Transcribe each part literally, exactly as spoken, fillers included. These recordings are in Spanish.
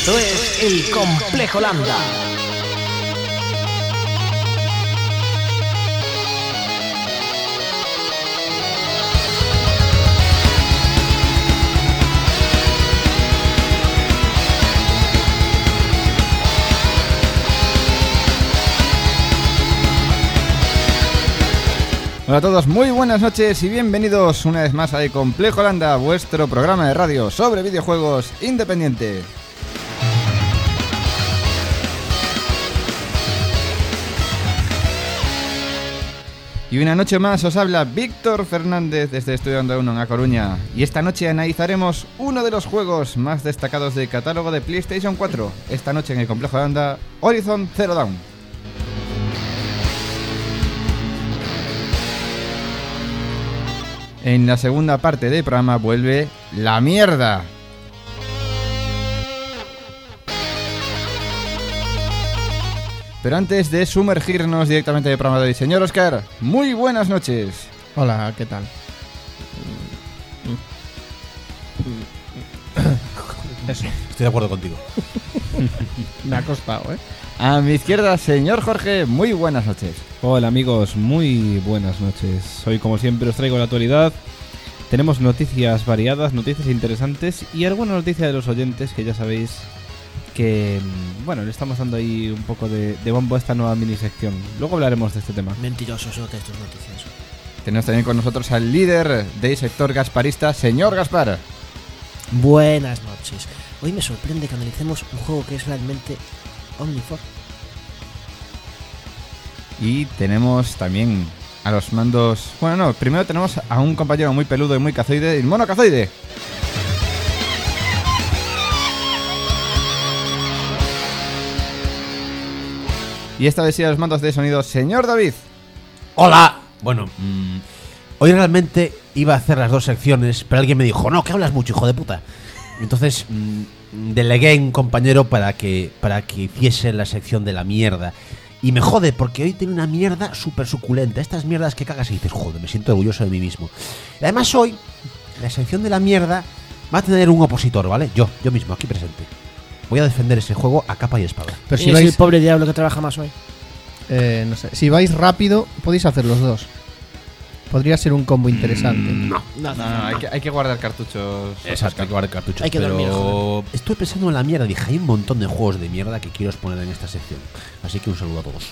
Esto es El Complejo Lambda. Hola a todos, muy buenas noches y bienvenidos una vez más a El Complejo Lambda, vuestro programa de radio sobre videojuegos independiente. Y una noche más os habla Víctor Fernández desde Estudio Onda uno en A Coruña. Y esta noche analizaremos uno de los juegos más destacados del catálogo de PlayStation cuatro. Esta noche en El Complejo Lambda, Horizon Zero Dawn. En la segunda parte del programa vuelve la mierda. Pero antes de sumergirnos directamente en el programa de hoy, señor Oscar, muy buenas noches. Hola, ¿qué tal? Eso. Estoy de acuerdo contigo. Me ha costado, ¿eh? A mi izquierda, señor Jorge, muy buenas noches. Hola amigos, muy buenas noches. Hoy como siempre os traigo la actualidad. Tenemos noticias variadas, noticias interesantes y alguna noticia de los oyentes que ya sabéis que, bueno, le estamos dando ahí un poco de, de bombo a esta nueva mini sección. Luego hablaremos de este tema. Mentirosos son estos noticias. Tenemos también con nosotros al líder del sector gasparista, señor Gaspar. Buenas noches. Hoy me sorprende que analicemos un juego que es realmente Omnifor. Y tenemos también a los mandos... Bueno, no, primero tenemos a un compañero muy peludo y muy cazoide, el mono cazoide. Y esta vez sí a los mandos de sonido, señor David. Hola. Bueno, mmm, hoy realmente iba a hacer las dos secciones, pero alguien me dijo, no, que hablas mucho, hijo de puta. Entonces mmm, delegué a un compañero para que, para que hiciese la sección de la mierda. Y me jode, porque hoy tiene una mierda súper suculenta. Estas mierdas que cagas y dices, joder, me siento orgulloso de mí mismo. Y además hoy, la sección de la mierda va a tener un opositor, ¿vale? Yo, yo mismo, aquí presente. Voy a defender ese juego a capa y espada. Pero ¿Y si es vais, el pobre diablo que trabaja más hoy? eh, no sé, si vais rápido, podéis hacer los dos. Podría ser un combo interesante. Mm, no. No, No, no, hay que, hay que guardar cartuchos. Exacto, hay que guardar cartuchos. Hay que pero dormir, joder. estuve pensando en la mierda. Dije, hay un montón de juegos de mierda que quiero exponer en esta sección. Así que un saludo a todos.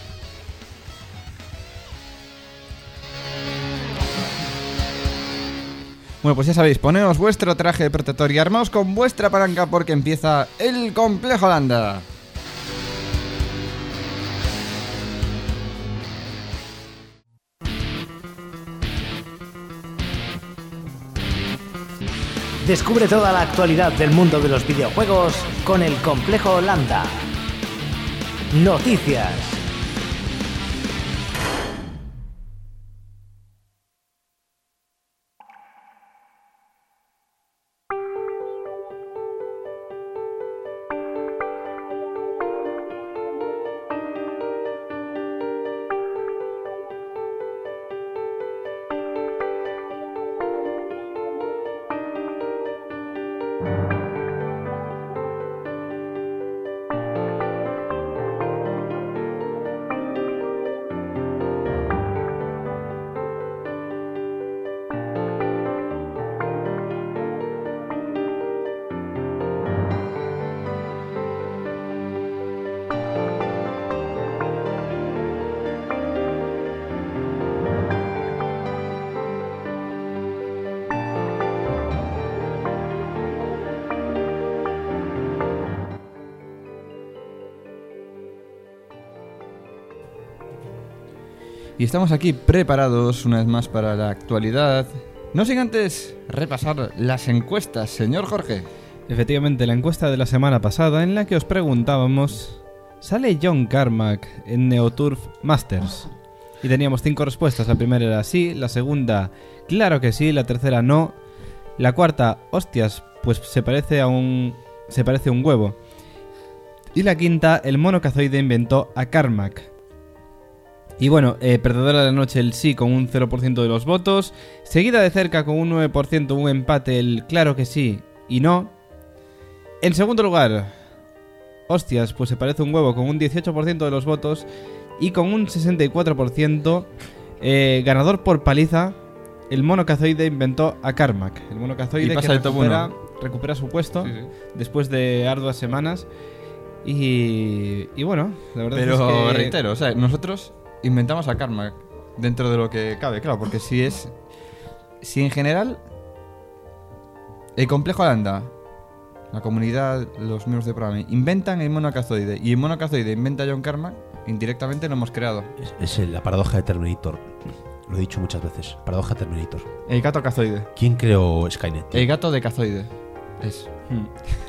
Bueno, pues ya sabéis, poneos vuestro traje de protector y armaos con vuestra palanca porque empieza El Complejo Lambda. Descubre toda la actualidad del mundo de los videojuegos con El Complejo Lambda. Noticias. Y estamos aquí preparados una vez más para la actualidad. No sin antes repasar las encuestas, señor Jorge. Efectivamente, la encuesta de la semana pasada en la que os preguntábamos, ¿sale John Carmack en Neoturf Masters? Y teníamos cinco respuestas. La primera era sí, la segunda, claro que sí, la tercera no, la cuarta, hostias, pues se parece a un se parece a un huevo. Y la quinta, el mono cazoide inventó a Carmack. Y bueno, eh, perdedora de la noche el sí con un cero por ciento de los votos, seguida de cerca con un nueve por ciento, un empate el claro que sí y no. En segundo lugar, hostias, pues se parece un huevo con un dieciocho por ciento de los votos y con un sesenta y cuatro por ciento eh, ganador por paliza. El mono cazoide inventó a Carmack. El mono Y cazoide pasa que el top recupera, uno. recupera su puesto Sí, sí. después de arduas semanas. Y, y bueno, la verdad Pero es que... reitero, o sea, nosotros inventamos a Carmack dentro de lo que cabe, claro, porque si es. Si en general. El complejo Aranda, la comunidad, los miembros de programa, inventan el mono cazoide y el mono cazoide inventa a John Carmack, indirectamente lo hemos creado. Es, es la paradoja de Terminator. Lo he dicho muchas veces. Paradoja de Terminator. El gato cazoide. ¿Quién creó Skynet? tío? El gato de cazoide. Es. Hmm.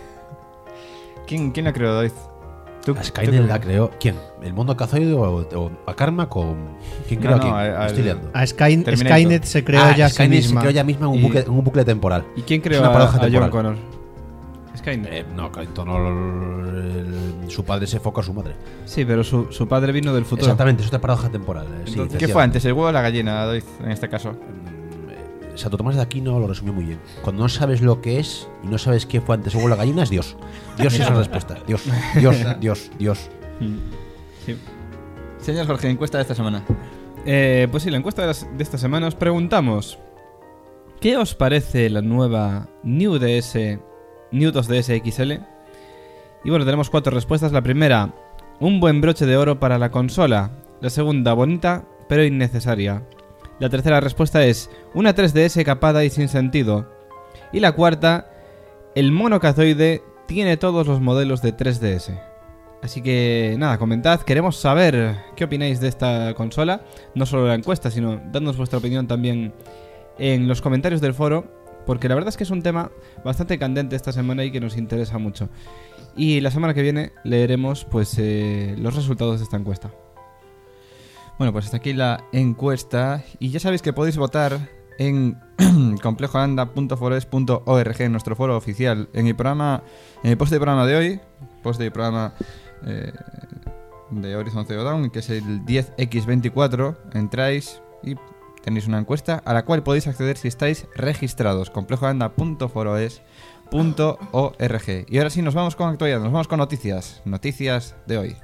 ¿Quién, quién lo creó, David? ¿Tú- ¿A tú Skynet crees? la creó? ¿Quién? ¿El mundo cazoide o, o a Carmack o quién No, creó no, a quién? a- Me al- Estoy liando. A Sky- Terminator. Skynet se creó Ah, ya a sí Skynet misma. se creó ya misma en un, Y- bucle, en un bucle temporal. ¿Y quién Es creó una a, paradoja a John temporal. Connor? Skynet. Eh, no, Clinton no, el- su padre se foca a su madre. Sí, pero su, su padre vino del futuro. Exactamente, es otra paradoja temporal. eh, sí, Entonces, ¿Qué fue antes, el huevo o la gallina, David, en este caso? Mm, eh, Santo Tomás de Aquino lo resumió muy bien. Cuando no sabes lo que es y no sabes qué fue antes el huevo o la gallina, es Dios. Dios es la respuesta. Dios, Dios, Dios, Dios. Hmm. Sí. Señor Jorge, encuesta de esta semana. Eh, pues sí, la encuesta de, las- de esta semana os preguntamos: ¿qué os parece la nueva New D S, New dos D S X L? Y bueno, tenemos cuatro respuestas. La primera, un buen broche de oro para la consola. La segunda, bonita pero innecesaria. La tercera respuesta es una tres D S capada y sin sentido. Y la cuarta, el mono cazoide tiene todos los modelos de tres D S. Así que nada, comentad, queremos saber qué opináis de esta consola. No solo la encuesta, sino dándonos vuestra opinión también en los comentarios del foro, porque la verdad es que es un tema bastante candente esta semana y que nos interesa mucho. Y la semana que viene leeremos pues eh, los resultados de esta encuesta. Bueno, pues hasta aquí la encuesta. Y ya sabéis que podéis votar en complejo aranda punto forest punto org, en nuestro foro oficial. En el programa, en el post de programa de hoy, post de programa eh, de Horizon Zero Dawn, que es el diez equis veinticuatro, entráis y tenéis una encuesta a la cual podéis acceder si estáis registrados. complejo aranda punto forest punto org. Y ahora sí, nos vamos con actualidad, nos vamos con noticias. Noticias de hoy.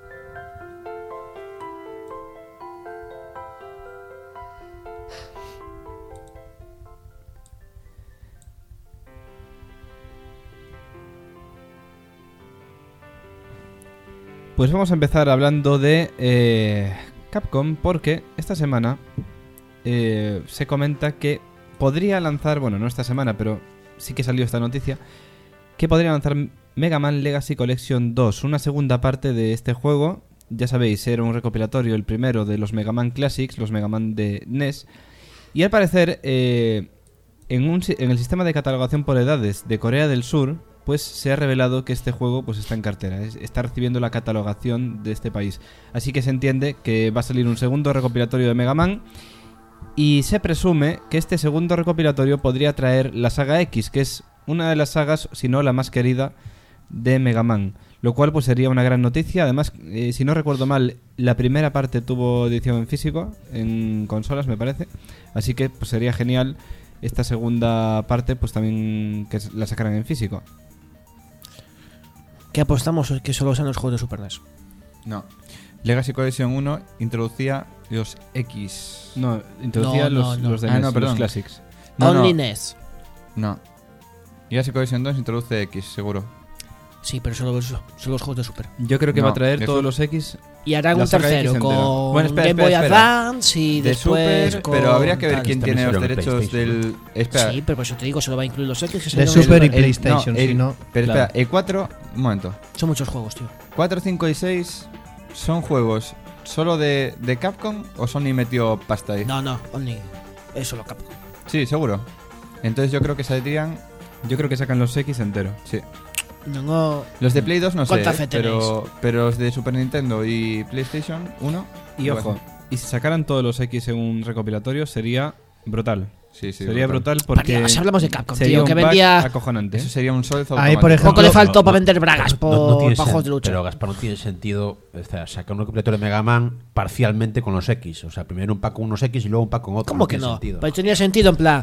Pues vamos a empezar hablando de eh, Capcom, porque esta semana eh, se comenta que podría lanzar, bueno, no esta semana, pero sí que salió esta noticia, que podría lanzar Mega Man Legacy Collection dos, una segunda parte de este juego. Ya sabéis, era un recopilatorio, el primero de los Mega Man Classics, los Mega Man de N E S, y al parecer eh, en, un, si- en el sistema de catalogación por edades de Corea del Sur, pues se ha revelado que este juego pues está en cartera, es- está recibiendo la catalogación de este país. Así que se entiende que va a salir un segundo recopilatorio de Mega Man, y se presume que este segundo recopilatorio podría traer la saga X, que es una de las sagas, si no la más querida, de Mega Man. Lo cual pues sería una gran noticia. Además, eh, si no recuerdo mal, la primera parte tuvo edición en físico, en consolas me parece. Así que pues sería genial esta segunda parte, pues también que la sacaran en físico. ¿Qué apostamos? Que solo sean los juegos de Super N E S. No. Legacy Collection uno introducía los X. No, introducía No, los, no, no. los de Ah, N E S, no, los perdón. Classics. No, Only no. N E S. No. Legacy Collection dos introduce X, seguro. Sí, pero solo los, solo los juegos de Super. Yo creo que No, va a traer eso- todos los X. Y harán La un saga X tercero entera. con Bueno, espera, Game espera, Boy espera. Advance y De después Super, con pero habría que ver tal. quién También tiene los salió en derechos PlayStation. del. Espera. Sí, pero por eso te digo, solo va a incluir los X. Que De salieron Super y en- el- PlayStation, no, el- si no. Pero Claro. espera, el cuatro. Un momento. Son muchos juegos, tío. cuatro, cinco y seis son juegos solo de, de Capcom o Sony metió pasta ahí. No, no, Only. Es solo Capcom. Sí, seguro. Entonces yo creo que saldrían. Yo creo que sacan los X entero. Sí. No, no. Los de Play dos no sé, ¿Cuánta eh, fe pero, pero los de Super Nintendo y PlayStation uno. Y ojo, y si sacaran todos los X en un recopilatorio sería brutal. Sí, sí. sería brutal porque Para- si hablamos de Capcom, sería tío, un que pack vendía- acojonante. Eso sería un sol Ahí, por ejemplo, Poco le faltó no, para no, vender bragas no, por no, no tiene para juegos sen- de lucha. Pero Gaspar, no tiene sentido, o sea, sacar un recopilatorio de Mega Man parcialmente con los X. O sea, primero un pack con unos X y luego un pack con otros. ¿Cómo que tiene no? sentido. Pues tenía sentido en plan.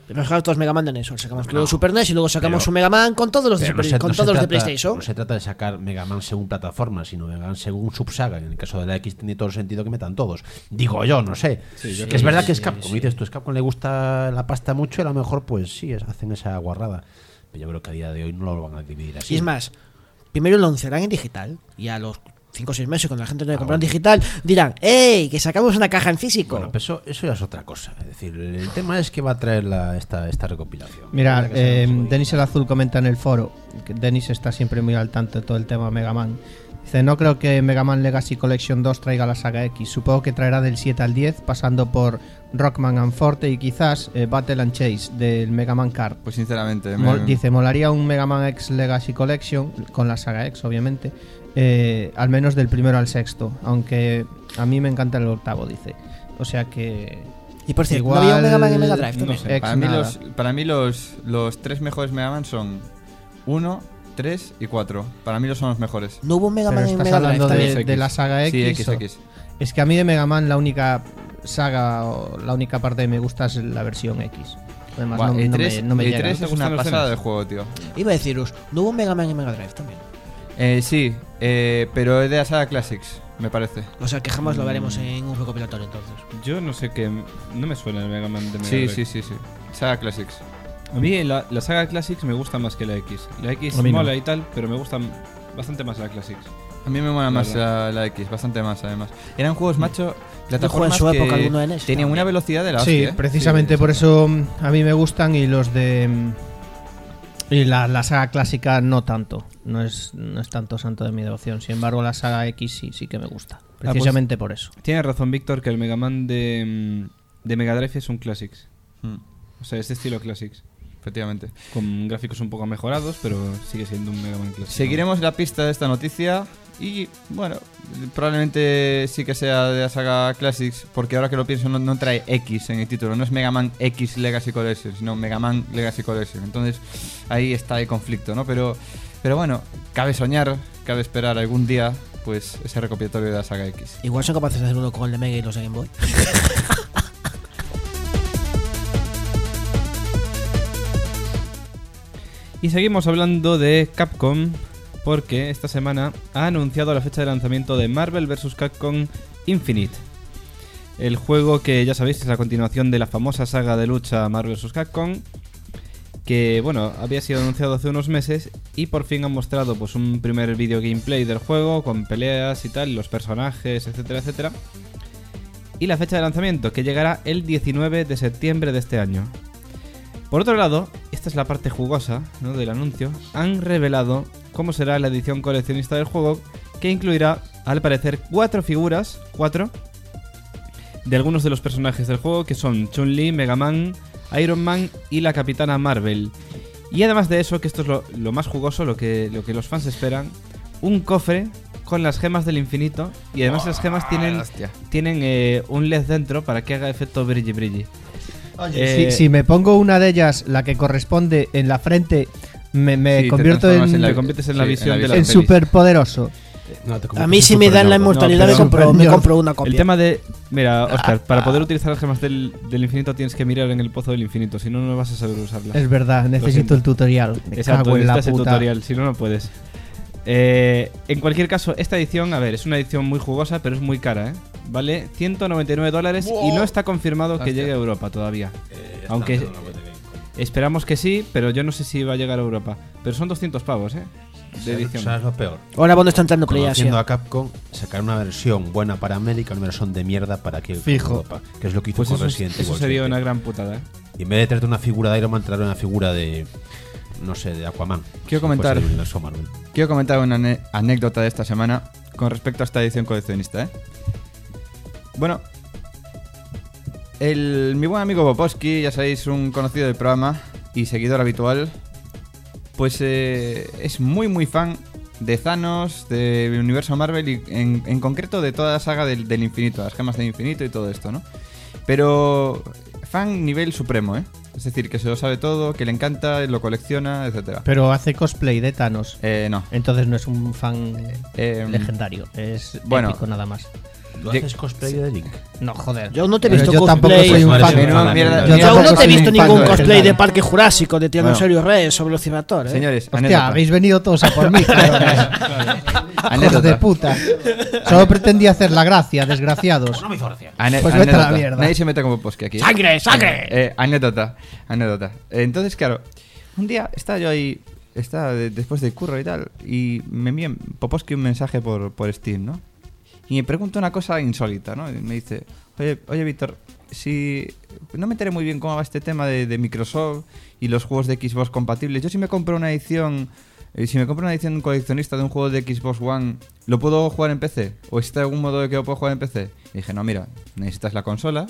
Pero claro, todos Mega Man en eso. Sacamos No, luego Super N E S y luego sacamos pero- un Mega Man con todos los de, Pero no Super- se- con no se todos los de trata- PlayStation. No se trata de sacar Mega Man según plataforma, sino Mega Man según subsaga. En el caso de la X tiene todo el sentido que metan todos. Digo yo, no sé. Sí, yo que creo es verdad sí, que es sí, Capcom. sí. Dices tú, es Capcom le gusta la pasta mucho y a lo mejor pues sí, es- hacen esa guarrada. Pero yo creo que a día de hoy no lo van a dividir así. Y es más, primero lo anunciarán en digital y a los cinco o seis meses, cuando la gente no le Ah, compra en bueno. digital, dirán: ¡Ey! Que sacamos una caja en físico. Bueno, pues eso, eso ya es otra cosa. Es decir, el tema es que va a traer la, esta, esta recopilación. Mira, Habrá que saber eh, si voy- Denis el Azul comenta en el foro, que Denis está siempre muy al tanto de todo el tema Mega Man. Dice, no creo que Mega Man Legacy Collection dos traiga la saga X. Supongo que traerá del siete al diez, pasando por Rockman and Forte y quizás eh, Battle and Chase del Mega Man Kart. Pues sinceramente, me- Mol- dice, molaría un Mega Man X Legacy Collection, con la saga X obviamente, eh, al menos del primero al sexto, aunque a mí me encanta el octavo, dice. O sea que... Y por cierto, igual- ¿no había un Mega Man en Mega Drive no también? sé. X para mí, nada. los, para mí los, los tres mejores Mega Man son uno, tres y cuatro. Para mí los son los mejores. ¿No hubo un Mega Pero Man en estás Mega Drive hablando también? de, de la saga X. Sí, X, o- X. Es que a mí de Mega Man la única saga o la única parte que me gusta es la versión X. Además Buah, no, el no tres, me, no me el llega. tres ¿Te es gustan una los pasada N E de S? juego, tío. Iba a deciros, ¿no hubo un Mega Man en Mega Drive también? Eh, sí, eh, pero es de la saga Classics, me parece. O sea que jamás lo veremos Mm. en un recopilatorio entonces. Yo no sé qué. No me suena el Mega Man de Mega Sí, Drive. sí, sí, sí. Saga Classics. A mí la, la saga Classics me gusta más que la X. La X A mí no. mola y tal, pero me gusta bastante más la Classics. A mí me mola más Verdad. la, la X, bastante más además. Eran juegos, macho, Yo jugué en plataformas su época que alguno de N E S. tenían una velocidad de la Sí, hostia, ¿eh? precisamente Sí, por sí. eso mm, a mí me gustan y los de... mm, Y la, la saga clásica no tanto. No es, no es tanto santo de mi devoción. Sin embargo, la saga X sí, sí que me gusta. pues- Precisamente por eso. Tienes razón, Víctor, que el Mega Man de, mm, de Mega Drive es un Classics. Mm, O sea, es de estilo Classics. efectivamente. Con gráficos un poco mejorados, pero sigue siendo un Mega Man Classics. Seguiremos la pista de esta noticia y, bueno, probablemente sí que sea de la saga Classics, porque ahora que lo pienso no, no trae X en el título, no es Mega Man X Legacy Collection, sino Mega Man Legacy Collection. Entonces ahí está el conflicto, ¿no? Pero, pero bueno, cabe soñar, cabe esperar algún día pues ese recopilatorio de la saga X. Igual son capaces de hacer uno con el de Mega y los de Game Boy. Y seguimos hablando de Capcom, porque esta semana ha anunciado la fecha de lanzamiento de Marvel versus. Capcom Infinite. El juego que ya sabéis es la continuación de la famosa saga de lucha Marvel versus. Capcom, que bueno, había sido anunciado hace unos meses y por fin han mostrado pues un primer video gameplay del juego con peleas y tal, los personajes, etcétera, etcétera. Y la fecha de lanzamiento, que llegará el diecinueve de septiembre de este año. Por otro lado, esta es la parte jugosa, ¿no?, del anuncio, han revelado cómo será la edición coleccionista del juego, que incluirá, al parecer, cuatro figuras, cuatro, de algunos de los personajes del juego, que son Chun-Li, Mega Man, Iron Man y la Capitana Marvel. Y además de eso, que esto es lo, lo más jugoso, lo que, lo que los fans esperan, un cofre con las gemas del infinito, y además las gemas tienen, hostia. tienen eh, un L E D dentro para que haga efecto brilli brilli. Eh, si, si me pongo una de ellas, la que corresponde en la frente, me, me Sí, te convierto transformas en, en la- Te conviertes en la sí, visión en la de la en visión. superpoderoso. No, te A conviertes mí en si me dan la Super Ñordo. inmortalidad No, me, pero- compro, me Señor. compro una copia. El tema de... Mira, Oscar, para poder utilizar las gemas del, del infinito tienes que mirar en el pozo del infinito, si no, no vas a saber usarlas. Es verdad, necesito siento. el tutorial. Me Exacto, cago en la necesitas el puta. tutorial, si no, no puedes. Eh, en cualquier caso, esta edición, a ver, es una edición muy jugosa, pero es muy cara, ¿eh? Vale ciento noventa y nueve dólares y no está confirmado que Hostia. llegue a Europa todavía. Eh, ya Aunque- está, no, no, no, no, no, no. Esperamos que sí, pero yo no sé si va a llegar a Europa. Pero son doscientos pavos, ¿eh? De edición. ¿Sabes lo peor? Ahora cuando está entrando Play Asia. Conociendo a Capcom, sacar una versión buena para América y una versión de mierda para aquí Fijo. Europa, que es lo que hizo Pues con eso, Resident eso Evil sería siete. una gran putada, ¿eh? Y en vez de traerte una figura de Iron Man, traer una figura de, no sé, de Aquaman. Quiero Si comentar- fuese del universo Marvel. Quiero comentar una ane- anécdota de esta semana con respecto a esta edición coleccionista, ¿eh? Bueno, el, mi buen amigo Popovski, ya sabéis, un conocido del programa y seguidor habitual, pues eh, es muy muy fan de Thanos, del universo Marvel y en, en concreto de toda la saga del, del infinito, las gemas del infinito y todo esto, ¿no? Pero fan nivel supremo, ¿eh? Es decir, que se lo sabe todo, que le encanta, lo colecciona, etcétera. Pero hace cosplay de Thanos. Eh, no. Entonces no es un fan Eh, legendario. Es bueno. épico nada más. ¿Tú haces cosplay de Link? No, joder. Yo no te he Pero visto yo tampoco cosplay. soy un No eres fan. un fan, mierda, Yo Yo mierda, no tampoco te he soy visto un fan ningún de cosplay de Zelda. Parque Jurásico de Tiranosaurio Rex sobre Velociraptor, ¿eh? Señores, Hostia, anécdota. habéis venido todos a por mí, cabrones. Hijos Anécdota. de puta. Solo pretendía hacer la gracia, desgraciados. No me hizo gracia. Ane- Pues vete a la anécdota. mierda. Nadie se mete como posque aquí. ¿eh? ¡Sangre, sangre! Eh, anécdota, anécdota. Eh, Entonces, claro, un día estaba yo ahí, estaba de- después del curro y tal, y me envía Poposki un mensaje por, por Steam, ¿no? Y me pregunta una cosa insólita, ¿no? Y me dice, oye, oye Víctor, si no me enteré muy bien cómo va este tema de, de Microsoft y los juegos de Xbox compatibles. Yo si me compro una edición, eh, si me compro una edición coleccionista de un juego de Xbox One, ¿lo puedo jugar en P C? ¿O existe algún modo de que lo puedo jugar en P C? Y dije, no, mira, necesitas la consola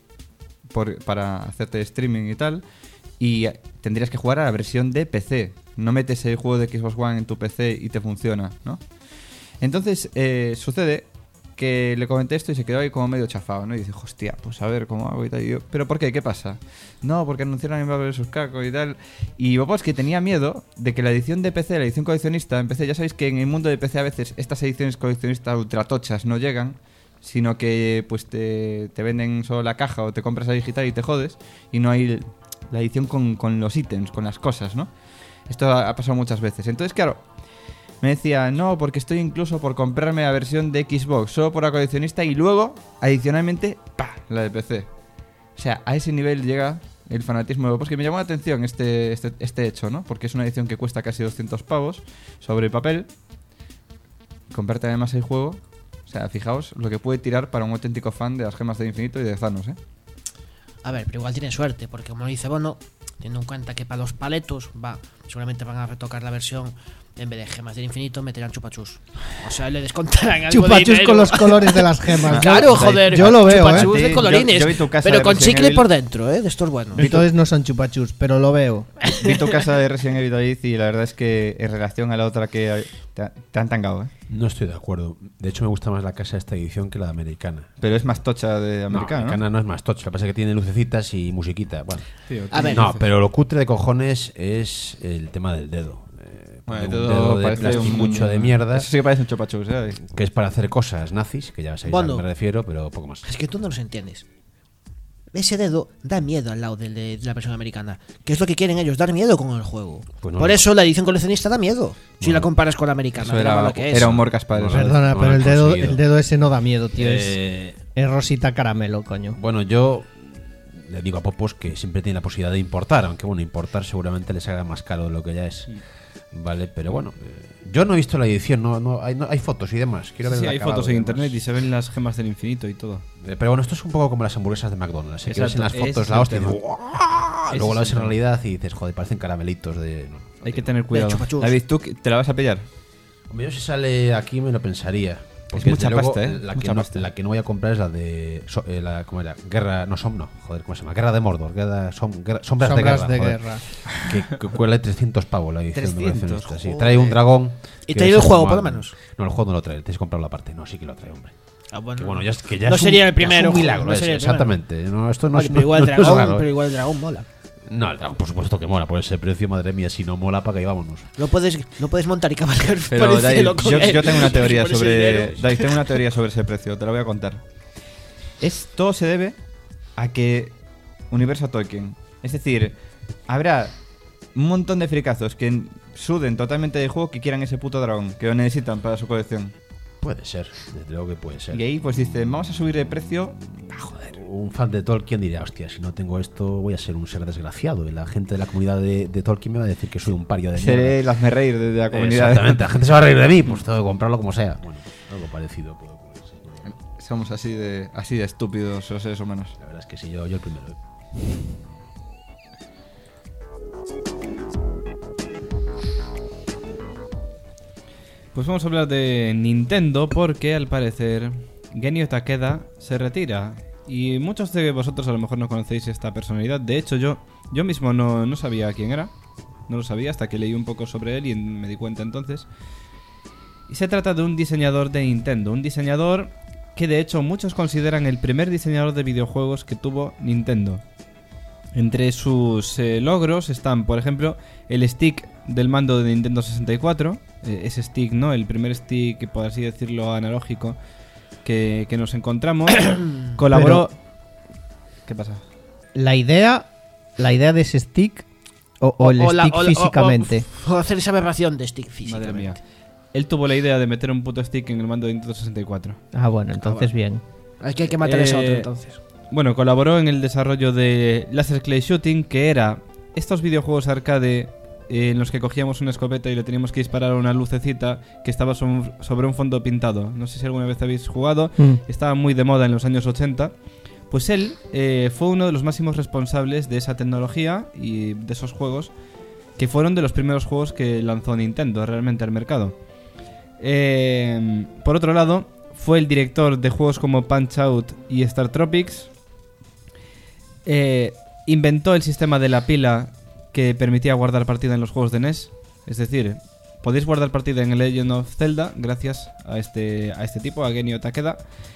por- para hacerte streaming y tal, y eh, tendrías que jugar a la versión de P C. No metes el juego de Xbox One en tu P C y te funciona, ¿no? Entonces, eh, sucede que le comenté esto y se quedó ahí como medio chafado, ¿no? Y dice, hostia, pues a ver cómo hago y tal. Y yo, ¿pero por qué? ¿Qué pasa? No, porque anunciaron en Marvel versus. Capcom y tal. Y Bobos que tenía miedo de que la edición de P C, la edición coleccionista en P C, ya sabéis que en el mundo de P C a veces estas ediciones coleccionistas ultratochas no llegan, sino que pues te, te venden solo la caja o te compras la digital y te jodes, y no hay la edición con, con los ítems, con las cosas, ¿no? Esto ha, ha pasado muchas veces. Entonces, claro, me decía, no, porque estoy incluso por comprarme la versión de Xbox solo por la coleccionista y luego, adicionalmente, ¡pa!, la de P C. O sea, a ese nivel llega el fanatismo. Pues que me llamó la atención este, este, este hecho, ¿no? Porque es una edición que cuesta casi doscientos pavos sobre papel. Comprarte además el juego. O sea, fijaos lo que puede tirar para un auténtico fan de las gemas del infinito y de Thanos, ¿eh? A ver, pero igual tiene suerte, porque como dice Bono, teniendo en cuenta que para los paletos, va, seguramente van a retocar la versión, en vez de gemas del infinito, meterán chupachus. O sea, le descontarán algo de Chupachus dinero. con los colores de las gemas. Claro, joder. Yo lo veo, chupachus ¿eh? de Yo- colorines, yo vi tu casa pero de con Resident chicle Evil. por dentro, ¿eh? De estos buenos. Entonces no son chupachus, pero lo veo. Vi tu casa de Resident Evil David, y la verdad es que en relación a la otra que te, te han tangado, ¿eh? No estoy de acuerdo. De hecho, me gusta más la casa de esta edición que la americana. Pero es más tocha de No, americana, ¿no? americana no es más tocha. Lo que pasa es que tiene lucecitas y musiquita. Bueno. A ver, No, pero lo cutre de cojones es el tema del dedo. Eh, Bueno, un todo dedo de parece plástico un- mucho de mierda, Eso sí que parece un chupachus, ¿eh? que es para hacer cosas nazis, que ya sabéis a Bueno. qué me refiero, pero poco más. es que tú no los entiendes. Ese dedo da miedo al lado del de, de la versión americana. Que es lo que quieren ellos, dar miedo con el juego. Pues no, Por no. eso la edición coleccionista da miedo. Si la comparas con la americana. Eso mira era, lo que es. era humor Caspar. No, eso. Perdona, no pero lo el he dedo, conseguido. el dedo ese no da miedo, tío. Es, Eh, es rosita caramelo, coño. Bueno, yo le digo a Popos que siempre tiene la posibilidad de importar, aunque bueno, importar seguramente les haga más caro de lo que ya es. Vale, pero bueno, eh, yo no he visto la edición, no, no, hay, no- hay fotos y demás. Quiero ver Sí, el hay acabado fotos y en demás. internet y se ven las gemas del infinito y todo. Eh, Pero bueno, esto es un poco como las hamburguesas de McDonald's. ¿eh? Que ves en las Exacto, ese fotos es la el hostia y tema. dices, "Guau", Ese luego la es ves el en tema. realidad y dices, joder, parecen caramelitos de... no. Hay que tener cuidado. chupachus. David, ¿tú te la vas a pillar? Hombre, yo si sale aquí me lo pensaría. Es Porque mucha desde luego, pasta, ¿eh? La, Mucha que no, pasta. la que no voy a comprar es la de... so- eh, la, ¿Cómo era? Guerra... No, som, no. Joder, ¿cómo se llama? Guerra de Mordor. Guerra, som, guerra- sombras, Sombras de de guerra. guerra. joder. Que, que cuela trescientos pavos la edición de trescientos, coleccionista, sí. joder. Trae un dragón... ¿Y que trae es el juego, como- por lo menos? No, el juego no lo trae. Tienes que comprarlo aparte. No, sí que lo trae, hombre. Ah, bueno, Que bueno, ya es, que ya no es un- sería el ya es primero. un milagro no ese, sería el primero. exactamente. No, esto no Oye, es, pero igual el no es dragón, raro, pero ¿eh? igual el dragón mola. No, el dragón, por supuesto que mola. Por ese precio, madre mía, si no mola, para que vámonos. No puedes, no puedes montar y cabalgar Pero por el David, cielo con yo, él. yo tengo una teoría Por ese sobre dinero. David, tengo una teoría sobre ese precio, te la voy a contar. Es, todo se debe a que Universo Tolkien, es decir, habrá un montón de fricazos que suden totalmente del juego que quieran ese puto dragón, que lo necesitan para su colección. Puede ser, desde luego que puede ser. Y ahí pues dicen, vamos a subir el precio. Un fan de Tolkien diría, hostia, si no tengo esto voy a ser un ser desgraciado. Y la gente de la comunidad de, de Tolkien me va a decir que soy un pario de Seré mierda. el hazme reír de, de la comunidad. Exactamente, la gente se va a reír de mí, pues tengo que comprarlo como sea. Bueno, algo parecido puede ocurrir, sí. Somos así de, así de estúpidos los seres humanos. La verdad es que sí, yo, yo el primero. ¿eh? Pues vamos a hablar de Nintendo porque al parecer Genio Takeda se retira. Y muchos de vosotros a lo mejor no conocéis esta personalidad. De hecho, yo, yo mismo no, no sabía quién era. No lo sabía hasta que leí un poco sobre él y me di cuenta entonces. Y se trata de un diseñador de Nintendo. Un diseñador que de hecho muchos consideran el primer diseñador de videojuegos que tuvo Nintendo. Entre sus eh, logros están, por ejemplo, el stick del mando de Nintendo sesenta y cuatro. Eh, ese stick, ¿no? El primer stick, por así decirlo, analógico. que, que nos encontramos, colaboró... ¿Qué pasa? La idea, la idea de ese stick o, o el O la- stick o la- o- físicamente. O, o hacer esa aberración de stick físicamente. Madre mía. Él tuvo la idea de meter un puto stick en el mando de Nintendo sesenta y cuatro. Ah, bueno, entonces bien. Hay que, hay que matar a ese Eh, otro entonces. Bueno, colaboró en el desarrollo de Laser Clay Shooting, que era estos videojuegos arcade eh, en los que cogíamos una escopeta y le teníamos que disparar a una lucecita que estaba so- sobre un fondo pintado. No sé si alguna vez habéis jugado, Mm. estaba muy de moda en los años ochenta. Pues él eh, fue uno de los máximos responsables de esa tecnología y de esos juegos, que fueron de los primeros juegos que lanzó Nintendo realmente al mercado. Eh, por otro lado, fue el director de juegos como Punch-Out y Star Tropics. Eh, inventó el sistema de la pila que permitía guardar partida en los juegos de N E S. Es decir, podéis guardar partida en el Legend of Zelda gracias a este, a este tipo, a Genio Takeda.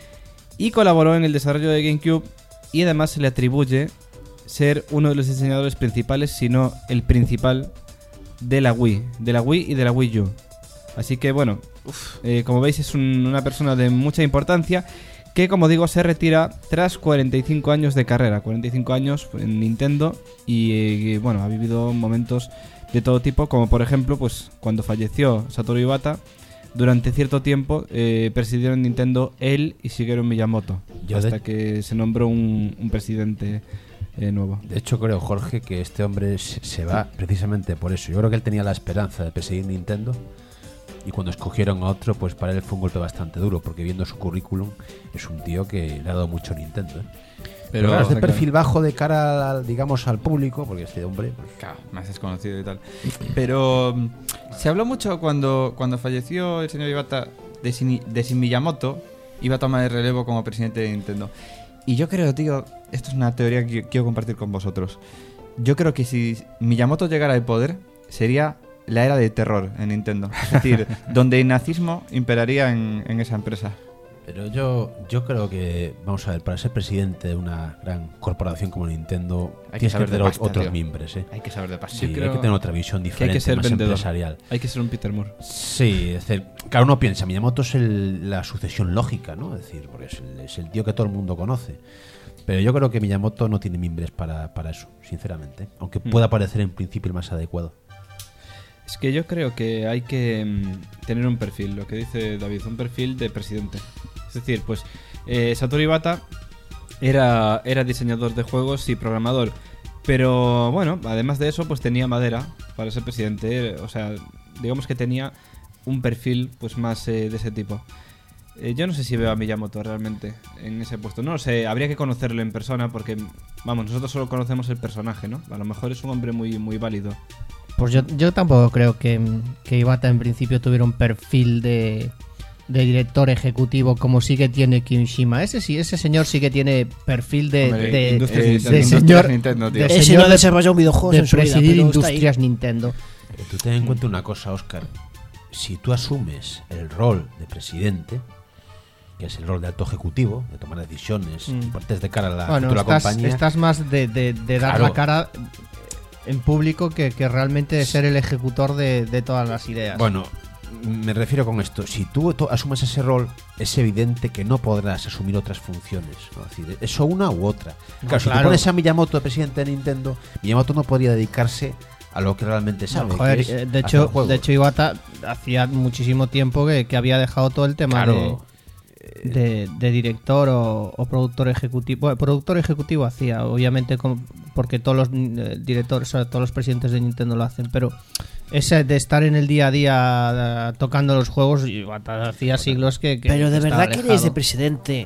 Y colaboró en el desarrollo de GameCube y además se le atribuye ser uno de los diseñadores principales, si no el principal, de la Wii, de la Wii y de la Wii U. Así que bueno, eh, como veis es un- una persona de mucha importancia que, como digo, se retira tras cuarenta y cinco años de carrera, cuarenta y cinco años en Nintendo y, eh, bueno, ha vivido momentos de todo tipo, como por ejemplo, pues cuando falleció Satoru Iwata, durante cierto tiempo eh, presidieron Nintendo él y Shigeru Miyamoto, Yo hasta de- que se nombró un, un presidente eh, nuevo. De hecho, creo, Jorge, que este hombre se se va precisamente por eso. Yo creo que él tenía la esperanza de presidir Nintendo y cuando escogieron a otro, pues para él fue un golpe bastante duro, porque viendo su currículum es un tío que le ha dado mucho a Nintendo, ¿eh? Pero claro, es de perfil bajo de cara, al, digamos, al público, porque este hombre... Pues, Claro, más desconocido y tal. Pero mm, se habló mucho cuando, cuando falleció el señor Iwata de si, de si Miyamoto iba a tomar el relevo como presidente de Nintendo. Y yo creo, tío, esto es una teoría que quiero compartir con vosotros. Yo creo que si Miyamoto llegara al poder, sería la era de terror en Nintendo. Es decir, donde el nazismo imperaría en, en esa empresa. Pero yo, yo creo que, vamos a ver, para ser presidente de una gran corporación como Nintendo, Hay que tienes que, saber de tener pasta, otros tío. miembros, ¿eh? Hay que saber de pasta. Sí, Yo hay creo que tener otra visión Que hay diferente, que ser más vendedor. empresarial. Hay que ser un Peter Moore. Sí, es decir, claro, uno piensa, Miyamoto es el- la sucesión lógica, ¿no? Es decir, porque es el, es el tío que todo el mundo conoce. Pero yo creo que Miyamoto no tiene mimbres para, para eso, sinceramente. Aunque Hmm. pueda parecer en principio el más adecuado. Es que yo creo que hay que mm, tener un perfil, lo que dice David, un perfil de presidente. Es decir, pues eh, Satoru Iwata era, era diseñador de juegos y programador. Pero bueno, además de eso, pues tenía madera para ser presidente. O sea, digamos que tenía un perfil pues más eh, de ese tipo. Eh, yo no sé si veo a Miyamoto realmente en ese puesto. No lo sé, habría que conocerlo en persona porque, vamos, nosotros solo conocemos el personaje, ¿no? A lo mejor es un hombre muy, muy válido. Pues yo, yo tampoco creo que, que Iwata en principio tuviera un perfil de, de director ejecutivo como sí que tiene Kimishima. Ese sí, ese señor sí que tiene perfil de, Hombre, de, Industrias de Nintendo, señor Industrias Nintendo, tío. de Ese señor no desarrolla un videojuego de en su vida, presidir pero está ahí. Industrias Nintendo. Pero tú ten en cuenta una cosa, Óscar. Si tú asumes el rol de presidente, que es el rol de alto ejecutivo, de tomar decisiones, Mm. y partes de cara a la Bueno, futura estás, compañía... estás más de, de- de dar Claro. la cara en público que, que realmente de ser el ejecutor de, de todas las ideas. Bueno, me refiero con esto. Si tú to- asumes ese rol, es evidente que no podrás asumir otras funciones. ¿No? Es decir, eso una u otra. Claro, si tú claro. pones a Miyamoto de presidente de Nintendo, Miyamoto no podría dedicarse a lo que realmente sabe. No, joder, que es eh, de hacer hecho, juegos. de hecho Iwata hacía muchísimo tiempo que, que había dejado todo el tema Claro. de, de, de director o, o productor ejecutivo. Bueno, productor ejecutivo hacía, obviamente, como- porque todos los eh, directores, o sea, todos los presidentes de Nintendo lo hacen, pero ese de estar en el día a día eh, tocando los juegos, Iwata hacía siglos que. que Pero de que verdad estaba que eres alejado. de presidente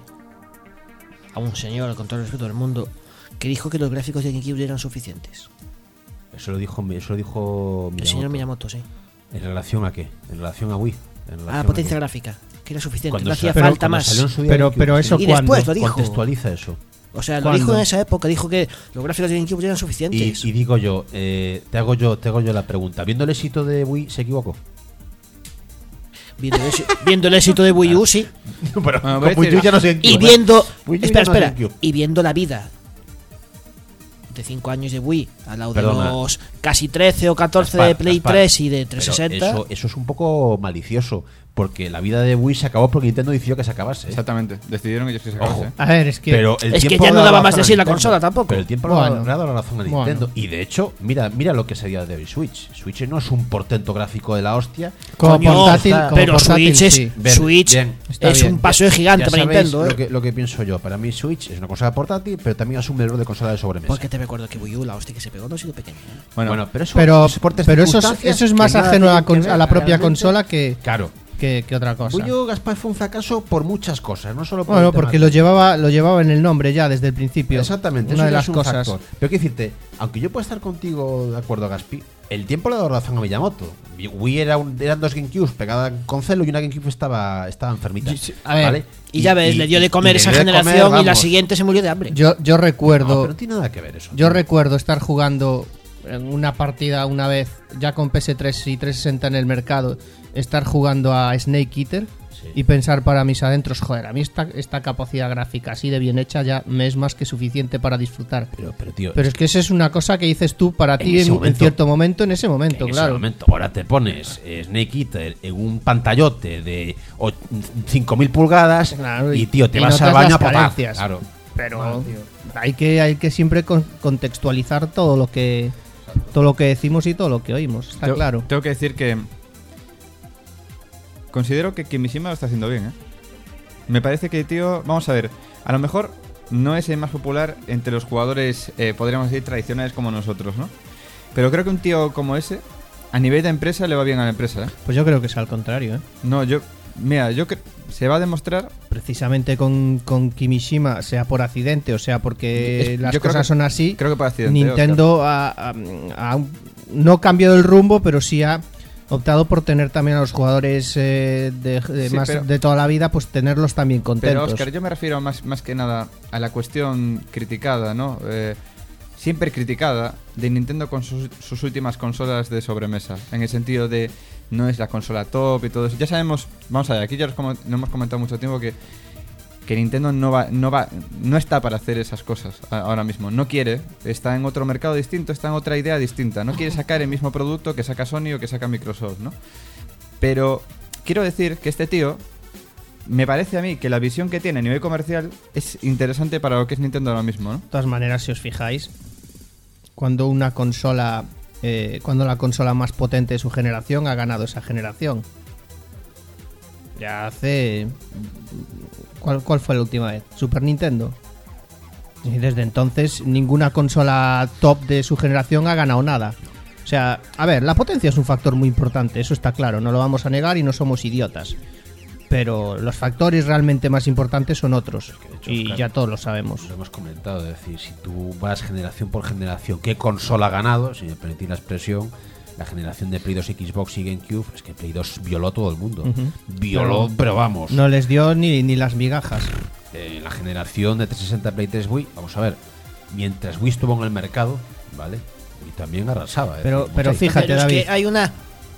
a un señor, con todo el respeto del mundo, que dijo que los gráficos de GameCube eran suficientes. Eso lo dijo, eso lo dijo El señor Miyamoto. Miyamoto, sí. ¿En relación a qué? En relación a Wii. En Ah, relación potencia a qué? gráfica, que era suficiente, Cuando no sa- hacía pero falta cuando más. salió en su día Pero- GameCube, pero sí. eso Y ¿cuándo? después lo dijo. Contextualiza eso. O sea, lo ¿Cuándo? dijo en esa época, dijo que los gráficos de GameCube eran Y, suficientes. y digo yo, eh, te hago yo, te hago yo la pregunta. Viendo el éxito de Wii, ¿se equivocó? Viendo, el éxito, viendo el éxito de Wii U, sí. Pero Bueno, con voy a Wii U decir- ya no se Y equivoca. viendo. Wii U Espera, ya no se espera. equivoca. Y viendo la vida de cinco años de Wii, al lado de Perdona. los casi trece o catorce Gaspar, de Play Gaspar, tres y de pero trescientos sesenta. Eso, eso es un poco malicioso, porque la vida de Wii se acabó porque Nintendo decidió que se acabase. ¿eh? Exactamente, decidieron ellos que se Ojo. acabase. A ver, es que... Pero el Es que tiempo ya no le ha daba dado más de razón sí a la Nintendo. consola tampoco. Pero el tiempo Bueno. le ha dado la razón a Bueno. Nintendo. Y de hecho, mira, mira lo que sería de hoy Switch. Switch no es un portento gráfico de la hostia. como Coño, portátil, está- como pero portátil, Switch es, sí. Bien, Switch bien. Está es bien. un paso de gigante Ya para sabéis Nintendo, lo ¿eh? que, lo que pienso yo. Para mí Switch es una consola portátil, pero también asume el rol de consola de sobremesa. Porque te recuerdo que Wii U, la hostia que se pegó, no ha sido pequeña. ¿eh? Bueno, Bueno, pero eso, Pero, es por pero eso, es, circunstancias eso es que más nada ajeno a la, tienen que cons- a ver la propia realmente. consola que, Claro. que, que otra cosa. Wii U, Gaspar, fue un fracaso por muchas cosas, no solo por Bueno, el tema porque lo técnico. llevaba, lo llevaba en el nombre ya desde el principio. Exactamente, Una eso de ya las es un cosas. factor. Pero quiero decirte, aunque yo pueda estar contigo de acuerdo, Gaspi, el tiempo le ha dado razón a Miyamoto. Wii era un, eran dos GameCubes pegadas con celo y una GameCube estaba, estaba enfermita. Sí, sí, a ver, ¿vale? Y ya ves, le dio de comer y esa le dio de generación comer, y la vamos. siguiente se murió de hambre. Yo, yo No, recuerdo, pero no tiene nada que ver eso. yo recuerdo estar jugando en una partida una vez, ya con P S tres y trescientos sesenta en el mercado, estar jugando a Snake Eater Sí. y pensar para mis adentros, joder, a mí esta, esta capacidad gráfica así de bien hecha ya me es más que suficiente para disfrutar. Pero, pero tío, Pero es que esa es una cosa que dices tú para En ti ese en, en momento. cierto momento, en ese momento, en claro. ese momento, ahora te pones eh, Snake Eater en un pantallote de o- cinco mil pulgadas Claro, y, tío, te y vas notas al baño las a potar. carencias. Claro. Pero hay que hay que siempre con- contextualizar todo lo que todo lo que decimos y todo lo que oímos, está Tengo- claro. Tengo que decir que considero que Kimishima lo está haciendo bien, ¿eh? Me parece que, tío, vamos a ver, a lo mejor no es el más popular entre los jugadores, eh, podríamos decir, tradicionales como nosotros, ¿no? Pero creo que un tío como ese, a nivel de empresa, le va bien a la empresa, ¿eh? Pues yo creo que es al contrario, ¿eh? No, yo, mira, yo que se va a demostrar. Precisamente con, con Kimishima, sea por accidente o sea porque Es- las yo creo cosas que- son así, Creo que por accidente. Nintendo ha, ha- ha no cambiado el rumbo, pero sí ha optado por tener también a los jugadores eh, de, de Sí, más pero- de toda la vida, pues tenerlos también Oscar. contentos. Pero, Oscar, yo me refiero más, más que nada a la cuestión criticada, ¿no? Eh, siempre criticada de Nintendo con sus, sus últimas consolas de sobremesa. En el sentido de no es la consola top y todo eso. Ya sabemos, vamos a ver, aquí ya lo hemos comentado mucho tiempo que, que Nintendo no va, no va, no está para hacer esas cosas a- ahora mismo. No quiere, está en otro mercado distinto, está en otra idea distinta. No quiere sacar el mismo producto que saca Sony o que saca Microsoft, ¿no? Pero quiero decir que este tío, me parece a mí que la visión que tiene a nivel comercial es interesante para lo que es Nintendo ahora mismo, ¿no? De todas maneras, si os fijáis, cuando una consola, eh, cuando la consola más potente de su generación ha ganado esa generación. Ya hace... ¿Cuál, cuál fue la última vez? Super Nintendo. Y desde entonces ninguna consola top de su generación ha ganado nada. O sea, a ver, la potencia es un factor muy importante, eso está claro, no lo vamos a negar y no somos idiotas. Pero los factores realmente más importantes son otros. que de hecho, Y claro, ya todos lo sabemos. Lo hemos comentado, es decir, si tú vas generación por generación, ¿qué consola ha ganado? Si me permitís la expresión, la generación de Play dos, Xbox y GameCube, es que Play dos violó todo el mundo. Ujú. Violó, Pero pero vamos. No les dio ni, ni las migajas. Eh, la generación de trescientos sesenta Play tres Wii, vamos a ver, mientras Wii estuvo en el mercado, ¿vale? Wii también arrasaba. es Pero- decir, pero mucha fíjate, Pero es David. que hay una.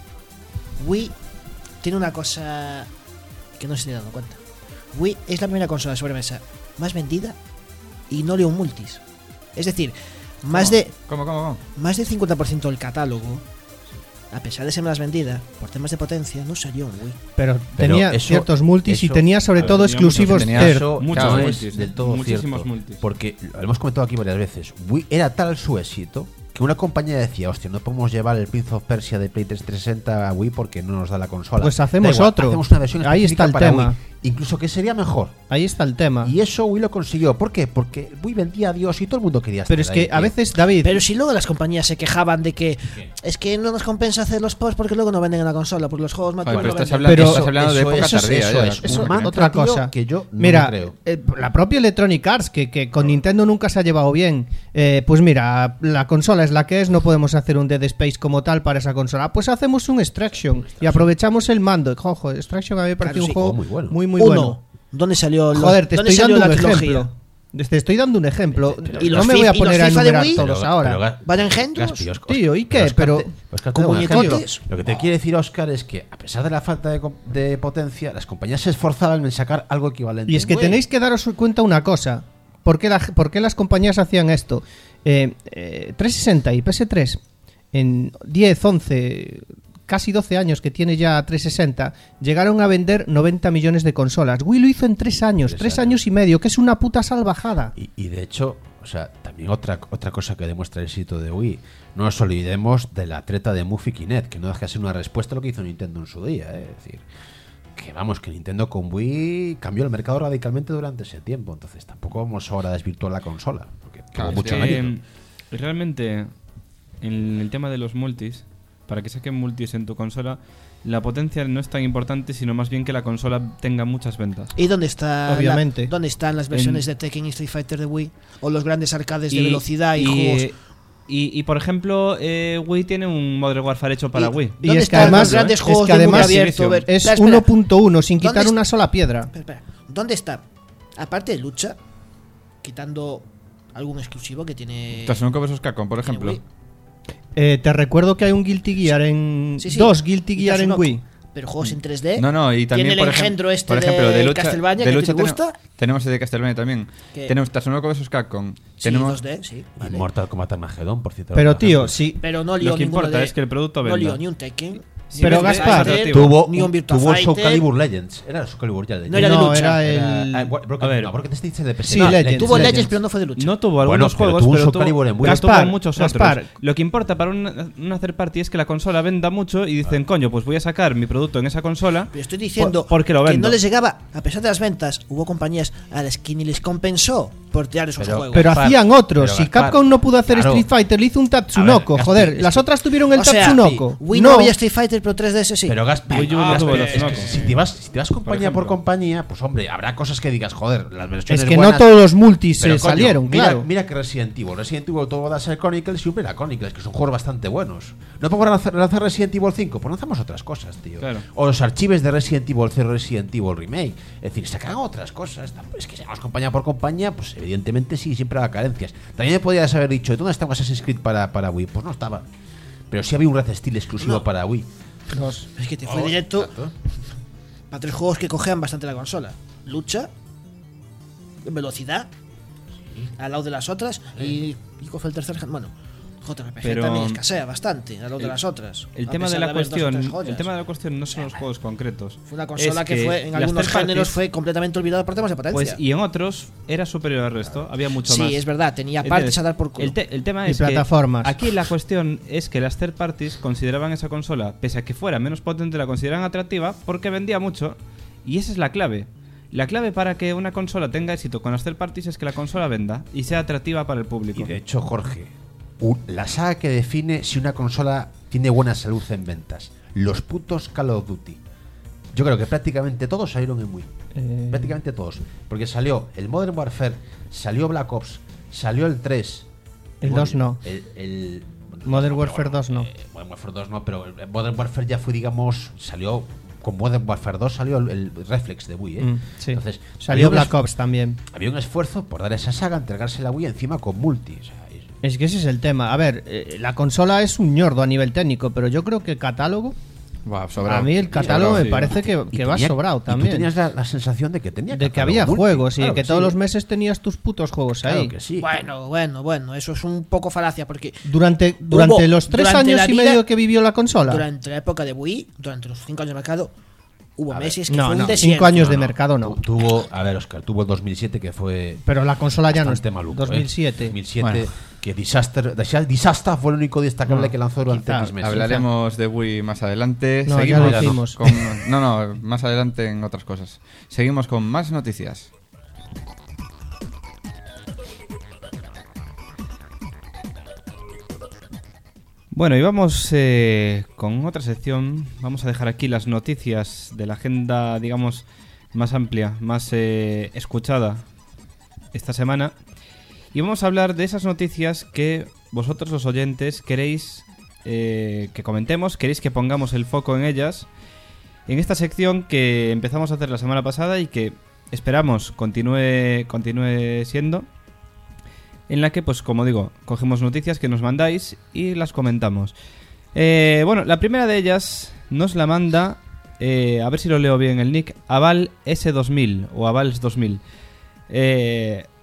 Wii tiene una cosa que no se estoy dando cuenta. Wii es la primera consola de sobremesa más vendida y no leo multis. Es decir, más de ¿Cómo, cómo, cómo? más del cincuenta por ciento del catálogo, a pesar de ser más vendida por temas de potencia, no salió en Wii. Pero, Pero tenía eso- ciertos multis y eso- tenía sobre a ver, todo tenía muchos- exclusivos tenía third. Eso Muchos no multis, es del todo muchísimos cierto. multis. Porque lo hemos comentado aquí varias veces. Wii era tal su éxito que una compañía decía, hostia, no podemos llevar el Prince of Persia de Play tres trescientos sesenta a Wii porque no nos da la consola. Pues Da hacemos igual, otro. Hacemos una versión Ahí específica está el para tema. Wii. Incluso que sería mejor. Ahí está el tema. Y eso Wii lo consiguió. ¿Por qué? Porque Wii vendía a Dios y todo el mundo quería estar Pero es ahí, que a tío. veces, David, Pero si luego las compañías se quejaban de que es que no nos compensa hacer los ports porque luego no venden en la consola, porque los juegos más Joder, pero no estás venden. hablando, Pero estás hablando de eso época es- eso tardía. es- ya, eso es ¿cómo un que no? mantra. otra tío, cosa. que yo no mira, me creo. eh, la propia Electronic Arts, que, que con Nintendo nunca se ha llevado bien. Eh, pues mira, la consola es la que es, no podemos hacer un Dead Space como tal para esa consola. Pues hacemos un Extraction y aprovechamos el mando. Ojo, Extraction a mí me parece Claro, un sí. juego Oh, muy bueno. muy, muy Uno. bueno. ¿Dónde salió los- Joder, te dónde estoy salió dando un la trilogía? ejemplo. Te estoy dando un ejemplo. ¿Y no los me voy a Fi- y los poner a FIFA de enumerar Wii? todos Pero- ahora. pero Ga- ¿Van engendros? Gaspi, Oscar- Tío, ¿y qué? Oscar Pero- te- Oscar, te ¿Con da un ejemplo. muñecotes? Lo que te quiere decir Oscar es que a pesar de la falta de, co- de potencia, las compañías se esforzaban en sacar algo equivalente. Y es que Güey, tenéis que daros cuenta una cosa. ¿Por qué, la- por qué las compañías hacían esto? Eh, eh, trescientos sesenta y P S tres en diez, once, casi doce años que tiene ya trescientos sesenta, llegaron a vender noventa millones de consolas. Wii lo hizo en tres años, tres, tres años y medio, que es una puta salvajada. Y, y de hecho, o sea, también otra, otra cosa que demuestra el éxito de Wii, no nos olvidemos de la treta de Move y Kinect, que no deja de ser una respuesta a lo que hizo Nintendo en su día, ¿eh? Es decir, que vamos, que Nintendo con Wii cambió el mercado radicalmente durante ese tiempo, entonces tampoco vamos ahora a desvirtuar la consola, porque Claro, tuvo mucho es Eh, mérito. realmente, en el tema de los multis, para que saquen multis en tu consola, la potencia no es tan importante, sino más bien que la consola tenga muchas ventas. ¿Y dónde está Obviamente. la- dónde están las versiones En- de Tekken y Street Fighter de Wii? O los grandes arcades de Y- velocidad y, juegos. Y, y, por ejemplo, eh, Wii tiene un Modern Warfare hecho para Y- Wii. Y ¿Dónde es que están además- los grandes es juegos que de mundo además abierto? Ver- Es Espera, espera. uno punto uno, sin ¿Dónde quitar est- una sola piedra. Espera, espera. ¿Dónde está? Aparte de lucha, quitando algún exclusivo que tiene. Tatsunoko versus. Capcom, por tiene ejemplo. Wii. Eh, te recuerdo que hay un Guilty Gear en... Sí, sí. Dos Guilty Y Gear en Tatsunoko. Wii. Pero juegos en tres D. No, no, y también Tiene el por, ejem- engendro este por ejemplo, de de lucha, Castlevania, de que lucha te tene- gusta. Tenemos el de Castlevania también. Que- Tenemos Tatsunoko versus. Capcom. Sí, tenemos dos D, sí. Y vale. Mortal Kombat Armageddon, por cierto. Pero por tío, ejemplo. sí. Pero no lió Lo que ninguno importa de- es que el producto No venda. lió ni un Tekken. Sí, Pero ves, Gaspar, es atractivo. tuvo, ni un Virtua tuvo el Fighter. Soul Calibur Legends. Era el Soul Calibur Legends. No era de no, lucha. era Era- el... ah, Broken- A ver. no, Broken Stage de P C. Sí, No, Legends. Tuvo Legends. Legends, pero no fue de lucha. No tuvo Bueno, algunos pero juegos, tuvo un pero, Soul tuvo, Calibur en Wii. pero Gaspar, tuvo muchos Gaspar. otros. Lo que importa para una, una third party es que la consola venda mucho y dicen, coño, pues voy a sacar mi producto en esa consola. Pero estoy diciendo Por- porque lo que vendo. no les llegaba, a pesar de las ventas, hubo compañías a las que ni les compensó portear esos Pero- juegos. Pero Gaspar, hacían otros. pero Si Gaspar, Capcom no pudo hacer claro. Street Fighter, le hizo un Tatsunoko. A ver, Joder, Gaspi, las es que- otras tuvieron el o sea, Tatsunoko. Wii no, había Street Fighter, pero tres D S sí. Pero Gaspi, Wii U no Gaspi, tuvo el es que Tatsunoko. si te vas, si te vas compañía por, ejemplo. compañía, pues hombre, habrá cosas que digas, joder, las versiones Es que buenas, no todos los multis pero, se coño, salieron, mira, claro. Mira que Resident Evil, Resident Evil todo va a ser Chronicles y Umbrella Chronicles, que son juegos bastante buenos. No podemos lanzar, lanzar Resident Evil cinco, pues lanzamos otras cosas, tío. Claro. O los archivos de Resident Evil cero, Resident Evil Remake. Es decir, sacan otras cosas. Es que si vamos compañía por compañía, pues evidentemente sí, siempre habrá carencias. También me podrías haber dicho, ¿dónde está un Assassin's Creed para, para Wii? Pues no estaba. Pero sí había un Red Steel exclusivo No. para Wii. Es que te fue directo para tres juegos que cojean bastante la consola: lucha, velocidad, al lado de las otras, y, y coge el tercer. Bueno, J R P G Pero- también escasea bastante al lado de El- las otras. El a tema pesar de la haber dos o cuestión, tres joyas. el tema de la cuestión no son los juegos concretos. Fue una consola Es que, fue en las algunos third géneros parties, fue completamente olvidada por temas de potencia. pues, y en otros era superior al resto, había mucho sí, más. es verdad, tenía Entonces, partes a dar por culo. El, te- el tema Y es plataformas. que aquí la cuestión es que las third parties consideraban esa consola, pese a que fuera menos potente, la consideraban atractiva porque vendía mucho. Y esa es la clave. La clave para que una consola tenga éxito con las third parties es que la consola venda y sea atractiva para el público. Y de hecho, Jorge, u- la saga que define si una consola tiene buena salud en ventas. Los putos Call of Duty. Yo creo que prácticamente todos salieron en Wii. Eh, Prácticamente todos. Porque salió el Modern Warfare, salió Black Ops, salió el tres. El dos no. El, el- Modern no, pero Warfare dos no. eh, Modern Warfare dos no, pero el Modern Warfare ya fue, digamos, salió. Con Modern Warfare dos salió el, el Reflex de Wii, ¿eh? Mm, sí. Entonces, Salió había un Black esfu- Ops también. Había un esfuerzo por dar a esa saga, entregarse la Wii encima con multi. O sea, es- Es que ese es el tema. A ver, eh, la consola es un ñordo a nivel técnico, pero yo creo que el catálogo, Buah, sobrado. a mí el catálogo Sobrado, me sí. parece que, y que va tenía- sobrado Y tú también. tenías la, la sensación de que tenía De que catálogo había multi. juegos y Claro que que todos sí. los meses tenías tus putos juegos Claro ahí. que sí. Bueno, bueno, bueno, eso es un poco falacia porque Durante, durante los tres durante años la y vida- medio que vivió la consola. durante la época de Wii, durante los cinco años de mercado, hubo A ver, meses que no, fue no, un desierto. cinco años de No, no, mercado no. tu- Tuvo, a ver, Oscar, tuvo el dos mil siete que fue Pero la consola ya no es bastante maluco. dos mil ¿eh? siete. dos mil siete, Bueno. que Disaster, Disa- Disaster fue el único destacable No, que lanzó durante quizá tres meses. Hablaremos de Wii más adelante. No, ya Seguimos lo hicimos. con, no, no, más adelante en otras cosas. Seguimos con más noticias. Bueno, y vamos eh, con otra sección. Vamos a dejar aquí las noticias de la agenda, digamos, más amplia, más eh, escuchada esta semana. Y vamos a hablar de esas noticias que vosotros, los oyentes, queréis eh, que comentemos, queréis que pongamos el foco en ellas. En esta sección que empezamos a hacer la semana pasada y que esperamos continúe, continúe siendo, en la que, pues como digo, cogemos noticias que nos mandáis y las comentamos. Eh, bueno, la primera de ellas nos la manda, eh, a ver si lo leo bien el nick, Aval S dos mil o Avals dos mil. Eh,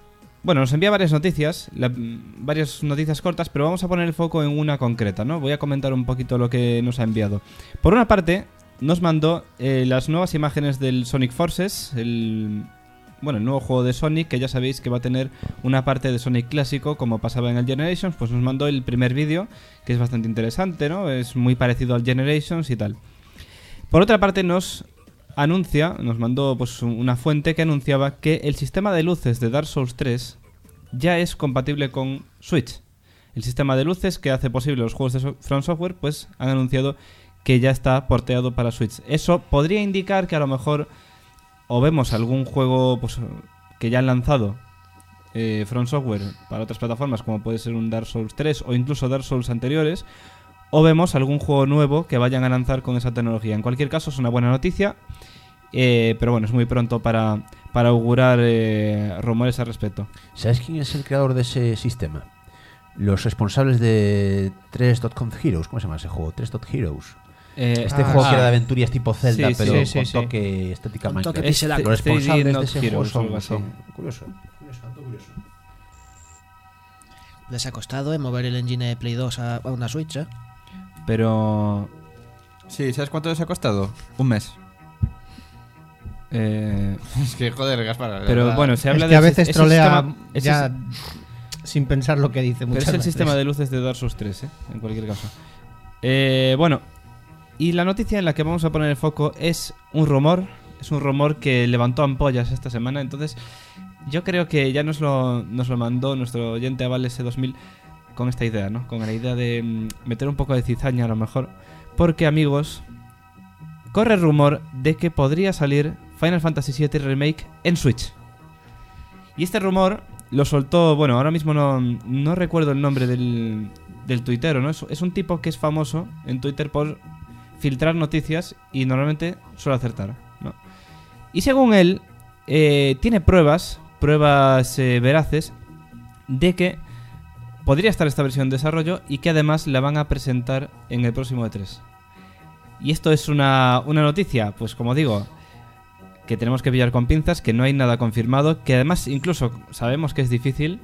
Bueno, nos envía varias noticias, la, varias noticias cortas, pero vamos a poner el foco en una concreta, ¿no? Voy a comentar un poquito lo que nos ha enviado. Por una parte, nos mandó eh, las nuevas imágenes del Sonic Forces, el, bueno, el nuevo juego de Sonic, que ya sabéis que va a tener una parte de Sonic clásico, como pasaba en el Generations. Pues nos mandó el primer vídeo, que es bastante interesante, ¿no? Es muy parecido al Generations y tal. Por otra parte, nos anuncia, nos mandó pues una fuente que anunciaba que el sistema de luces de Dark Souls tres ya es compatible con Switch. El sistema de luces que hace posible los juegos de From Software, pues han anunciado que ya está porteado para Switch. Eso podría indicar que a lo mejor o vemos algún juego pues, que ya han lanzado eh, From Software para otras plataformas, como puede ser un Dark Souls tres o incluso Dark Souls anteriores, o vemos algún juego nuevo que vayan a lanzar con esa tecnología. En cualquier caso, es una buena noticia, eh, pero bueno, es muy pronto para, para augurar eh, rumores al respecto. ¿Sabes quién es el creador de ese sistema? Los responsables de tres punto conf Heroes. ¿Cómo se llama ese juego? tres punto Heroes. Eh, Este ah, juego sí. que era de aventuras tipo Zelda, Sí, sí, pero sí, sí, con sí. toque estética Con toque Minecraft. pixel art. Los responsables de Not ese juego Heroes, algo son, así. son curioso. Curioso, dato curioso. Les ha costado eh, mover el engine de Play dos a, a una Switch, ¿eh? Pero... Sí, ¿sabes cuánto les ha costado? Un mes. Eh, Es que, joder, Gaspar. pero ¿verdad? bueno, se Es habla que de... a veces trolea es ya el- sin pensar lo que dice. Pero Muchas es el veces. sistema de luces de Dark Souls tres, ¿eh? En cualquier caso. Eh, bueno, y la noticia en la que vamos a poner el foco es un rumor. Es un rumor que levantó ampollas esta semana. Entonces, yo creo que ya nos lo, nos lo mandó nuestro oyente Aval S dos mil con esta idea, ¿no? Con la idea de mm, meter un poco de cizaña a lo mejor. Porque, amigos, corre el rumor de que podría salir Final Fantasy siete Remake en Switch. Y este rumor lo soltó, bueno, ahora mismo no, no recuerdo el nombre del, del tuitero, ¿no? Es, es un tipo que es famoso en Twitter por filtrar noticias y normalmente suele acertar, ¿no? Y según él, eh, tiene pruebas, pruebas eh, veraces, de que podría estar esta versión en desarrollo y que además la van a presentar en el próximo E tres. ¿Y esto es una, una noticia? Pues como digo, que tenemos que pillar con pinzas, que no hay nada confirmado, que además incluso sabemos que es difícil,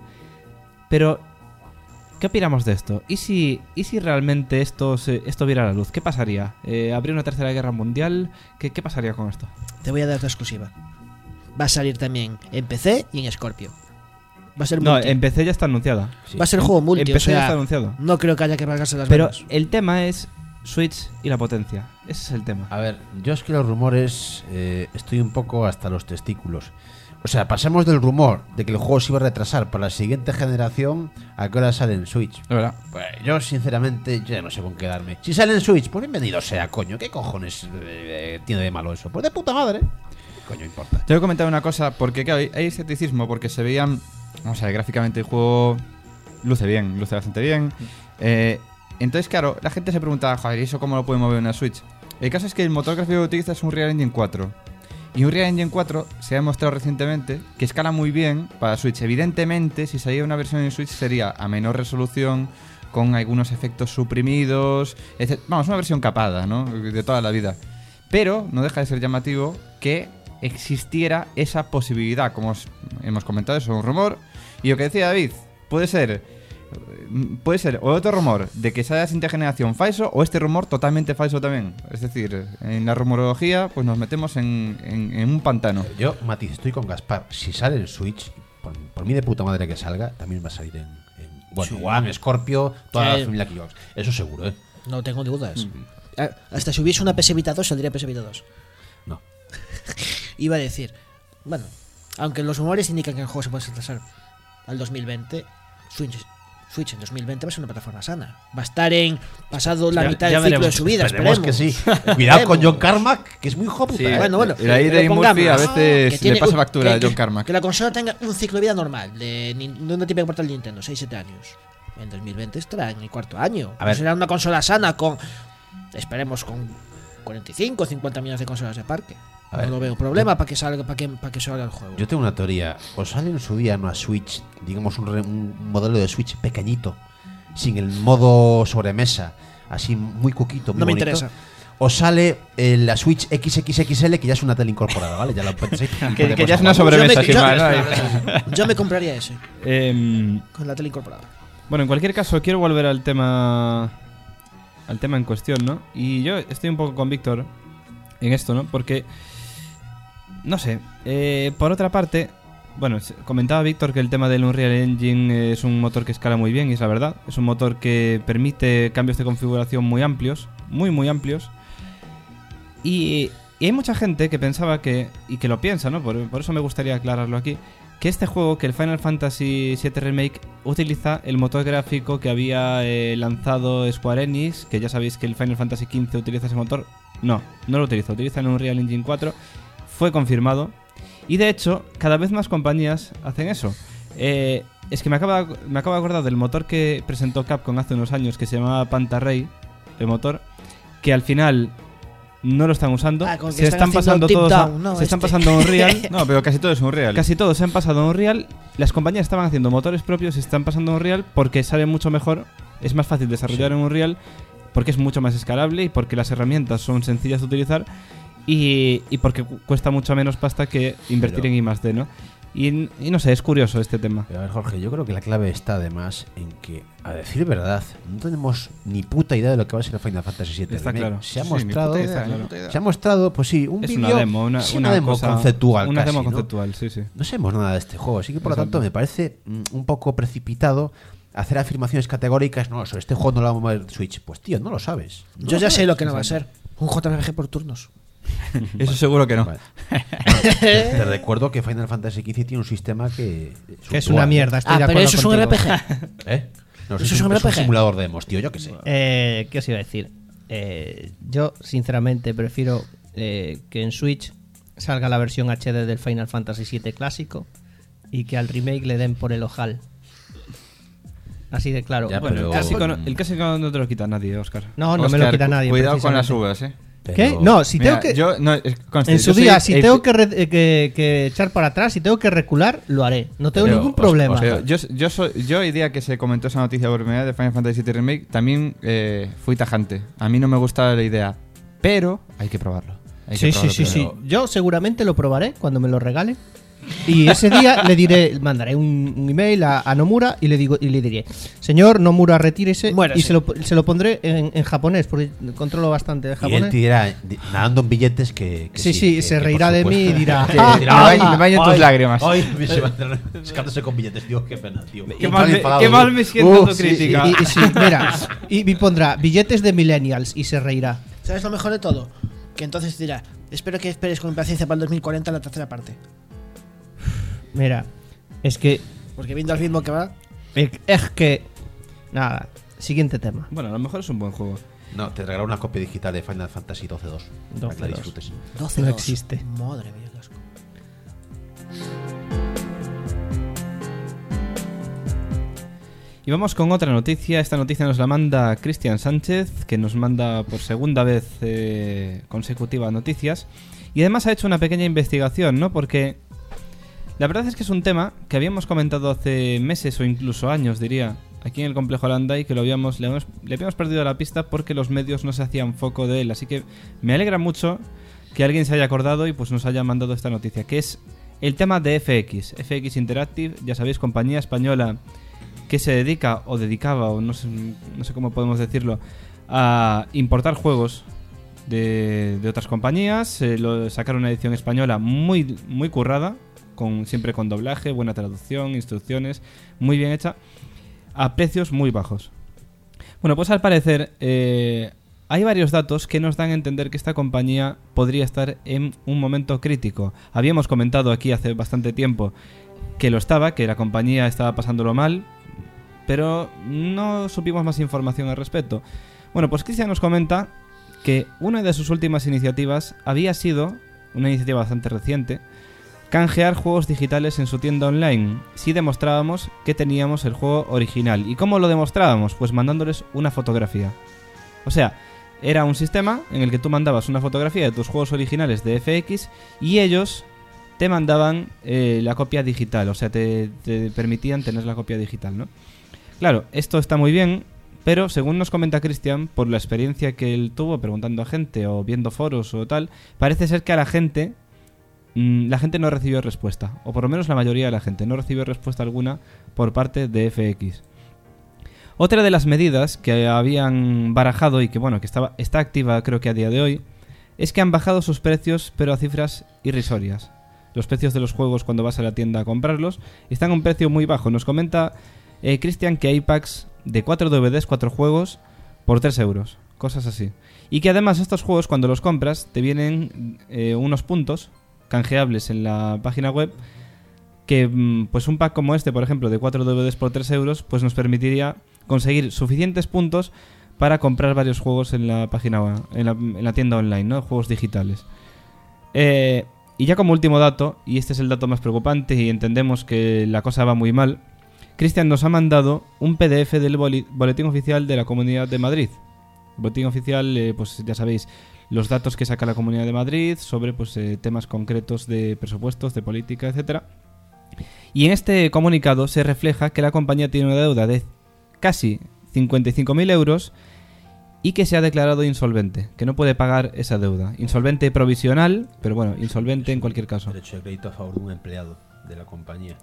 pero ¿qué opinamos de esto? ¿Y si, y si realmente esto, se, esto viera la luz? ¿Qué pasaría? Eh, ¿Habría una tercera guerra mundial? ¿Qué, ¿Qué pasaría con esto? Te voy a dar otra exclusiva. Va a salir también en P C y en Scorpio. Va a ser No, multi. en P C ya está anunciada. Sí. Va a ser juego multi, En o P C ya sea, está anunciado. no creo que haya que rasgarse las Pero manos. el tema es Switch y la potencia. Ese es el tema. A ver, yo es que los rumores eh, estoy un poco hasta los testículos. O sea, pasemos del rumor de que el juego se iba a retrasar para la siguiente generación a que ahora sale en Switch. De verdad. Pues yo, sinceramente, ya no sé con qué darme. Si sale en Switch, pues bienvenido sea, coño. ¿Qué cojones eh, tiene de malo eso? Pues de puta madre. ¿Qué coño importa? Tengo que comentar una cosa, porque claro, hay- hay escepticismo, porque se veían. Vamos a ver, gráficamente el juego luce bien, luce bastante bien. Eh, entonces, claro, la gente se pregunta, joder, ¿y eso cómo lo puede mover una Switch? El caso es que el motor gráfico que utiliza es un Real Engine cuatro. Y un Real Engine cuatro se ha demostrado recientemente que escala muy bien para Switch. Evidentemente, si saliera una versión en Switch sería a menor resolución, con algunos efectos suprimidos, etc. Vamos, una versión capada, ¿no? De toda la vida. Pero no deja de ser llamativo que existiera esa posibilidad. Como os hemos comentado, eso es un rumor. Y lo que decía David, puede ser puede ser o otro rumor de que sea la siguiente generación falso, o este rumor totalmente falso también. Es decir, en la rumorología pues nos metemos en, en, en un pantano. Yo, Matiz, estoy con Gaspar. Si sale en Switch, por, por mí de puta madre que salga, también va a salir en, en bueno, Sí. One, Scorpio, toda Sí. la familia Xbox. Eso seguro, ¿eh? No tengo dudas. Ah, Hasta si hubiese una P S Vita dos, saldría P S Vita dos. No. Iba a decir, bueno, aunque los rumores indican que el juego se puede retrasar al dos mil veinte, Switch, Switch en dos mil veinte va a ser una plataforma sana. Va a estar en pasado la Ya- mitad ya del ciclo veremos. de su vida, Esperemos esperemos. que sí. Cuidado con Esperemos. John Carmack, que es muy hijo puta, Sí, ¿eh? Bueno, bueno, el aire que le de pongamos, Murphy a que veces tiene le pasa un- factura que- a John que- Carmack. Que la consola tenga un ciclo de vida normal, de, ni- de una típica portal de Nintendo, seis siete años. En dos mil veinte estará en el cuarto año. A ver. Será una consola sana con, esperemos, con cuarenta y cinco o cincuenta millones de consolas de parque. A No ver, lo veo problema para que salga para que, para que salga el juego. Yo tengo una teoría. O sale en su día una Switch, digamos un, re- un modelo de Switch pequeñito, sin el modo sobremesa, así muy cuquito, muy No me bonito. interesa. os sale eh, la Switch equis equis equis ele, que ya es una tele incorporada, ¿vale? Ya la metéis ahí. Que, que ya es una sobremesa, Yo me- sin yo- más, ¿no? Yo me compraría ese, Em, con la tele incorporada. bueno, en cualquier caso, quiero volver al tema al tema en cuestión, ¿no? Y yo estoy un poco con Víctor en esto, ¿no? Porque, no sé, eh, por otra parte, bueno, s- comentaba Víctor que el tema del Unreal Engine es un motor que escala muy bien, y es la verdad. Es un motor que permite cambios de configuración muy amplios, muy, muy amplios. Y, y hay mucha gente que pensaba que, y que lo piensa, ¿no? Por, por eso me gustaría aclararlo aquí, que este juego, que el Final Fantasy siete Remake, utiliza el motor gráfico que había eh, lanzado Square Enix, que ya sabéis que el Final Fantasy quince utiliza ese motor. No, no lo utiliza, utiliza el Unreal Engine cuatro. Fue confirmado. Y de hecho, cada vez más compañías hacen eso. Eh, es que me acaba, me acabo de acordar del motor que presentó Capcom hace unos años, que se llamaba Pantarray, el motor, que al final no lo están usando. Ah, con que se están están haciendo pasando Tip todos a, Down, ¿no? se están Este. pasando a Unreal. No, pero casi todo es un real. Casi todos se han pasado a Unreal. Las compañías estaban haciendo motores propios y se están pasando a Unreal porque sale mucho mejor. Es más fácil desarrollar en Unreal porque es mucho más escalable y porque las herramientas son sencillas de utilizar y, y porque cu- cuesta mucho menos pasta que invertir Pero- en I más D, ¿no? Y, y no sé, es curioso este tema. Pero a ver, Jorge, yo creo que la clave está además en que, a decir verdad, no tenemos ni puta idea de lo que va a ser el Final Fantasy siete. Está Remake. claro. Se ha Sí, mostrado, ni puta idea, Está ni claro. puta idea. se ha mostrado, pues sí, un Es vídeo, una demo, una, sí, una demo cosa- conceptual, Una casi, demo ¿no? conceptual, sí, sí. No sabemos nada de este juego, así que por lo Exacto. tanto me parece mm, un poco precipitado hacer afirmaciones categóricas. No, sobre este juego no lo vamos a ver Switch. Pues tío, no lo sabes. No Yo ya sé sabes. lo que no va a ser. Un J R P G por turnos. Eso seguro que no. Vale. Bueno, te recuerdo que Final Fantasy quince tiene un sistema que... Que es una mierda, estoy Ah, de pero acuerdo eso es un R contigo. P G. ¿Eh? No, ¿Eso es un es R P G? simulador de demos, tío, yo qué sé. Eh, ¿Qué os iba a decir? Eh, yo, sinceramente, prefiero eh, que en Switch salga la versión H D del Final Fantasy siete clásico y que al remake le den por el ojal. Así de claro. Ya, Bueno, pero- el clásico, no, el clásico no te lo quita nadie, Oscar. No, no me Oscar, lo quita nadie. Cuidado con las precisamente. uvas, eh. Pero- ¿Qué? No, si Mira, tengo que... yo, no, es- conste, En yo su día, soy si el- tengo que, re- eh, que, que echar para atrás, si tengo que recular, lo haré. No tengo Pero, ningún os- problema. os- Pero yo, yo, soy, yo el día que se comentó esa noticia por primera vez de Final Fantasy siete Remake también eh, fui tajante. A mí no me gustaba la idea, pero hay que probarlo. Hay que Sí, sí, probarlo sí, sí. primero. Yo seguramente lo probaré cuando me lo regale. Y ese día le diré, mandaré un, un email a, a Nomura y le digo y le diré, señor Nomura, retírese. Muérase. Y se lo, se lo pondré en, en japonés, porque controlo bastante de Y él japonés. te dirá, di- nadando en billetes, que, que Sí, sí, que- se que por reirá de mí y supuesto. dirá, Que "Ah, me ah, bañen- ah". me bañen tus lágrimas. Ay, me se va a hacer secándose con billetes, tío, qué pena, tío. Qué mal, me, qué mal me siento Uh, tu sí, crítica. Y, y sí, mira, y, y pondrá billetes de millennials y se reirá. ¿Sabes lo mejor de todo? Que entonces dirá, espero que esperes con impaciencia para el dos mil cuarenta la tercera parte. Mira, es que Porque viendo al ritmo que va, es que nada, siguiente tema. Bueno, a lo mejor es un buen juego. No, te regalaré una copia digital de Final Fantasy doce dos. Para que la doce dos. disfrutes. doce No dos. existe. Madre mía, qué asco. Y vamos con otra noticia. Esta noticia nos la manda Cristian Sánchez, que nos manda por segunda vez eh, consecutiva noticias. Y además ha hecho una pequeña investigación, ¿no? Porque la verdad es que es un tema que habíamos comentado hace meses o incluso años, diría, aquí en el Complejo Landai, que lo habíamos, le, habíamos, le habíamos perdido la pista porque los medios no se hacían foco de él. Así que me alegra mucho que alguien se haya acordado y pues nos haya mandado esta noticia, que es el tema de F X. F X Interactive, ya sabéis, compañía española que se dedica o dedicaba, o no sé, no sé cómo podemos decirlo, a importar juegos de, de otras compañías. Eh, lo, sacaron una edición española muy, muy currada, con, siempre con doblaje, buena traducción, instrucciones, muy bien hecha, a precios muy bajos. Bueno, pues al parecer eh, hay varios datos que nos dan a entender que esta compañía podría estar en un momento crítico. Habíamos comentado aquí hace bastante tiempo que lo estaba, que la compañía estaba pasándolo mal, pero no supimos más información al respecto. Bueno, pues Cristian nos comenta que una de sus últimas iniciativas había sido, una iniciativa bastante reciente, canjear juegos digitales en su tienda online si demostrábamos que teníamos el juego original. ¿Y cómo lo demostrábamos? Pues mandándoles una fotografía. O sea, era un sistema en el que tú mandabas una fotografía de tus juegos originales de F X y ellos te mandaban eh, la copia digital, o sea, te, te permitían tener la copia digital, ¿no? Claro, esto está muy bien, Pero según nos comenta Cristian, por la experiencia que él tuvo preguntando a gente o viendo foros o tal, parece ser que a la gente mmm, la gente no recibió respuesta, o por lo menos la mayoría de la gente no recibió respuesta alguna por parte de F X. Otra de las medidas que habían barajado y que bueno, que estaba está activa creo que a día de hoy, es que han bajado sus precios pero a cifras irrisorias. Los precios de los juegos cuando vas a la tienda a comprarlos están a un precio muy bajo. Nos comenta eh, Cristian que hay packs de cuatro D V Ds, cuatro juegos por tres euros, cosas así. Y que además estos juegos cuando los compras te vienen eh, unos puntos canjeables en la página web que pues un pack como este, por ejemplo, de cuatro D V Ds por tres euros, pues nos permitiría conseguir suficientes puntos para comprar varios juegos en la página, en la, en la tienda online, ¿no? Juegos digitales. Eh, y ya como último dato, y este es el dato más preocupante y entendemos que la cosa va muy mal, Cristian nos ha mandado un P D F del boli- boletín oficial de la Comunidad de Madrid. El boletín oficial, eh, pues ya sabéis, los datos que saca la Comunidad de Madrid sobre pues eh, temas concretos de presupuestos, de política, etcétera. Y en este comunicado se refleja que la compañía tiene una deuda de casi cincuenta y cinco mil euros y que se ha declarado insolvente, que no puede pagar esa deuda. Insolvente provisional, pero bueno, insolvente en cualquier caso. Derecho de crédito a favor de un empleado de la compañía.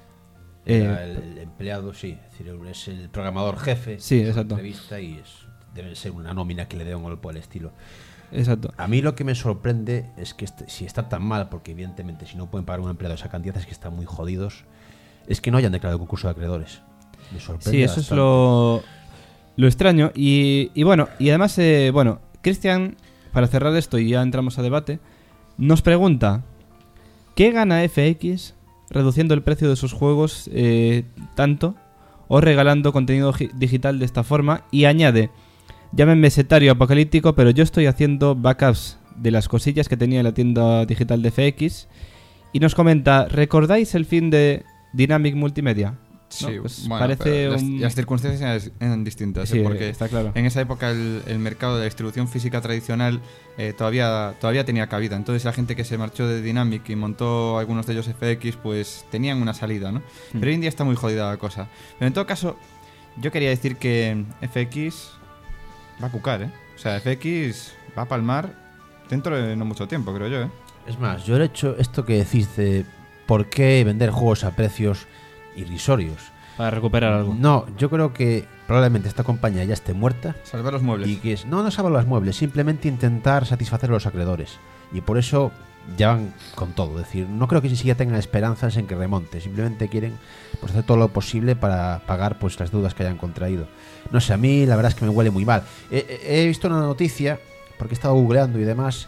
Eh, Era el, el empleado, sí, es decir, es el programador jefe. Sí, exacto. Revista y es, debe ser una nómina que le dé un golpe al estilo. Exacto. A mí lo que me sorprende es que este, si está tan mal, porque evidentemente si no pueden pagar un empleado esa cantidad es que están muy jodidos, es que no hayan declarado concurso de acreedores. Me sorprende. Sí, eso bastante. es lo, lo extraño. Y, y bueno, y además, eh, bueno, Cristian, para cerrar esto y ya entramos a debate, nos pregunta, ¿qué gana F X reduciendo el precio de sus juegos eh, tanto o regalando contenido gi- digital de esta forma? Y añade, llámenme setario apocalíptico, pero yo estoy haciendo backups de las cosillas que tenía en la tienda digital de F X. Y nos comenta, ¿recordáis el fin de Dynamic Multimedia? Sí, ¿no? Pues bueno, parece pero las, un... las circunstancias eran distintas, Sí, ¿eh? Porque está claro. en esa época el, el mercado de la distribución física tradicional eh, todavía, todavía tenía cabida. Entonces la gente que se marchó de Dynamic y montó algunos de ellos F X, pues tenían una salida, ¿no? Mm. Pero hoy en día está muy jodida la cosa. Pero en todo caso, yo quería decir que F X va a cucar, ¿eh? O sea, F X va a palmar dentro de no mucho tiempo, creo yo, ¿eh? Es más, yo he hecho esto que decís de por qué vender juegos a precios irrisorios. Para recuperar algo. No, yo creo que probablemente esta compañía ya esté muerta Salvar los muebles. y que es, no, no salvar los muebles, simplemente intentar satisfacer a los acreedores. Y por eso ya van con todo. Es decir, no creo que ni siquiera tengan esperanzas en que remonte. Simplemente quieren pues, hacer todo lo posible para pagar pues las deudas que hayan contraído. No sé, a mí la verdad es que me huele muy mal. He, he visto una noticia, porque he estado googleando y demás,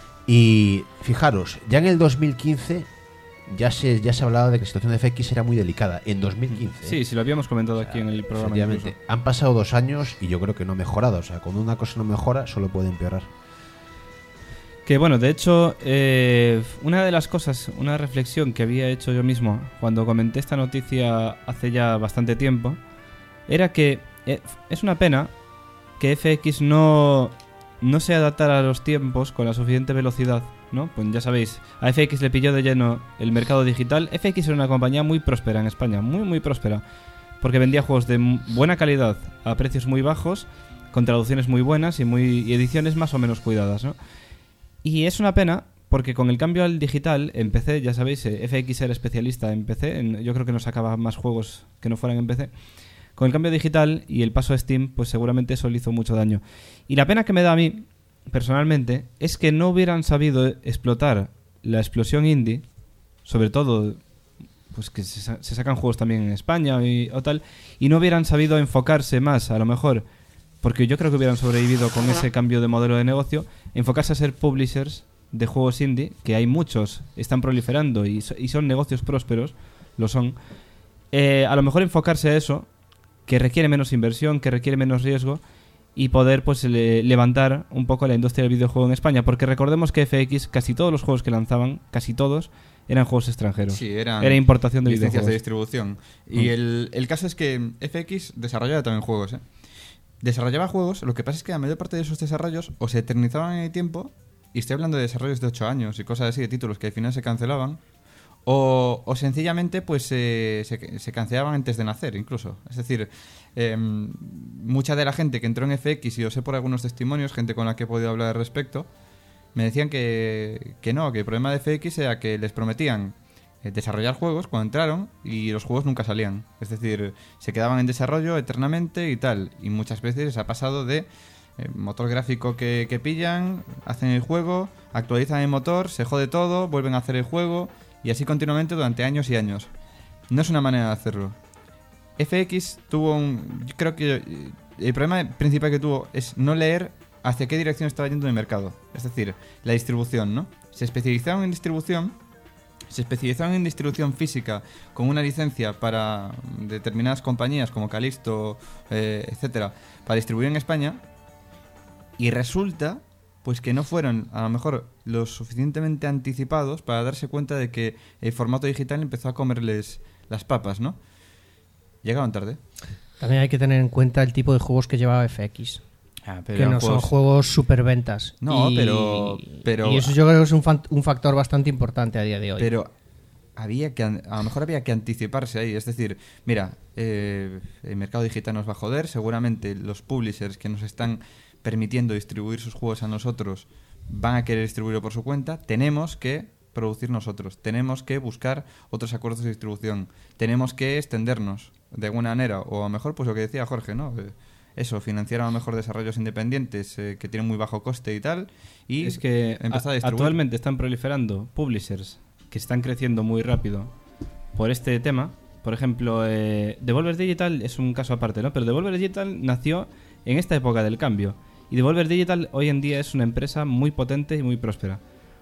y fijaros, ya en el dos mil quince ya se, ya se hablaba de que la situación de F X era muy delicada. En dos mil quince. Sí, sí, lo habíamos comentado aquí en el programa. Efectivamente, incluso. han pasado dos años y yo creo que no ha mejorado. O sea, cuando una cosa no mejora, solo puede empeorar. Que bueno, de hecho, eh, una de las cosas, una reflexión que había hecho yo mismo cuando comenté esta noticia hace ya bastante tiempo, era que eh, es una pena que F X no, no se adaptara a los tiempos con la suficiente velocidad, ¿no? Pues ya sabéis, a F X le pilló de lleno el mercado digital. F X era una compañía muy próspera en España, muy muy próspera, porque vendía juegos de m- buena calidad a precios muy bajos, con traducciones muy buenas y, muy, y ediciones más o menos cuidadas, ¿no? Y es una pena porque con el cambio al digital en P C, ya sabéis, eh, F X era especialista en P C, en- yo creo que no sacaba más juegos que no fueran en P C. Con el cambio digital y el paso a Steam, pues seguramente eso le hizo mucho daño. Y la pena que me da a mí, personalmente, es que no hubieran sabido explotar la explosión indie, sobre todo pues que se, sa- se sacan juegos también en España y, o tal, y no hubieran sabido enfocarse más, a lo mejor, porque yo creo que hubieran sobrevivido con ese cambio de modelo de negocio, enfocarse a ser publishers de juegos indie, que hay muchos, están proliferando y, so- y son negocios prósperos, lo son. Eh, a lo mejor enfocarse a eso, que requiere menos inversión, que requiere menos riesgo, y poder pues le- levantar un poco la industria del videojuego en España, porque recordemos que F X, casi todos los juegos que lanzaban, casi todos, eran juegos extranjeros. Sí, eran Era importación de licencias de videojuegos. distribución. Y Mm. el, el caso es que F X desarrollaba también juegos, ¿eh? Desarrollaba juegos, lo que pasa es que la mayor parte de esos desarrollos o se eternizaban en el tiempo, y estoy hablando de desarrollos de ocho años y cosas así, de títulos que al final se cancelaban, o, o sencillamente pues eh, se, se cancelaban antes de nacer incluso. Es decir, eh, mucha de la gente que entró en F X, y yo sé por algunos testimonios, gente con la que he podido hablar al respecto, me decían que, que no, que el problema de F X era que les prometían eh, desarrollar juegos cuando entraron y los juegos nunca salían. Es decir, se quedaban en desarrollo eternamente y tal. Y muchas veces les ha pasado de eh, motor gráfico que, que pillan, hacen el juego, actualizan el motor, se jode todo, vuelven a hacer el juego y así continuamente durante años y años. No es una manera de hacerlo. F X tuvo un... Yo creo que el problema principal que tuvo es no leer hacia qué dirección estaba yendo el mercado. Es decir, la distribución, ¿no? Se especializaron en distribución, se especializaron en distribución física con una licencia para determinadas compañías como Callisto, eh, etcétera, para distribuir en España, y resulta pues que no fueron a lo mejor lo suficientemente anticipados para darse cuenta de que el formato digital empezó a comerles las papas, ¿no? Llegaron tarde. También hay que tener en cuenta el tipo de juegos que llevaba F X. Ah, pero Que no eran son juegos- juegos superventas. No, Y- pero- pero- Y eso yo creo que es un, fan- un factor bastante importante a día de hoy. Pero había que an- a lo mejor había que anticiparse ahí. Es decir, mira, eh, el mercado digital nos va a joder. Seguramente los publishers que nos están permitiendo distribuir sus juegos a nosotros van a querer distribuirlo por su cuenta. Tenemos que producir nosotros. Tenemos que buscar otros acuerdos de distribución. Tenemos que extendernos de alguna manera. O a lo mejor, pues lo que decía Jorge, ¿no? Eh, Eso, financiar a lo mejor desarrollos independientes eh, que tienen muy bajo coste y tal. Y Es que empezar a a- distribuir. actualmente están proliferando publishers que están creciendo muy rápido por este tema. Por ejemplo, eh, Devolver Digital es un caso aparte, ¿no? Pero Devolver Digital nació en esta época del cambio. Y Devolver Digital hoy en día es una empresa muy potente y muy próspera.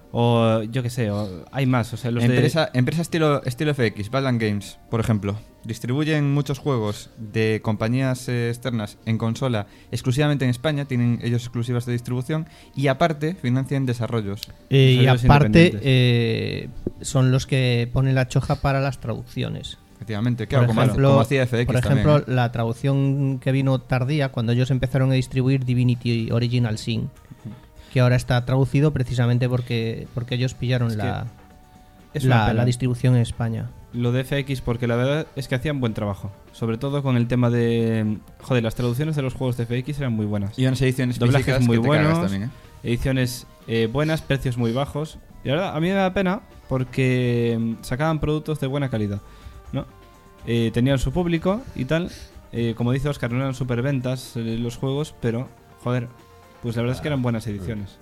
O yo qué sé, o hay más. O sea, los de- Empresa, empresa estilo, estilo F X, Badland Games, por ejemplo. Distribuyen muchos juegos de compañías eh, externas en consola exclusivamente en España, tienen ellos exclusivas de distribución y aparte financian desarrollos. Eh, y Desarrollos aparte independientes. eh, son los que ponen la choja para las traducciones. Efectivamente, claro, por como, ejemplo, como hacía F X por ejemplo también. ¿eh? la traducción que vino tardía cuando ellos empezaron a distribuir Divinity Original Sin, que ahora está traducido precisamente porque porque ellos pillaron Es que la, es una la, pena. la distribución en España. Lo de F X, porque la verdad es que hacían buen trabajo. Sobre todo con el tema de... Joder, las traducciones de los juegos de F X eran muy buenas. Y unas ediciones Doblajes físicas muy que te cagas buenos, también, ¿eh? ediciones eh, buenas, precios muy bajos. Y la verdad, a mí me da pena porque mm, sacaban productos de buena calidad, ¿no? Eh, tenían su público y tal. Eh, como dice Oscar, no eran superventas eh, los juegos, pero, joder, pues la verdad es que eran buenas ediciones.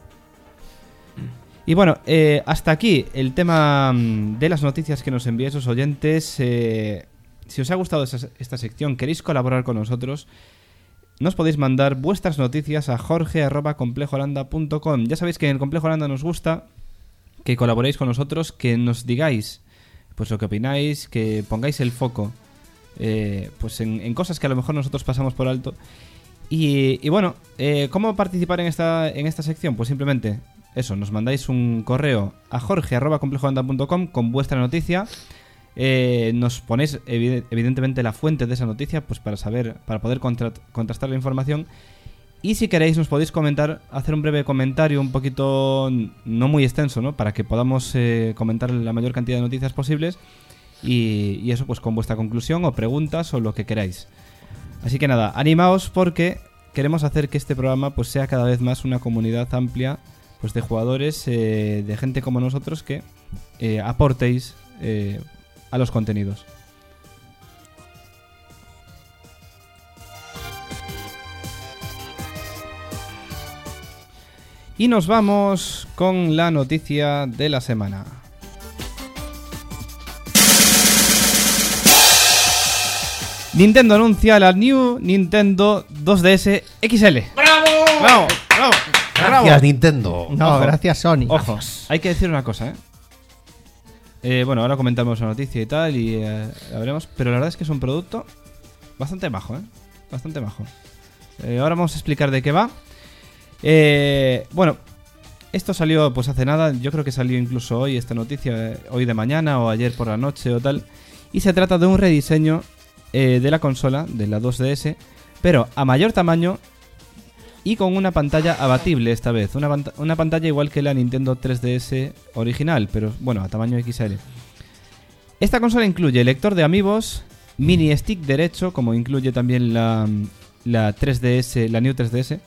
Y bueno, eh, hasta aquí el tema mm, de las noticias que nos envían esos oyentes. Eh, si os ha gustado esa- esta sección, queréis colaborar con nosotros, nos podéis mandar vuestras noticias a jorge arroba complejoholanda punto com. Ya sabéis que en el Complejo Holanda nos gusta que colaboréis con nosotros, que nos digáis pues lo que opináis, que pongáis el foco eh, pues en, en cosas que a lo mejor nosotros pasamos por alto. Y, y bueno, eh, ¿cómo participar en esta, en esta sección? Pues simplemente eso, nos mandáis un correo a jorge arroba complejoholanda punto com con vuestra noticia. Eh, nos ponéis evi- evidentemente la fuente de esa noticia, pues para saber, para poder contra- contrastar la información. Y si queréis nos podéis comentar, hacer un breve comentario un poquito no muy extenso, ¿no? Para que podamos eh, comentar la mayor cantidad de noticias posibles. Y, y eso pues con vuestra conclusión o preguntas o lo que queráis. Así que nada, animaos porque queremos hacer que este programa pues sea cada vez más una comunidad amplia pues de jugadores, eh, de gente como nosotros que eh, aportéis eh, a los contenidos. Y nos vamos con la noticia de la semana. Nintendo anuncia la New Nintendo dos D S X L. ¡Bravo! ¡Bravo! ¡Bravo! Gracias, Nintendo. No, Ojo. gracias Sony. Ojo, hay que decir una cosa, ¿eh? Eh, bueno, ahora comentamos la noticia y tal y eh, la veremos, pero la verdad es que es un producto bastante majo, ¿eh? Bastante majo. Eh, ahora vamos a explicar de qué va. Eh, bueno, esto salió pues hace nada, yo creo que salió incluso hoy esta noticia, eh, hoy de mañana o ayer por la noche o tal. Y se trata de un rediseño eh, de la consola, de la dos D S, pero a mayor tamaño y con una pantalla abatible esta vez. Una, pant- una pantalla igual que la Nintendo tres D S original, pero bueno, a tamaño X L. Esta consola incluye lector de amigos, mini stick derecho, como incluye también la, la tres D S, la New tres D S.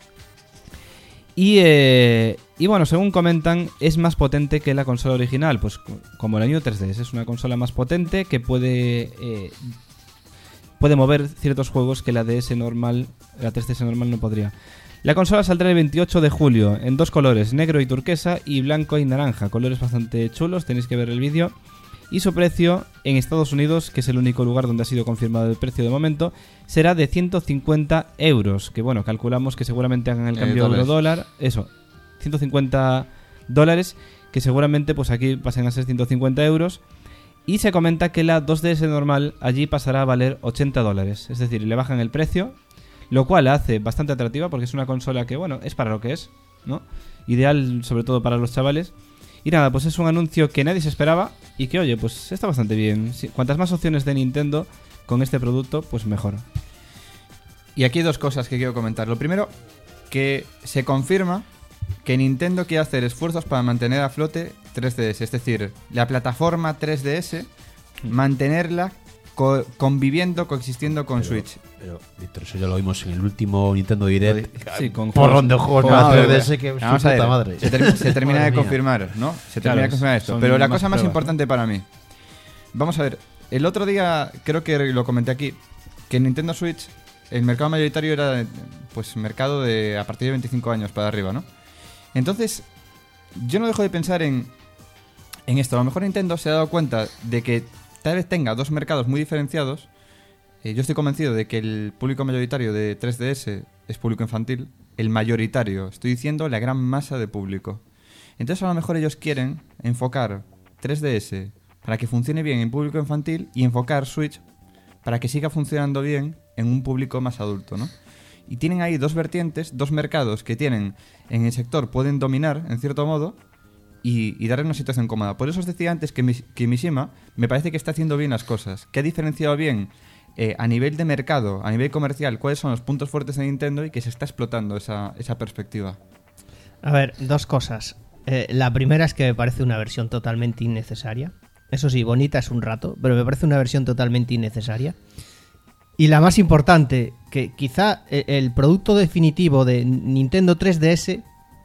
Y, eh, y bueno, según comentan, es más potente que la consola original, pues como la New tres D S. Es una consola más potente que puede eh, puede mover ciertos juegos que la D S normal, la tres D S normal no podría. La consola saldrá el veintiocho de julio en dos colores, negro y turquesa y blanco y naranja, colores bastante chulos, tenéis que ver el vídeo. Y su precio en Estados Unidos, que es el único lugar donde ha sido confirmado el precio de momento, será de ciento cincuenta euros. Que bueno, calculamos que seguramente hagan el cambio Eh, dólares. euro-dólar. Eso, ciento cincuenta dólares, que seguramente pues aquí pasen a ser ciento cincuenta euros. Y se comenta que la dos D S normal allí pasará a valer ochenta dólares. Es decir, le bajan el precio, lo cual la hace bastante atractiva porque es una consola que, bueno, es para lo que es, ¿no? Ideal sobre todo para los chavales. Y nada, pues es un anuncio que nadie se esperaba y que, oye, pues está bastante bien. Sí, cuantas más opciones de Nintendo con este producto, pues mejor. Y aquí hay dos cosas que quiero comentar. Lo primero, que se confirma que Nintendo quiere hacer esfuerzos para mantener a flote tres D S. Es decir, la plataforma tres D S, mantenerla co- conviviendo, coexistiendo con Pero- Switch. Pero, Víctor, eso ya lo vimos en el último Nintendo Direct. Sí, con Porrón de juegos No, para a tres ver, D S que vamos su a puta ver, madre. Se, ter- se termina Madre de mía. confirmar, ¿no? Se Claro, termina de confirmar esto. son Pero la más cosa más pruebas, importante para mí. Vamos a ver, el otro día creo que lo comenté aquí, que en Nintendo Switch el mercado mayoritario era pues mercado de a partir de veinticinco años para arriba, ¿no? Entonces, yo no dejo de pensar en, en esto. A lo mejor Nintendo se ha dado cuenta de que tal vez tenga dos mercados muy diferenciados. Eh, yo estoy convencido de que el público mayoritario de tres D S es público infantil. El mayoritario, estoy diciendo la gran masa de público. Entonces a lo mejor ellos quieren enfocar tres D S para que funcione bien en público infantil y enfocar Switch para que siga funcionando bien en un público más adulto, ¿no? Y tienen ahí dos vertientes, dos mercados que tienen en el sector, pueden dominar en cierto modo y, y darle una situación cómoda. Por eso os decía antes que, Mis- que Mishima me parece que está haciendo bien las cosas, que ha diferenciado bien eh, a nivel de mercado, a nivel comercial, cuáles son los puntos fuertes de Nintendo y que se está explotando esa, esa perspectiva. A ver, dos cosas. Eh, la primera es que me parece una versión totalmente innecesaria. Eso sí, bonita es un rato, pero me parece una versión totalmente innecesaria. Y la más importante, que quizá e- el producto definitivo de Nintendo tres D S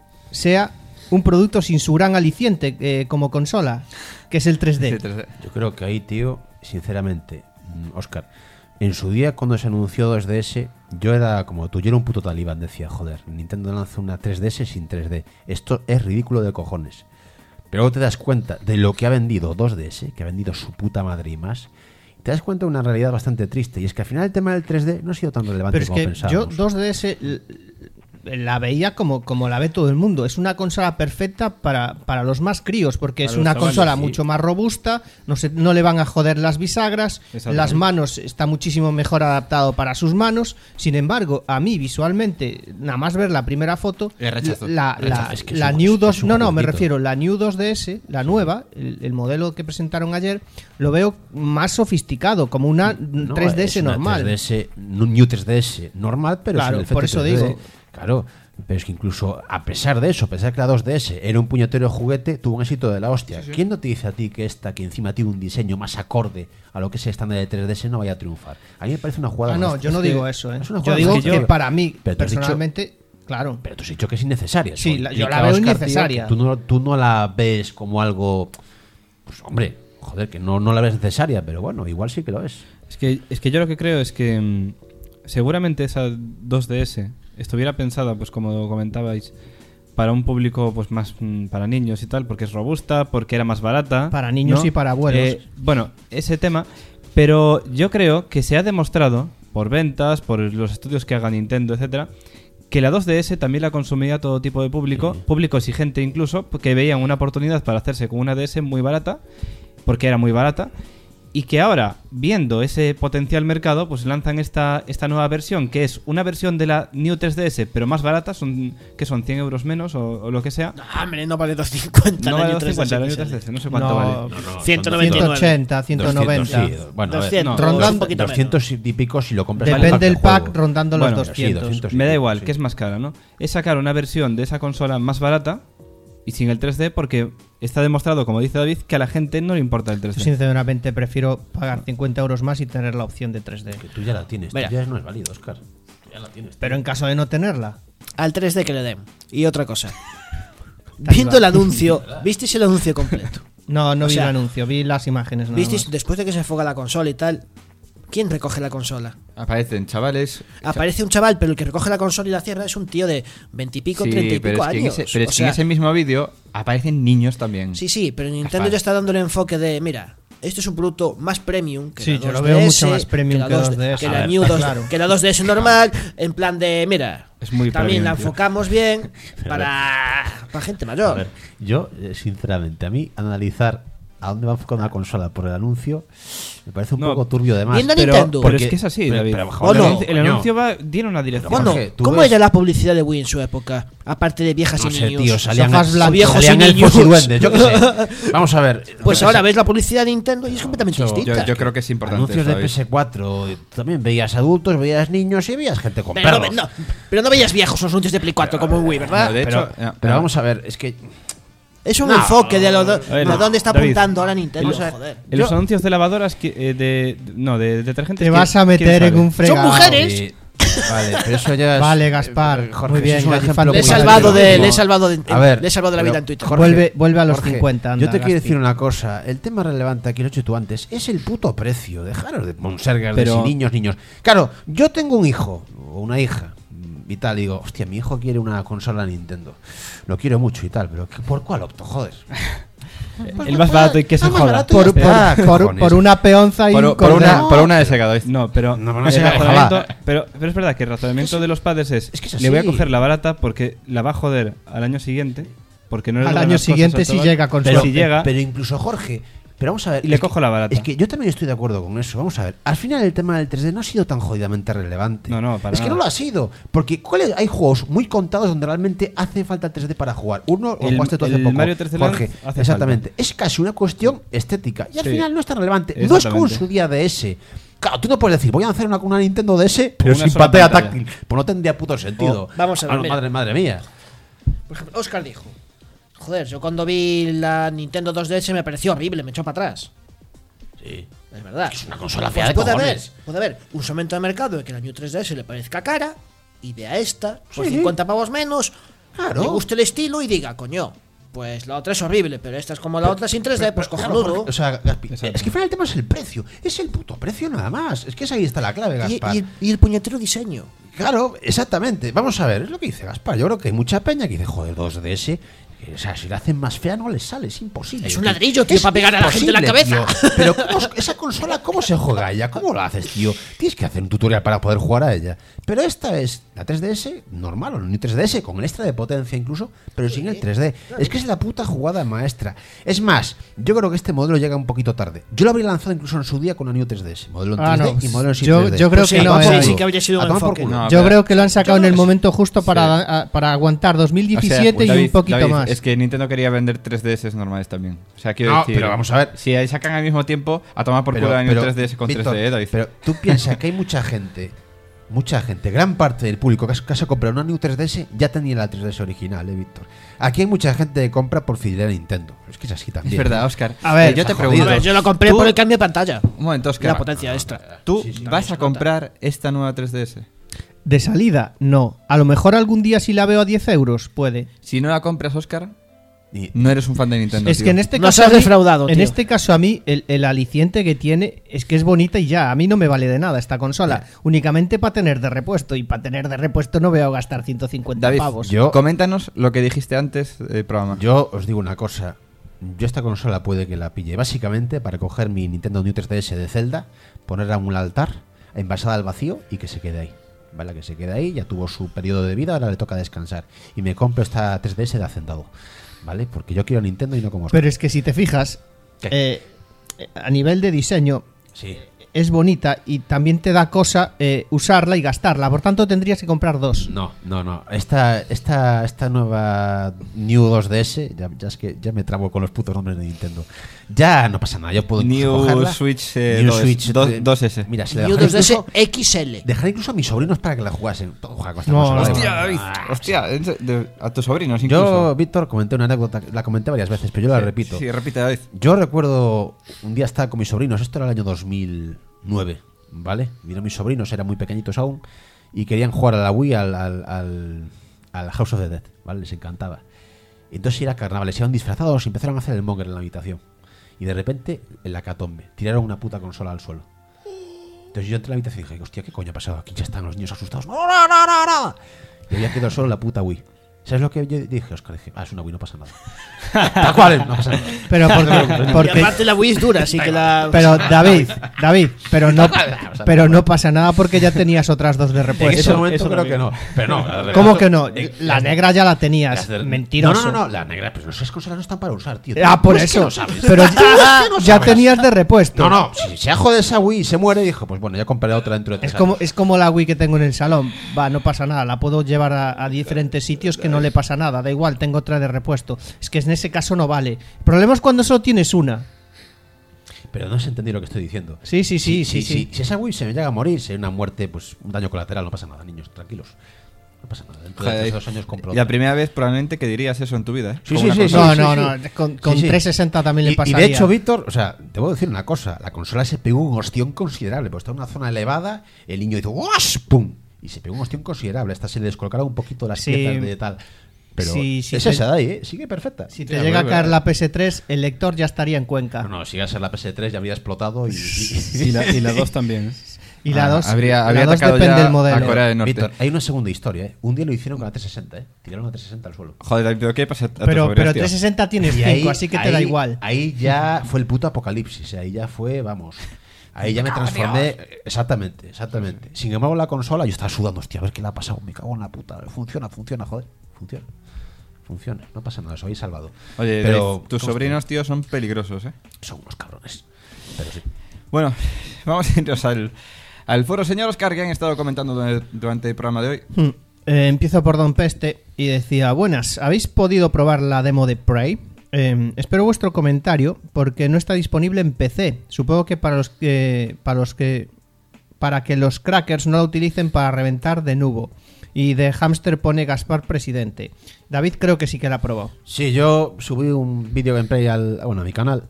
sea un producto sin su gran aliciente eh, como consola, que es el tres D. Sí, tres D. Yo creo que ahí, tío, sinceramente, Oscar, en su día cuando se anunció dos D S, yo era como tú, yo era un puto talibán, decía, joder, Nintendo lanza una tres D S sin tres D. Esto es ridículo de cojones. Pero luego te das cuenta de lo que ha vendido dos D S, que ha vendido su puta madre y más, y te das cuenta de una realidad bastante triste, y es que al final el tema del tres D no ha sido tan relevante Pero es como que yo pensábamos. dos D S l- la veía como, como la ve todo el mundo. Es una consola perfecta para, para los más críos, porque Para es los una chavales, consola sí. mucho más robusta, no, se, no le van a joder las bisagras, Exacto. las manos está muchísimo mejor adaptado para sus manos. Sin embargo, a mí visualmente, nada más ver la primera foto, Eh, rechazo. la, la, Rechazo, es que es la un- New es dos, un no, no, me juguetito. refiero, la New dos D S, la nueva, el, el modelo que presentaron ayer, lo veo más sofisticado, como una No, tres D S es una normal. tres D S, un New tres D S normal, pero Claro, sin el efecto por eso tres D. digo. Claro, pero es que incluso a pesar de eso, a pesar que la dos D S era un puñetero juguete, tuvo un éxito de la hostia. ¿Quién no te dice a ti que esta, que encima tiene un diseño más acorde a lo que es el estándar de tres D S, no vaya a triunfar? A mí me parece una jugada Ah, no, más- yo no es que digo eso, ¿eh? es una Yo jugada digo más que que- para mí, Pero tú has dicho- personalmente, claro. Pero tú has dicho que es innecesaria. Sí, Eso la- yo implica, la veo Óscar, tío, innecesaria. que tú, no, tú no la ves como algo... Pues hombre, joder, que no, no la ves necesaria, pero bueno, igual sí que lo es. Es que, es que yo lo que creo es que mm, seguramente esa dos D S estuviera pensada, pues como comentabais, para un público pues más mm, para niños y tal, porque es robusta, porque era más barata. Para niños ¿no? y para abuelos. Eh, bueno, ese tema, pero yo creo que se ha demostrado, por ventas, por los estudios que haga Nintendo, etcétera, que la dos D S también la consumía todo tipo de público, público exigente incluso, que veían una oportunidad para hacerse con una D S muy barata, porque era muy barata, y que ahora, viendo ese potencial mercado, pues lanzan esta, esta nueva versión, que es una versión de la New tres D S, pero más barata, son que son cien euros menos o, o lo que sea. No, hombre, no vale doscientos cincuenta. No el vale año doscientos cincuenta, la New tres D S. tres D S, no sé cuánto No, vale. ciento noventa y nueve. ciento ochenta, ciento noventa. doscientos, sí, bueno, a ver, doscientos, no, rondando- un poquito menos. doscientos y pico si lo compras en Depende del pack juego. rondando los Bueno, doscientos. sí, doscientos. Me da sí, igual, sí. que es más cara, ¿no? Es sacar una versión de esa consola más barata y sin el tres D porque está demostrado, como dice David, que a la gente no le importa el tres Yo D. sinceramente prefiero pagar cincuenta euros más y tener la opción de tres D. Que tú ya la tienes, Mira. tú ya no es válido, Oscar. Tú ya la tienes. Pero en caso de no tenerla, Al tres D que le den. Y otra cosa. Viendo el anuncio, ¿visteis el anuncio completo? no, no O vi sea, el anuncio, vi las imágenes nada ¿Visteis? más. Después de que se fuga la consola y tal, ¿quién recoge la consola? Aparecen chavales. Aparece un chaval, pero el que recoge la consola y la cierra es un tío de veintipico, Sí, treinta y pero pico es que en años. ese, pero O es que en sea, ese mismo vídeo aparecen niños también. sí, sí, pero Nintendo Gaspar. ya está dando el enfoque de, mira, esto es un producto más premium que Sí, la yo lo dos veo D mucho S, más premium la que dos dos D S. que A la ver, New está dos, claro. que la dos D S normal, en plan de, mira, Es muy también premium, la tío. enfocamos bien para, para gente A mayor. ver, yo, eh, sinceramente, a mí analizar a dónde va enfocada una consola por el anuncio me parece un No, poco turbio de más. viendo Pero, Nintendo. pero Porque- es que es así, pero- David. pero, ¿O joder, no? el, el coño. anuncio va, tiene una dirección. Bueno, Jorge, tú ¿cómo ves- era la publicidad de Wii en su época? Aparte de viejas No y sé, niños. tío, salían, Sofás blancos. viejos salían y elfos y niños. duendes, yo qué sé. Vamos a ver. Pues yo ahora qué sé, ves la publicidad de Nintendo y es completamente Yo- distinta. Yo, yo creo que es importante. anuncios de David. P S cuatro, también veías adultos, veías niños y veías gente con pero, no, perros. ve- no, pero no veías viejos los anuncios de Play cuatro como en Wii, ¿verdad? No, de Pero, hecho, no, pero no. vamos a ver, es que Es un No, enfoque de, lo, de, a ver, de dónde está David, apuntando ahora Nintendo. el- joder. En Yo- los anuncios de lavadoras, que- eh, de, no, de detergentes. Te vas a meter en un fregado. Son mujeres. Sí, vale, pero eso ya es. Vale, Gaspar, eh, Jorge, muy bien, eso es un hace ejemplo falta Le he muy muy salvado grande. de, claro. le he salvado de, A ver, le he salvado de la pero, vida en Twitter. Jorge, Vuelve- vuelve a los Jorge, cincuenta, anda, Yo te quiero Gaspi. decir una cosa. El tema relevante aquí, lo he hecho tú antes, es el puto precio. Dejaros de monsergas Pero- de si niños, niños. Claro, yo tengo un hijo o una hija y tal, y digo, hostia, mi hijo quiere una consola Nintendo. Lo quiero mucho y tal, pero ¿por cuál opto? Joder. Pues El me más puede- barato y que se el más joda. barato y Por, ya está, por- por- cojones. por una peonza y Por, un por una, cordero. por una de Sega, David. No, pero, No, no el sé, razonamiento- ojalá. pero, pero es verdad que el razonamiento de los padres es, Es que es le voy a así. coger la barata porque la va a joder al año siguiente, porque no le Al duran año las cosas siguiente a si todas. llega con Pero su- si llega, Pero incluso Jorge. Pero vamos a ver. Y le es cojo que- la barata. Es que yo también estoy de acuerdo con eso. Vamos a ver. Al final el tema del tres D no ha sido tan jodidamente relevante. No, no, para Es que nada. no lo ha sido. Porque ¿cuál es? Hay juegos muy contados donde realmente hace falta tres D para jugar. Uno lo El- jugaste tú hace el poco. Mario tres D Land Jorge. hace Exactamente. Es casi una cuestión estética. Y al Sí. final no es tan relevante. No es como en Exactamente. su día D S. Claro, tú no puedes decir, voy a hacer una, una Nintendo D S, pero una sin sola pantalla pantalla. táctil. Pues no tendría puto sentido. Oh, vamos a ver, Ah, no, mira. madre, madre mía. Por ejemplo, Oscar dijo: joder, yo cuando vi la Nintendo dos D S me pareció horrible, me echó para atrás. Sí. Es verdad. Es una consola Pues fea de puede haber, cojones. puede haber un segmento de mercado de que la New tres D S le parezca cara y vea esta por Sí. cincuenta pavos menos, Claro. le guste el estilo y diga, coño, pues la otra es horrible, pero esta es como la otra sin tres D, pues Claro, cojonudo. Jorge, o sea, Gaspi, Exacto. es que al final el tema es el precio. Es el puto precio nada más. Es que es ahí está la clave, Y, Gaspar. y el, y el puñetero diseño. Claro, exactamente. Vamos a ver, es lo que dice Gaspar. Yo creo que hay mucha peña que dice, joder, dos D S. que, O sea, si la hacen más fea no les sale, es imposible. Es un ladrillo, tío, para pegar a la gente en la imposible, cabeza. tío. Pero ¿cómo- esa consola, ¿cómo se juega a ella? ¿Cómo lo haces, tío? Tienes que hacer un tutorial para poder jugar a ella. Pero esta es la tres D S normal, o ni tres D S, con el extra de potencia incluso, pero sin el tres D. Es que es la puta jugada maestra. Es más, yo creo que este modelo llega un poquito tarde. Yo lo habría lanzado incluso en su día con la New tres D S. Modelo en Ah, tres D no, y modelo sin yo- tres D. yo creo Pues que sí, no, sí, eh, sí, ahí. sí que habría sido A un tomar por enfoque. culo. No, Yo pero- creo que lo han sacado en el sí. momento justo para, a- para aguantar dos mil diecisiete O sea, y David, un poquito David, más. Es que Nintendo quería vender tres D S normales también. O sea, quiero No, decir. pero vamos a ver. Si ahí sacan al mismo tiempo, a tomar por culo la New tres D S con Víctor, tres D, David. pero tú piensas que hay mucha gente, mucha gente, gran parte del público que, has- que se ha comprado una New tres D S ya tenía la tres D S original, eh, Víctor. Aquí hay mucha gente que compra por fidelidad a Nintendo. Es que es así también. Es verdad, Oscar. A ver, Eh, yo te está pregunto. jodido. A ver, yo lo compré ¿tú- por el cambio de pantalla. Un momento, Oscar. La potencia extra. ¿Tú Sí, sí, vas se a nota. comprar esta nueva tres D S? De salida, no. A lo mejor algún día si la veo a diez euros, puede. Si no la compras, Oscar, Y- no eres un fan de Nintendo. Es tío. que en este No caso. seas a mí- defraudado, En tío. este caso, a mí, el, el aliciente que tiene es que es bonita y ya. A mí no me vale de nada esta consola. Únicamente para tener de repuesto. Y para tener de repuesto no veo gastar ciento cincuenta David, pavos. yo- coméntanos lo que dijiste antes del programa. Yo os digo una cosa. Yo esta consola puede que la pille básicamente para coger mi Nintendo New tres D S de Zelda, ponerla en un altar, envasada al vacío y que se quede ahí. ¿Vale? Que se quede ahí, ya tuvo su periodo de vida, ahora le toca descansar. Y me compro esta tres D S de Hacendado. ¿Vale? Porque yo quiero Nintendo y no como Oscar. Pero es que si te fijas, ¿Qué? eh, a nivel de diseño, Sí. es bonita y también te da cosa eh, usarla y gastarla. Por tanto, tendrías que comprar dos. No, no, no. Esta, esta, esta nueva New dos D S, ya, ya es que ya me trabo con los putos nombres de Nintendo. Ya no pasa nada, yo puedo New cogerla. Switch, eh, New dos- Switch dos- eh, dos ese. Mira, se le New dejaré dos D S incluso, X L. dejaré incluso a mis sobrinos para que la jugasen. Todo juega con esta No, consola, no. da Hostia, igual. David. Ah, Hostia, en se- de- a tus sobrinos incluso. Yo, Víctor, comenté una anécdota, la comenté varias veces, pero yo la Sí, repito. Sí, repite, David. Yo recuerdo un día estaba con mis sobrinos, esto era el año dos mil nueve, ¿vale? Vino mis sobrinos, eran muy pequeñitos aún, y querían jugar a la Wii al, al, al, al House of the Dead, ¿vale? Les encantaba. Y entonces era carnaval, les iban disfrazados y empezaron a hacer el monger en la habitación. Y de repente, en la catombe, tiraron una puta consola al suelo. Entonces yo entré a la habitación y dije, hostia, ¿qué coño ha pasado? Aquí ya están los niños asustados. ¡No, no, no, no, no! Y había quedado solo la puta Wii. ¿Sabes lo que yo dije, Oscar? Dije, ah, es una Wii, no pasa nada. Tal cual, no pasa nada. Pero porque, Y porque aparte la Wii es dura, así que la... pero David, David, pero no, pero no pasa nada porque ya tenías otras dos de En ese repuesto. momento eso creo no que no. Pero no. la verdad- ¿Cómo que no? Eh, La las- negra ya la tenías. las del- Mentiroso. No, no, no, la negra, pero esas consolas no están para usar, tío. Ah, por Tú es que eso. no sabes. Pero Tú ya, es que no ya sabes. tenías de repuesto. No, no, si se ha jodido esa Wii y se muere, dijo, pues bueno, ya compraré otra dentro de tres Es como, años. es como la Wii que tengo en el salón. Va, no pasa nada. La puedo llevar a, a diferentes sitios que no le pasa nada. Da igual, tengo otra de repuesto. Es que en ese caso no vale. El problema es cuando solo tienes una. Pero no se entendí lo que estoy diciendo. Sí, sí, sí, Si, sí, si, sí. si esa Wii se me llega a morir, si hay una muerte, pues un daño colateral, no pasa nada, niños, tranquilos. No pasa nada. Dentro de Joder, tres, dos años compro la otra. primera vez probablemente que dirías eso en tu vida, ¿eh? Sí, Con sí, una sí, consola. No, sí, no, sí. no. Con, con Sí, sí. trescientos sesenta también le Y, y pasaría. de hecho, Víctor, o sea, te voy a decir una cosa, la consola se pegó un ostión considerable, pues está en una zona elevada, el niño hizo ¡wash! ¡Pum! Y se pegó un ostión considerable, hasta se le descolocaron un poquito las Sí. piezas de tal. Pero Sí, sí, es te- esa de ahí, ¿eh? Sigue perfecta. Si te Ya, llega a bueno, caer bueno. la P S tres, el lector ya estaría en Cuenca. No, no, si iba a ser la P S tres ya habría explotado y... y- Y la, y la dos también. ¿eh? Y la Ah, dos, habría, la habría dos atacado depende ya del modelo. a Corea del Norte. Víctor, hay una segunda historia, ¿eh? Un día lo hicieron con la trescientos sesenta, ¿eh? Tiraron la trescientos sesenta al suelo. Joder, David, ¿pero qué pasa a tus Pero, sobrinos, pero tío? trescientos sesenta tienes Y cinco, así que te da ahí- igual. Ahí ya fue el puto apocalipsis, ahí ya fue, vamos. Ahí ya me transformé. Exactamente, exactamente. Sin embargo, la consola, yo estaba sudando, hostia, a ver qué le ha pasado, me cago en la puta. Funciona, funciona, joder, funciona. Funciona, no pasa nada, os habéis salvado. Oye, pero David, tus sobrinos, tío, son peligrosos, ¿eh? son unos cabrones. Pero sí. Bueno, vamos a irnos al, al foro. Señor Oscar, que han estado comentando durante, durante el programa de hoy. Hmm. Eh, empiezo por Don Peste y decía: buenas, ¿habéis podido probar la demo de Prey? Eh, espero vuestro comentario porque no está disponible en P C. Supongo que para los que para los que para que los crackers no la utilicen para reventar de nuevo. Y de Hamster pone Gaspar presidente. David creo que sí que la ha probado. Sí, yo subí un vídeo gameplay al, bueno, a mi canal.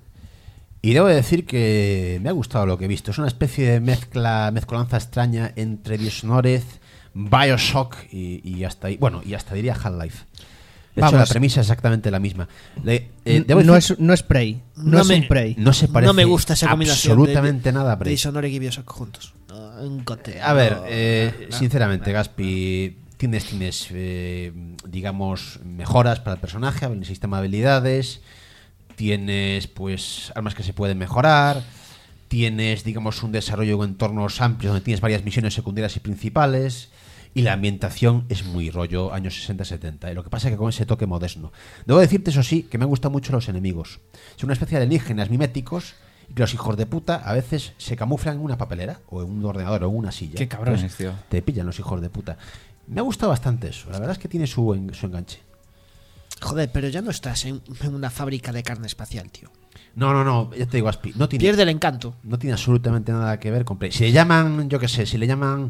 Y debo decir que me ha gustado lo que he visto. Es una especie de mezcla, mezcolanza extraña entre Dishonored, Bioshock y, y hasta ahí. Bueno, y hasta diría Half-Life. De hecho, Vamos. la premisa es exactamente la misma. Le- eh, debo no, decir- es, no es Prey. No, No es me- un Prey. no se parece No me gusta esa combinación absolutamente de, nada a de Prey. Dishonored y Bioshock juntos. No, un cote, A ver, no, eh, no, sinceramente, Gaspi, tienes, tienes eh, digamos, mejoras para el personaje, el sistema de habilidades, tienes, pues, armas que se pueden mejorar, tienes, digamos, un desarrollo de entornos amplios donde tienes varias misiones secundarias y principales, y la ambientación es muy rollo años sesenta setenta. Y lo que pasa es que con ese toque moderno. Debo decirte, eso sí, que me gustan mucho los enemigos. Son una especie de alienígenas miméticos y que los hijos de puta a veces se camuflan en una papelera o en un ordenador o en una silla. Qué cabrones, Entonces, tío. te pillan los hijos de puta. Me ha gustado bastante eso. La verdad es que tiene su, en- su enganche. Joder, pero ya no estás en, en una fábrica de carne espacial, tío. No, no, no, ya te digo, Aspi, no tiene, Pierde el encanto. no tiene absolutamente nada que ver con Play. Si le llaman, yo qué sé, si le llaman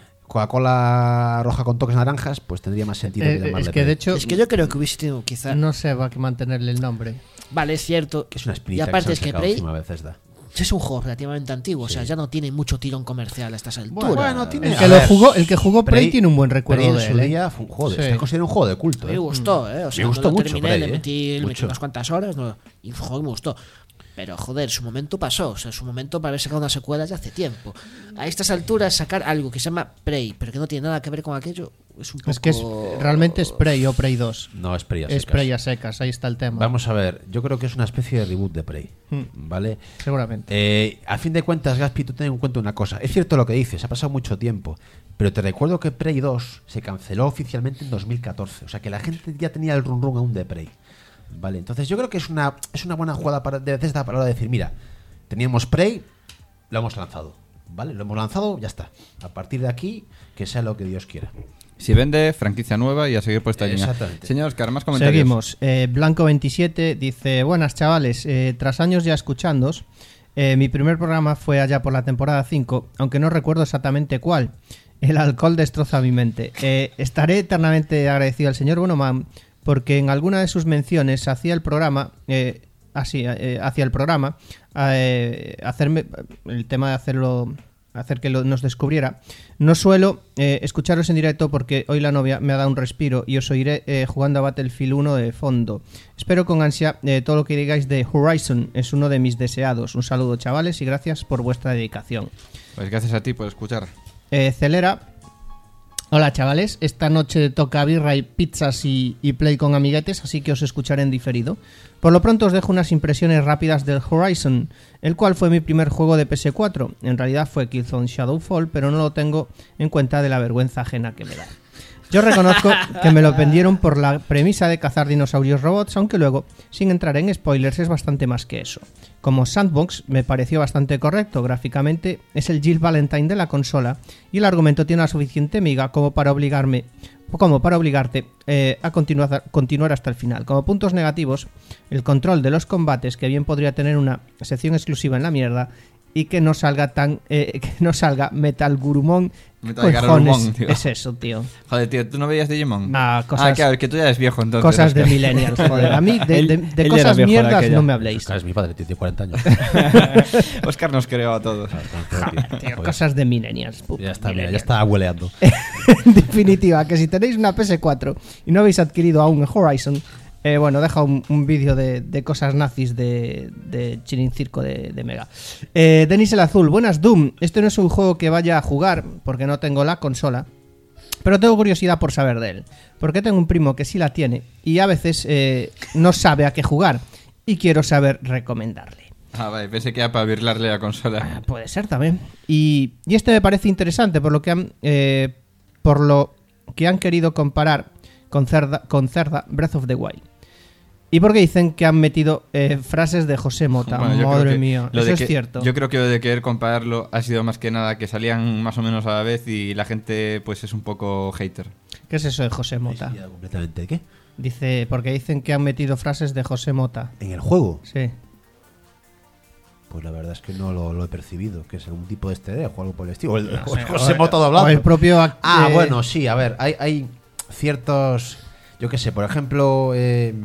Coca-Cola roja con toques naranjas, pues tendría más sentido Eh, que llamarle es que Play. de hecho Es que yo creo que hubiese tenido quizá... no se va a mantenerle el nombre. Vale, es cierto. Que es una Y espinita aparte que es se han que sacado Prey encima a veces da. es un juego relativamente antiguo, o sea, ya no tiene mucho tirón comercial a estas alturas. Bueno, tiene- El A que, lo ver, jugó, el que jugó Prey, Prey- tiene un buen recuerdo Prey en de su él. ¿eh? día fue un juego de, Sí. está considerado un juego de culto. Me ¿eh? gustó, ¿eh? O sea, Me gustó no lo mucho terminé, Prey, le ¿eh? metí, le metí Mucho. unas cuantas horas no, y un juego que me gustó. Pero joder, su momento pasó, o sea, su momento para haber sacado una secuela ya hace tiempo. A estas alturas sacar algo que se llama Prey, pero que no tiene nada que ver con aquello, es un poco... Es que es, realmente es Prey o Prey dos. No, es Prey a Es secas. Prey a secas, ahí está el tema. Vamos a ver, yo creo que es una especie de reboot de Prey, Hmm. ¿vale? Seguramente. Eh, a fin de cuentas, Gaspi, tú ten en cuenta una cosa. Es cierto lo que dices, ha pasado mucho tiempo, pero te recuerdo que Prey dos se canceló oficialmente en dos mil catorce. O sea que la gente ya tenía el run run aún de Prey. Vale, entonces yo creo que es una, es una buena jugada para, de Bethesda para la hora de decir, mira, teníamos Prey, lo hemos lanzado. Vale, lo hemos lanzado, ya está. A partir de aquí, que sea lo que Dios quiera. Si vende, franquicia nueva y a seguir por esta línea. Exactamente. Señor Oscar, más comentarios. Seguimos. Eh, Blanco veintisiete dice: buenas chavales, eh, tras años ya escuchándos, eh, mi primer programa fue allá por la temporada cinco, aunque no recuerdo exactamente cuál. El alcohol destroza mi mente. Eh, estaré eternamente agradecido al señor Bonoman porque en alguna de sus menciones hacía el programa, eh, así, eh, hacia el programa, eh, hacerme el tema de hacerlo... hacer que lo, nos descubriera. No suelo eh, escucharos en directo porque hoy la novia me ha dado un respiro y os oiré eh, jugando a Battlefield uno de fondo. Espero con ansia eh, todo lo que digáis de Horizon, es uno de mis deseados. Un saludo, chavales, y gracias por vuestra dedicación. Pues gracias a ti por escuchar. Eh, Celera: hola chavales, esta noche toca birra y pizzas y, y play con amiguetes, así que os escucharé en diferido. Por lo pronto os dejo unas impresiones rápidas del Horizon, el cual fue mi primer juego de P S cuatro. En realidad fue Killzone Shadowfall, pero no lo tengo en cuenta de la vergüenza ajena que me da. Yo reconozco que me lo vendieron por la premisa de cazar dinosaurios robots, aunque luego, sin entrar en spoilers, es bastante más que eso. Como sandbox me pareció bastante correcto, gráficamente es el Jill Valentine de la consola y el argumento tiene la suficiente miga como para obligarme como para obligarte eh, a continuar, continuar hasta el final. Como puntos negativos, el control de los combates, que bien podría tener una sección exclusiva en la mierda, y que no salga tan eh, que no salga Metal Gurumon. Metal Garurumon, tío. Es eso, tío. Joder, tío, ¿tú no veías Digimon? Ah, cosas, ah, claro, que tú ya eres viejo entonces. Cosas de Oscar. millennials, joder. A mí de, Él- de, de él cosas era viejo de mierdas aquella. no me habléis. Oscar es mi padre, tío, tiene cuarenta años. Oscar nos creó a todos. Tío, Joder. cosas de millennials. puto, Ya está, mira, ya millennials. está abueleando. En definitiva, que si tenéis una P S cuatro y no habéis adquirido aún el Horizon, eh, bueno, deja un, un vídeo de, de cosas nazis de, de Chirin Circo de, de Mega. Eh, Denis el Azul: buenas Doom. Este no es un juego que vaya a jugar porque no tengo la consola, pero tengo curiosidad por saber de él, porque tengo un primo que sí la tiene y a veces eh, no sabe a qué jugar y quiero saber recomendarle. Ah, vale, pensé que era para virlarle la Ah, consola. puede ser también. Y, y este me parece interesante por lo que han, eh, por lo que han querido comparar con Zelda, con Zelda Breath of the Wild. Y porque dicen que han metido eh, frases de José Mota. Bueno, yo creo Madre que mía, lo eso de es que- cierto. Yo creo que lo de querer compararlo ha sido más que nada que salían más o menos a la vez y la gente pues es un poco hater. ¿Qué es eso de José Mota? Ya, completamente. ¿Qué? Dice, porque dicen que han metido frases de José Mota. En el juego, Sí. pues la verdad es que no lo, lo he percibido, que es algún tipo de este de o algo por el estilo. O el, o el sé, José o- Mota o hablando. el propio act- Ah, eh, bueno, sí, a ver, hay, hay ciertos. Yo qué sé, por ejemplo, eh,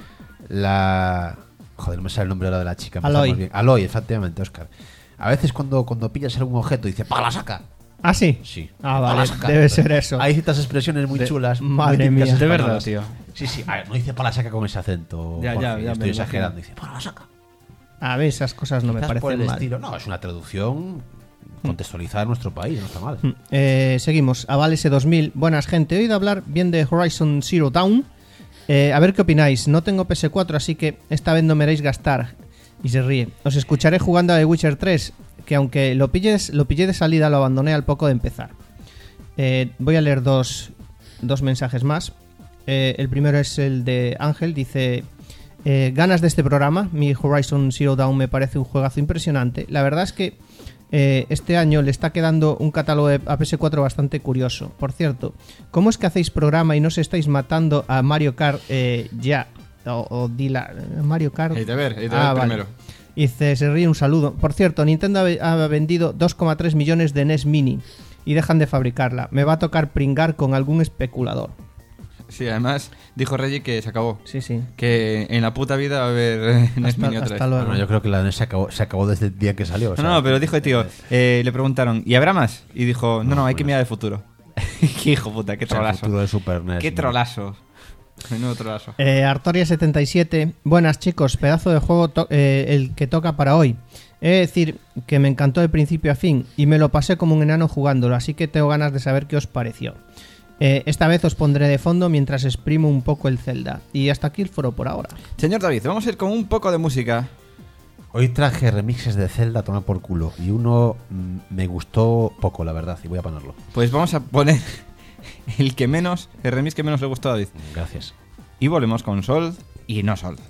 la. Joder, no me sale el nombre ahora de la chica. empezamos Aloy. bien. Aloy, efectivamente, Oscar. A veces cuando, cuando pillas algún objeto dice ¡para la saca! ¿Ah, sí? Sí. Ah, "Pa' vale, la saca". debe ser eso. Hay ciertas expresiones muy De- chulas. muy madre típicas mía. De verdad, españolas. tío. Sí, sí. A ver, no dice para la saca con ese acento. Ya, Jorge, ya, ya me estoy imagino. exagerando. Dice para la saca. A ver, esas cosas no me Quizás por parecen el mal. estilo. No, es una traducción contextualizada en nuestro país, no está mal. Eh, seguimos. Aval S dos mil. Buenas, gente. He oído hablar bien de Horizon Zero Dawn. Eh, a ver qué opináis. No tengo P S cuatro, así que esta vez no me haréis gastar. Y se ríe. Os escucharé jugando a The Witcher tres, que aunque lo, pilles, lo pillé de salida, lo abandoné al poco de empezar. Eh, voy a leer dos, dos mensajes más. Eh, el primero es el de Ángel. Dice: eh, ganas de este programa. Mi Horizon Zero Dawn me parece un juegazo impresionante. La verdad es que eh, este año le está quedando un catálogo de a P S cuatro bastante curioso. Por cierto, ¿cómo es que hacéis programa y no se estáis matando a Mario Kart eh, ya? O, o Dila, Mario Kart. Hay de ver, hay de Ah, ver vale. primero. Y se, se ríe un saludo. Por cierto, Nintendo ha, ve- ha vendido dos coma tres millones de N E S Mini y dejan de fabricarla. Me va a tocar pringar con algún especulador. Sí, además dijo Reggie que se acabó. Sí, sí. Que en la puta vida va a haber eh, N E S Hasta, Mini otra hasta vez. luego. Bueno, yo creo que la N E S se acabó, se acabó desde el día que salió. o sea, No, no, pero dijo, tío, eh, le preguntaron, ¿y habrá más? Y dijo, no, no, hay que mirar el futuro. Qué hijo puta, qué o sea, el trolazo. futuro de Super N E S. Qué ¿no? trolazo. Menudo trolazo. Eh, Artoria setenta y siete. Buenas, chicos. Pedazo de juego to- eh, el que toca para hoy. He de decir que me encantó de principio a fin y me lo pasé como un enano jugándolo, así que tengo ganas de saber qué os pareció. Eh, esta vez os pondré de fondo mientras exprimo un poco el Zelda. Y hasta aquí el foro por ahora. Señor David, vamos a ir con un poco de música. Hoy traje remixes de Zelda a tomar por culo. Y uno mm, me gustó poco, la verdad, y voy a ponerlo. Pues vamos a poner el que menos, el remix que menos le gustó a David. Gracias. Y volvemos con Sol y no Sol.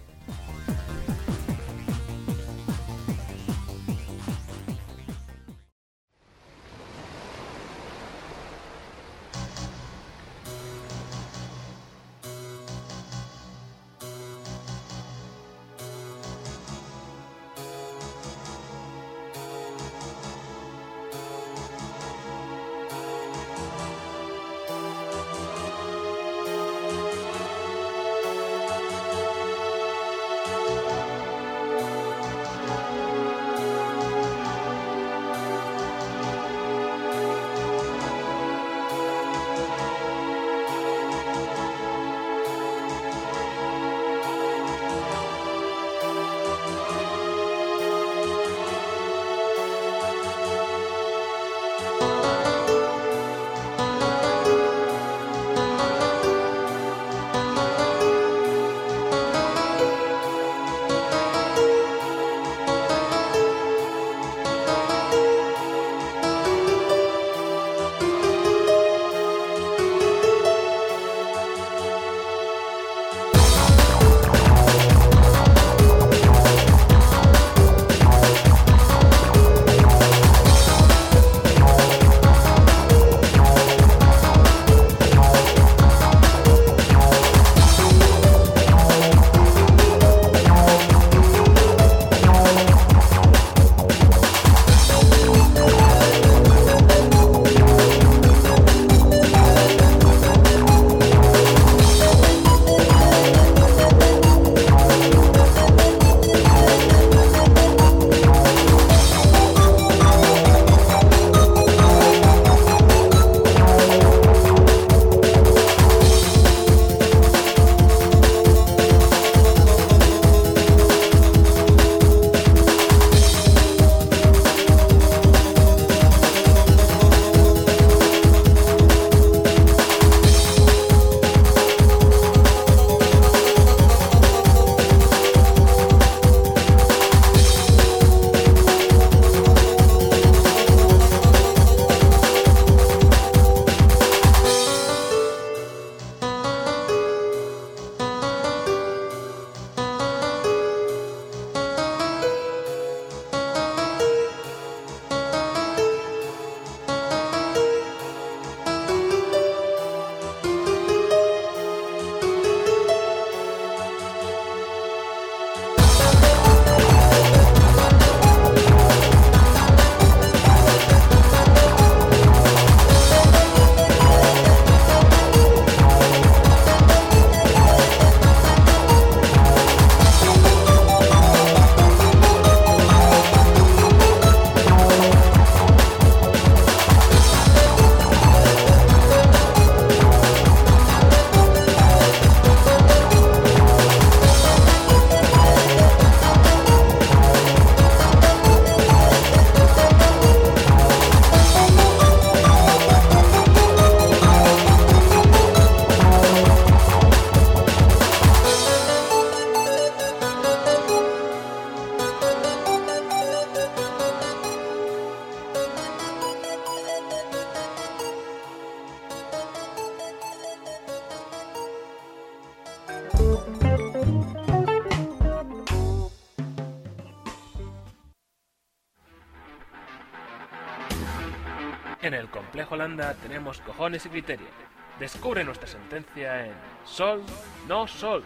en el Complejo Landa tenemos cojones y criterio. Descubre nuestra sentencia en Sol, no Sol.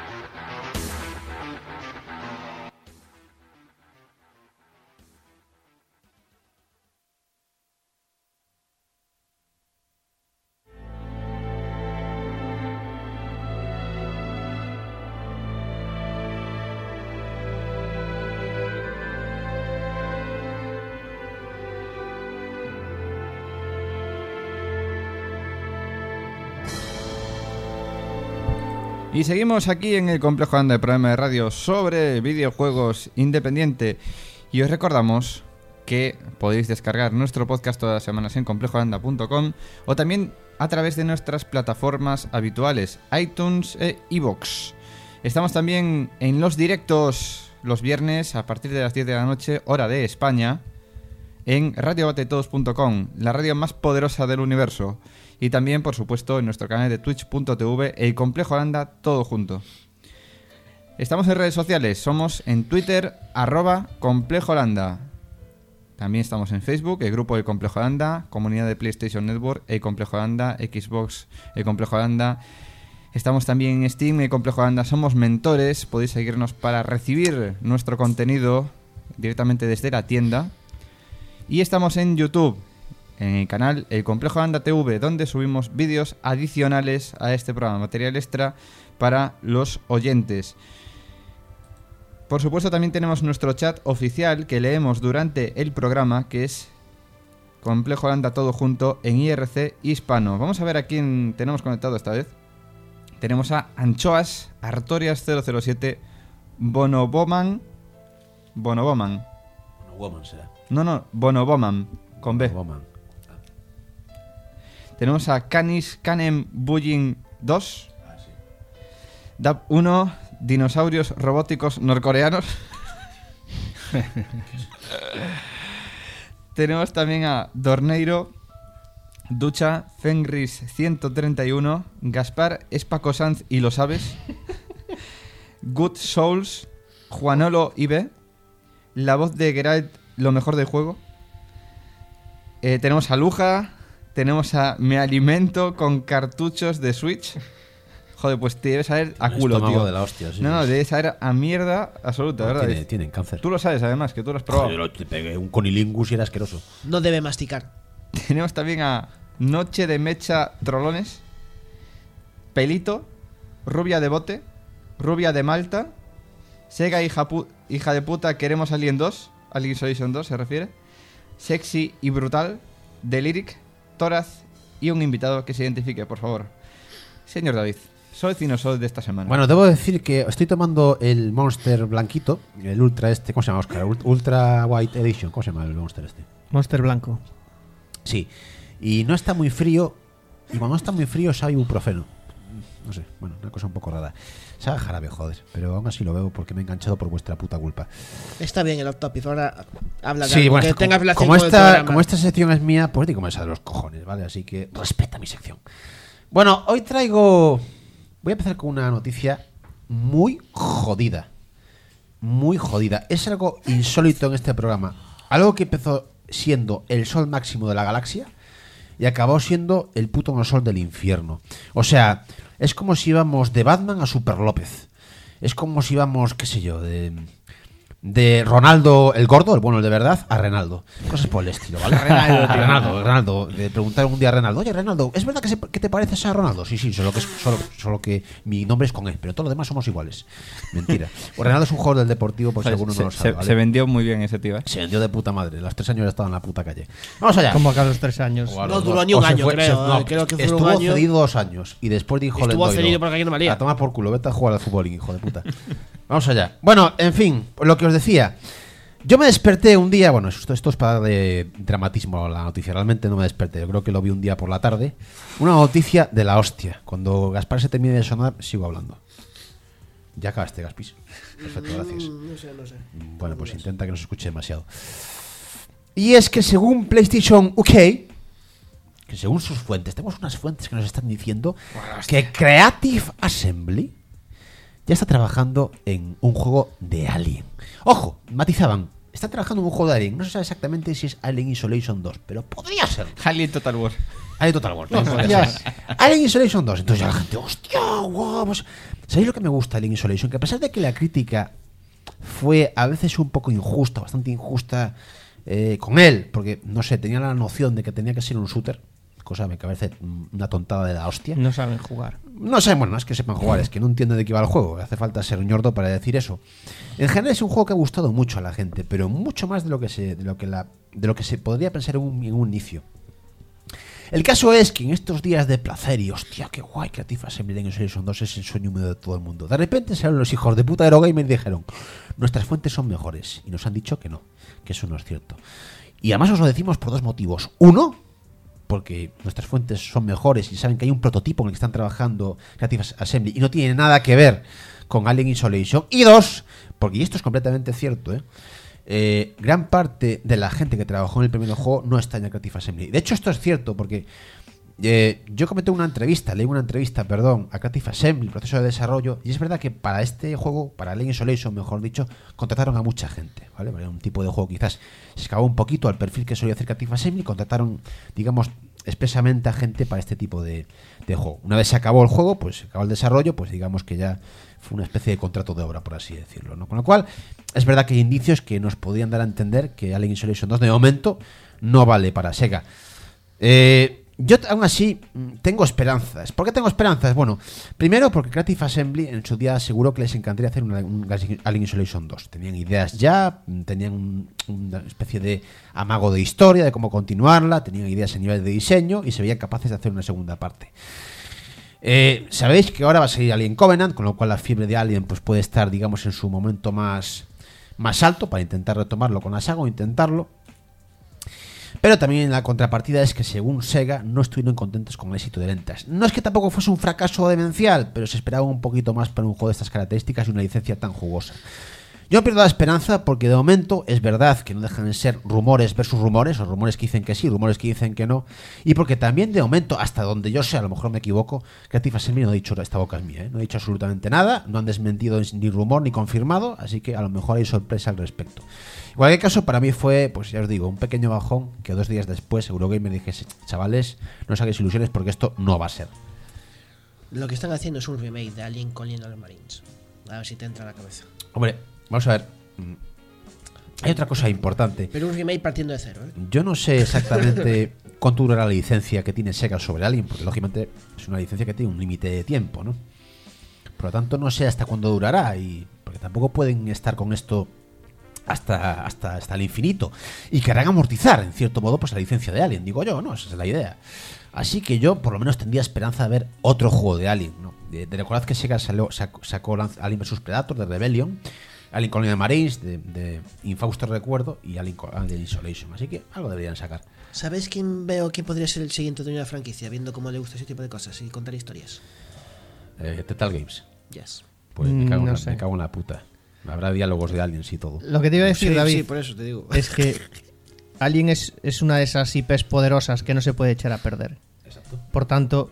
Y seguimos aquí en el Complejo Landa, el programa de radio sobre videojuegos independiente. Y os recordamos que podéis descargar nuestro podcast todas las semanas en complejo landa punto com o también a través de nuestras plataformas habituales, iTunes e iVoox. Estamos también en los directos los viernes a partir de las diez de la noche, hora de España, en radio bate todos punto com, la radio más poderosa del universo. Y también, por supuesto, en nuestro canal de twitch punto tv, el Complejo Landa, todo junto. Estamos en redes sociales, somos en Twitter, arroba Complejo Landa. También estamos en Facebook, el grupo El Complejo Landa, comunidad de PlayStation Network, el Complejo Landa, Xbox, el Complejo Landa. Estamos también en Steam, el Complejo Landa, somos mentores, podéis seguirnos para recibir nuestro contenido directamente desde la tienda. Y estamos en YouTube, en el canal El Complejo Landa T V, donde subimos vídeos adicionales a este programa, material extra para los oyentes. Por supuesto, también tenemos nuestro chat oficial que leemos durante el programa, que es Complejo Landa todo junto en I R C Hispano. Vamos a ver a quién tenemos conectado esta vez. Tenemos a Anchoas, Artorias cero cero siete, Bonoboman. Bonoboman. Bonoboman será. No, no, Bonoboman, con B. Bonoboman. Tenemos a Canis Canem Bullying dos. Ah, sí. Dab uno, dinosaurios robóticos norcoreanos. Tenemos también a Dorneiro, Ducha, Fenris ciento treinta y uno, Gaspar, es Paco Sanz y lo sabes. Good Souls, Juanolo I B, la voz de Geralt, lo mejor del juego. Eh, tenemos a Luja. Tenemos a Me alimento con cartuchos de Switch. Joder, pues te debes saber a culo, tío. De la hostia, sí, no, no, sí. debes saber a mierda absoluta, No, ¿verdad? tiene- tienen cáncer. Tú lo sabes, además, que tú lo has probado. Joder, te pegué un conilingus y era asqueroso. No debe masticar. Tenemos también a Noche de Mecha Trolones, Pelito, Rubia de Bote, Rubia de Malta, Sega hija, pu- hija de puta, queremos Alien dos, Alien Isolation dos se refiere, Sexy y Brutal, Deliric, Toraz y un invitado que se identifique, por favor. Señor David, soy Cinosol de esta semana. Bueno, debo decir que estoy tomando el Monster blanquito, el Ultra este, ¿cómo se llama, Oscar? Ult- Ultra White Edition, ¿cómo se llama el Monster este? Monster blanco. Sí, y no está muy frío, y cuando está muy frío sabe ibuprofeno. No sé, bueno, una cosa un poco rara. Sabe a jarabe, joder, pero aún así lo veo porque me he enganchado por vuestra puta culpa. Está bien el off-topic, ahora habla de Sí, algo bueno, que como, tenga relación como con el esta, programa. como esta sección es mía, pues digo, me sale de los cojones, ¿vale? Así que respeta mi sección. Bueno, hoy traigo... Voy a empezar con una noticia muy jodida. Muy jodida. Es algo insólito en este programa. Algo que empezó siendo el sol máximo de la galaxia y acabó siendo el puto no sol del infierno. O sea, es como si íbamos de Batman a Super López. Es como si íbamos, qué sé yo, de... De Ronaldo el gordo, el bueno, el de verdad, a Renaldo. Cosas por el estilo, ¿vale? Renaldo, tío. Renaldo, Renaldo. De preguntar un día a Renaldo, oye, Renaldo, ¿es verdad que, se- que te pareces a Ronaldo? Sí, sí, solo que, es, solo, solo que mi nombre es con E, pero todos los demás somos iguales. Mentira. O Renaldo es un jugador del Deportivo, por si alguno se, no lo sabe, se- ¿vale? se vendió muy bien ese tío, ¿eh? Se vendió de puta madre. Los tres años estaba en la puta calle. Vamos allá. Como que a los tres años. O a No los duró dos. ni un O se año, creo, eh, creo que fue un estuvo año. cedido dos años y después dijo Estuvo Lendoiro, cedido porque aquí no valía. a tomar por culo, vete a jugar al fútbol, hijo de puta. Vamos allá. Bueno, en fin, lo que os decía. Yo me desperté un día, bueno, esto, esto es para darle dramatismo a la noticia, realmente no me desperté, yo creo que lo vi un día por la tarde. Una noticia de la hostia. Cuando Gaspar se termine de sonar, sigo hablando. Ya acabaste, Gaspis. Perfecto, gracias. Mm, No sé, no sé. Bueno, pues intenta que no se escuche demasiado. Y es que según PlayStation U K, que según sus fuentes, tenemos unas fuentes que nos están diciendo que Creative Assembly ya está trabajando en un juego de Alien. Ojo, matizaban, Están trabajando en un juego de Alien. No se sabe exactamente si es Alien Isolation dos, pero podría ser. Alien Total War. Alien Total War. No, podría ser. Alien Isolation dos. Entonces ya la gente, hostia, guau. Pues, ¿sabéis lo que me gusta de Alien Isolation? Que a pesar de que la crítica fue a veces un poco injusta, bastante injusta eh, con él, porque, no sé, tenía la noción de que tenía que ser un shooter, cosa que me parece una tontada de la hostia. No saben jugar. No sé, bueno, no es que sepan jugar, es que no entienden de qué va el juego. Hace falta ser un ñordo para decir eso. En general es un juego que ha gustado mucho a la gente, pero mucho más de lo que se, de lo que la, de lo que se podría pensar en un, en un inicio. El caso es que en estos días de placer y hostia, qué guay, Creative Assembly en Isolation dos es el sueño húmedo de todo el mundo. De repente salieron los hijos de puta de Eurogamer y dijeron, nuestras fuentes son mejores. Y nos han dicho que no, que eso no es cierto. Y además os lo decimos por dos motivos. Uno, porque nuestras fuentes son mejores y saben que hay un prototipo en el que están trabajando Creative Assembly y no tiene nada que ver con Alien Isolation. Y dos, porque y esto es completamente cierto, ¿eh? Eh, gran parte de la gente que trabajó en el primer juego no está en el Creative Assembly. De hecho, esto es cierto porque eh, yo comenté una entrevista, leí una entrevista, perdón, a Creative Assembly, el proceso de desarrollo, y es verdad que para este juego, para Alien Isolation, mejor dicho, contrataron a mucha gente, ¿vale? Era un tipo de juego quizás se escapó un poquito al perfil que solía hacer Creative Assembly, contrataron, digamos, expresamente a gente para este tipo de, de juego. Una vez se acabó el juego, pues se acabó el desarrollo, pues digamos que ya fue una especie de contrato de obra, por así decirlo, ¿no? Con lo cual, es verdad que hay indicios que nos podían dar a entender que Alien Isolation dos de momento no vale para Sega. Eh, yo aún así tengo esperanzas. ¿Por qué tengo esperanzas? Bueno, primero porque Creative Assembly en su día aseguró que les encantaría hacer una, un Alien Isolation dos. Tenían ideas ya, tenían un, una especie de amago de historia, de cómo continuarla, tenían ideas a nivel de diseño y se veían capaces de hacer una segunda parte. Eh, Sabéis que ahora va a salir Alien Covenant, con lo cual la fiebre de Alien pues puede estar, digamos, en su momento más, más alto para intentar retomarlo con la saga o intentarlo. Pero también la contrapartida es que según Sega no estuvieron contentos con el éxito de ventas. No es que tampoco fuese un fracaso demencial, pero se esperaba un poquito más para un juego de estas características y una licencia tan jugosa. Yo pierdo la esperanza porque de momento es verdad que no dejan de ser rumores versus rumores, o rumores que dicen que sí, rumores que dicen que no, y porque también de momento, hasta donde yo sé, a lo mejor me equivoco, Creative Assembly no ha dicho, esta boca es mía, ¿eh? No ha dicho absolutamente nada, no han desmentido ni rumor ni confirmado, así que a lo mejor hay sorpresa al respecto. En cualquier caso, para mí fue, pues ya os digo, un pequeño bajón que dos días después Eurogamer dijese, chavales, no os hagáis ilusiones porque esto no va a ser. Lo que están haciendo es un remake de Alien Colonial Marines. A ver si te entra a la cabeza. Hombre, vamos a ver. Hay otra cosa importante. Pero un remake partiendo de cero, ¿eh? Yo no sé exactamente cuánto durará la licencia que tiene Sega sobre Alien, porque lógicamente es una licencia que tiene un límite de tiempo, ¿no? Por lo tanto, no sé hasta cuándo durará, y porque tampoco pueden estar con esto hasta, hasta, hasta el infinito. Y querrán amortizar, en cierto modo, pues la licencia de Alien, digo yo, ¿no? Esa es la idea. Así que yo, por lo menos, tendría esperanza de ver otro juego de Alien, ¿no? De, de recordad que Sega salió, sacó, sacó Alien versus Predator, de Rebellion, Alien Colonial Marines, de, de Infausto Recuerdo, y Alien, Alien Isolation. Así que algo deberían sacar. ¿Sabes quién veo que podría ser el siguiente dueño de la franquicia? Viendo cómo le gusta ese tipo de cosas y contar historias. Eh, Telltale Games. Yes. Pues me cago, Mm, en no la, sé. me cago en la puta. Habrá diálogos de aliens y todo. Lo que te iba a decir, Sí, David, sí, por eso te digo. es que Alien es, es una de esas I Pes poderosas que no se puede echar a perder. Exacto. Por tanto,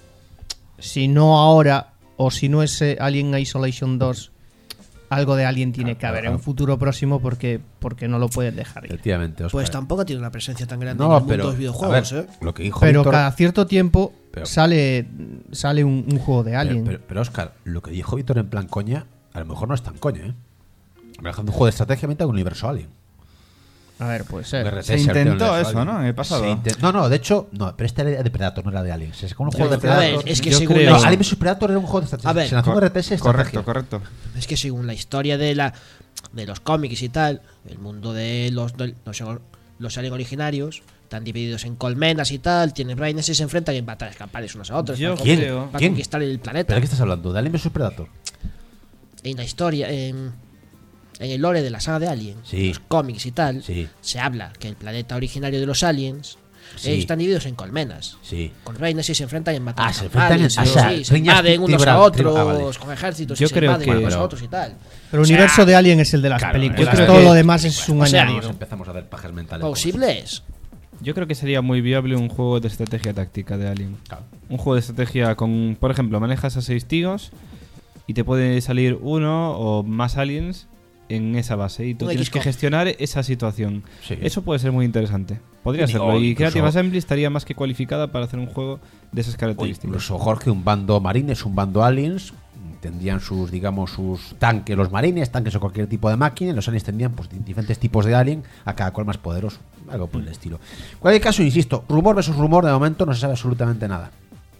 si no ahora o si no es eh, Alien Isolation dos, algo de Alien tiene que haber en un futuro próximo porque, porque no lo pueden dejar ir. Efectivamente, Óscar. Pues tampoco tiene una presencia tan grande No, en el mundo pero, de los videojuegos, a ver, ¿eh? lo que dijo Pero Víctor- cada cierto tiempo Pero- sale, sale un, un juego de Alien. Pero, pero, pero, Óscar, lo que dijo Víctor en plan coña, a lo mejor no es tan coña, ¿eh? Manejando un juego de estrategia mete un universo Alien. A ver, puede ser. R T Se S, intentó universo eso, Alien. ¿no? En el pasado. Se inte- No, no, de hecho, no, pero este era de Predator, no era de Alien. Se sacó un juego de A Predator. ver, es que Yo según creo- la, No, Alien versus Predator era un juego de estrategia. A ver, se lanzó un Cor- R T S estrategia. Correcto, correcto. es que según la historia de la de los cómics y tal, el mundo de los de los, los Alien originarios están divididos en colmenas y tal, tienen reinas y se enfrentan en batallas campales unos a otros Yo para, ¿Quién? con- para ¿Quién? conquistar el planeta. ¿Pero de qué estás hablando? ¿De Alien versus Predator? En la historia, en, en el lore de la saga de Alien, Sí. los cómics y tal, Sí. se habla que el planeta originario de los aliens Sí. eh, están divididos en colmenas. Sí. Con reinas y se enfrentan en batallas. Ah, se enfrentan en- campales, o sí, sea, sí, se riñas invaden unos tribal- a otros, tribal- ah, vale. con ejércitos Yo y se creo invaden que- unos a Pero- otros y tal. Pero el O sea, universo de Alien es el de las Claro, películas. yo creo Todo que- lo demás es un o sea, Nos añadido. empezamos a dar pajas mentales. Posible es. Yo creo que sería muy viable un juego de estrategia táctica de Alien. Claro. Un juego de estrategia con, por ejemplo, manejas a seis tíos y te puede salir uno o más aliens en esa base y tú Un tienes X COM. que gestionar esa situación. Sí. Eso puede ser muy interesante. Podría O serlo. Y incluso- Creative Assembly estaría más que cualificada para hacer un juego de esas O características. incluso, Jorge, un bando marines, un bando aliens, tendrían sus, digamos, sus tanques, los marines, tanques o cualquier tipo de máquina, y los aliens tendrían pues, di- diferentes tipos de alien, a cada cual más poderoso, algo por el estilo. En cualquier caso, insisto, rumor versus rumor, de momento no se sabe absolutamente nada.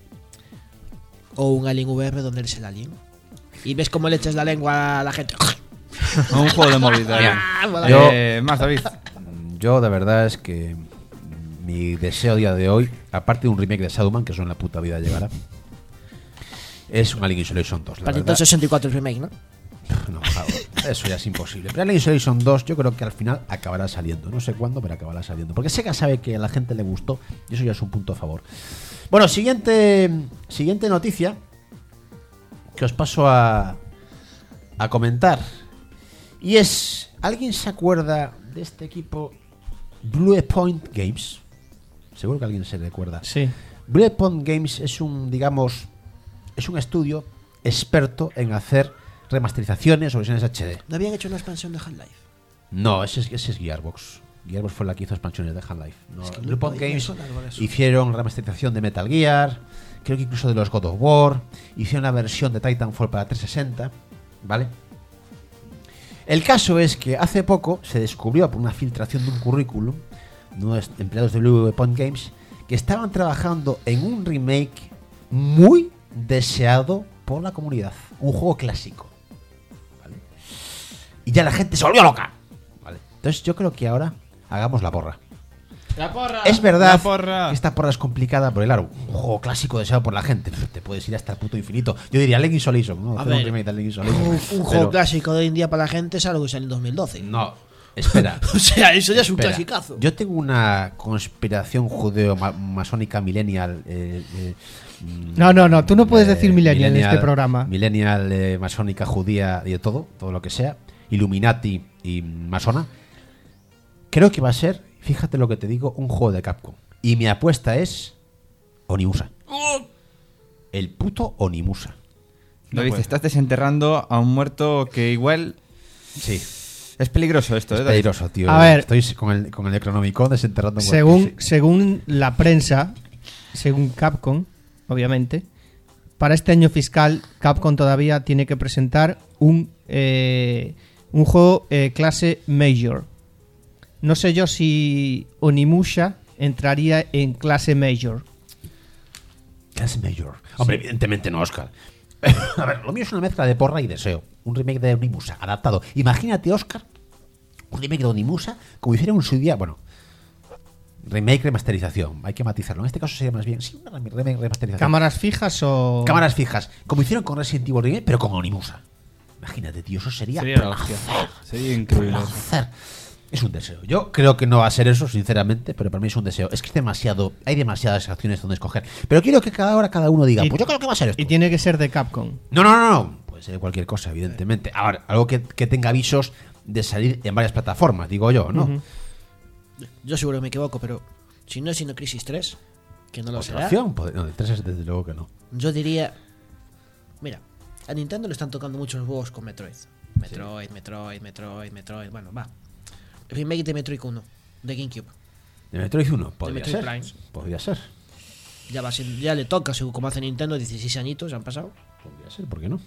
O un Alien V R donde eres el alien. Y ves cómo le echas la lengua a la gente. O un juego de móvil también. Ah, mola. Yo- Eh, más, David. Yo, de verdad, es que mm, mi deseo a día de hoy, aparte de un remake de Shadowman, que eso en la puta vida llegará, es un Alien Isolation dos. La Para verdad. Nintendo sesenta y cuatro el remake, ¿no? No, claro, eso ya es imposible. Pero Alien Isolation dos yo creo que al final acabará saliendo. No sé cuándo, pero acabará saliendo. Porque Sega sabe que a la gente le gustó y eso ya es un punto a favor. Bueno, siguiente, siguiente noticia que os paso a, a comentar. Y es, ¿alguien se acuerda de este equipo Blue Point Games? Seguro que alguien se recuerda. Sí. Blue Point Games es un, digamos, es un estudio experto en hacer remasterizaciones o versiones H D. ¿No habían hecho una expansión de Half-Life? No, ese es, ese es Gearbox. Gearbox fue la que hizo expansiones de Half-Life. No, Es que Blue Point me Games suena algo de eso. hicieron remasterización de Metal Gear, creo que incluso de los God of War, hicieron la versión de Titanfall para trescientos sesenta, ¿vale? El caso es que hace poco se descubrió por una filtración de un currículum de unos empleados de Blue Point Games que estaban trabajando en un remake muy deseado por la comunidad, un juego clásico, ¿vale? Y ya la gente se volvió loca, ¿vale? Entonces yo creo que ahora hagamos la porra. ¡La porra! Es verdad La porra. que esta porra es complicada, porque claro, un juego clásico deseado por la gente, te puedes ir hasta el puto infinito. Yo diría Alien Isolation, ¿no? A Hacer un ver, remake de Alien Isolation. Un, un Pero- juego clásico de hoy en día para la gente es algo que salió en dos mil doce. No, espera. O sea, eso ya es un Espera. clasicazo. Yo tengo una conspiración judeo-masónica millennial. eh, eh, mm, No, no, no, tú no puedes decir millennial en este programa. Millennial, eh, masónica, judía y de todo, todo lo que sea. Illuminati y masona. Creo que va a ser, fíjate lo que te digo, un juego de Capcom. Y mi apuesta es Onimusa. El puto Onimusa. David, estás desenterrando a un muerto que igual Sí. es peligroso esto, Es ¿eh, David? peligroso, tío. A ver. Estoy con el, con el Necronomicon desenterrando muertos, Según, sí. según la prensa, según Capcom, obviamente, para este año fiscal, Capcom todavía tiene que presentar un, eh, un juego eh, clase Major. No sé yo si Onimusha entraría en clase Major. Class Major. Hombre, evidentemente no, Oscar. A ver, lo mío es una mezcla de porra y deseo. Un remake de Onimusa, adaptado. Imagínate, Oscar, un remake de Onimusa, como hicieron en su día, bueno, remake, remasterización. Hay que matizarlo. En este caso sería más bien, sí, una remake, remasterización. ¿Cámaras fijas o...? Cámaras fijas. Como hicieron con Resident Evil Remake, pero con Onimusa. Imagínate, tío, eso sería... Sería la hostia. Sería increíble eso. placer. Es un deseo. Yo creo que no va a ser eso, sinceramente, pero para mí es un deseo. Es que es demasiado, hay demasiadas acciones donde escoger. Pero quiero que cada hora cada uno diga, Y- pues yo creo que va a ser esto. Y tiene que ser de Capcom. No, no, no, no. Puede ser cualquier cosa, evidentemente. Ahora, algo que, que tenga avisos de salir en varias plataformas, digo yo, ¿no? Ujú. Yo seguro que me equivoco, pero si no es Sino Crisis tres, que no lo Otra será, opción, puede- no, el tres es desde luego que no. yo diría... Mira, a Nintendo le están tocando muchos huevos con Metroid. Metroid, Metroid, Metroid, Metroid... Bueno, va. Remake de Metroid uno, de GameCube. De Metroid uno, podría Metroid ser. Prime. Podría ser. Ya, va, siendo- ya le toca, según como hace Nintendo, dieciséis añitos han pasado. Podría ser, ¿por qué no?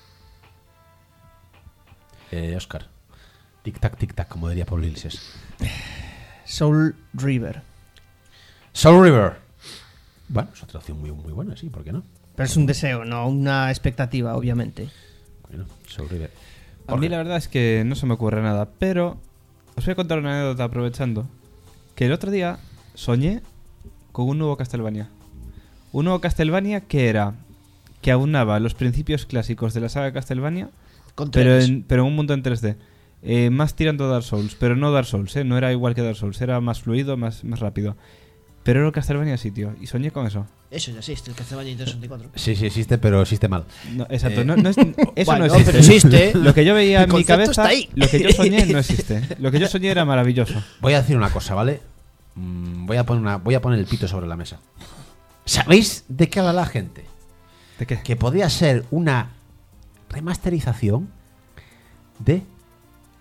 Eh, Oscar. Tic-tac, tic-tac, como diría Paul Ilses. Soul River. Soul River. Bueno, es otra opción muy, muy buena, sí, ¿por qué no? Pero es un deseo, no una expectativa, obviamente. Bueno, Soul River. A mí la verdad es que no se me ocurre nada, pero os voy a contar una anécdota aprovechando. Que el otro día soñé con un nuevo Castlevania. Un nuevo Castlevania que era que aunaba los principios clásicos de la saga Castlevania, Con pero trenes. en, pero en un mundo en tres D. Eh, más tirando a Dark Souls, pero no Dark Souls, ¿eh? No era igual que Dark Souls, era más fluido, más, más rápido. Pero era el Castlevania sí, tío, y soñé con eso. Eso ya existe, el Castlevania Nintendo sesenta y cuatro. Sí, sí existe, pero existe mal. No, exacto, Eh, no, no es- eso Bueno, no existe. pero existe. Lo que yo veía El en mi concepto cabeza, está ahí. lo que yo soñé no existe. Lo que yo soñé era maravilloso. Voy a decir una cosa, ¿vale? Mm, voy, a poner una, voy a poner el pito sobre la mesa. ¿Sabéis de qué habla la gente? ¿De qué? Que podría ser una remasterización de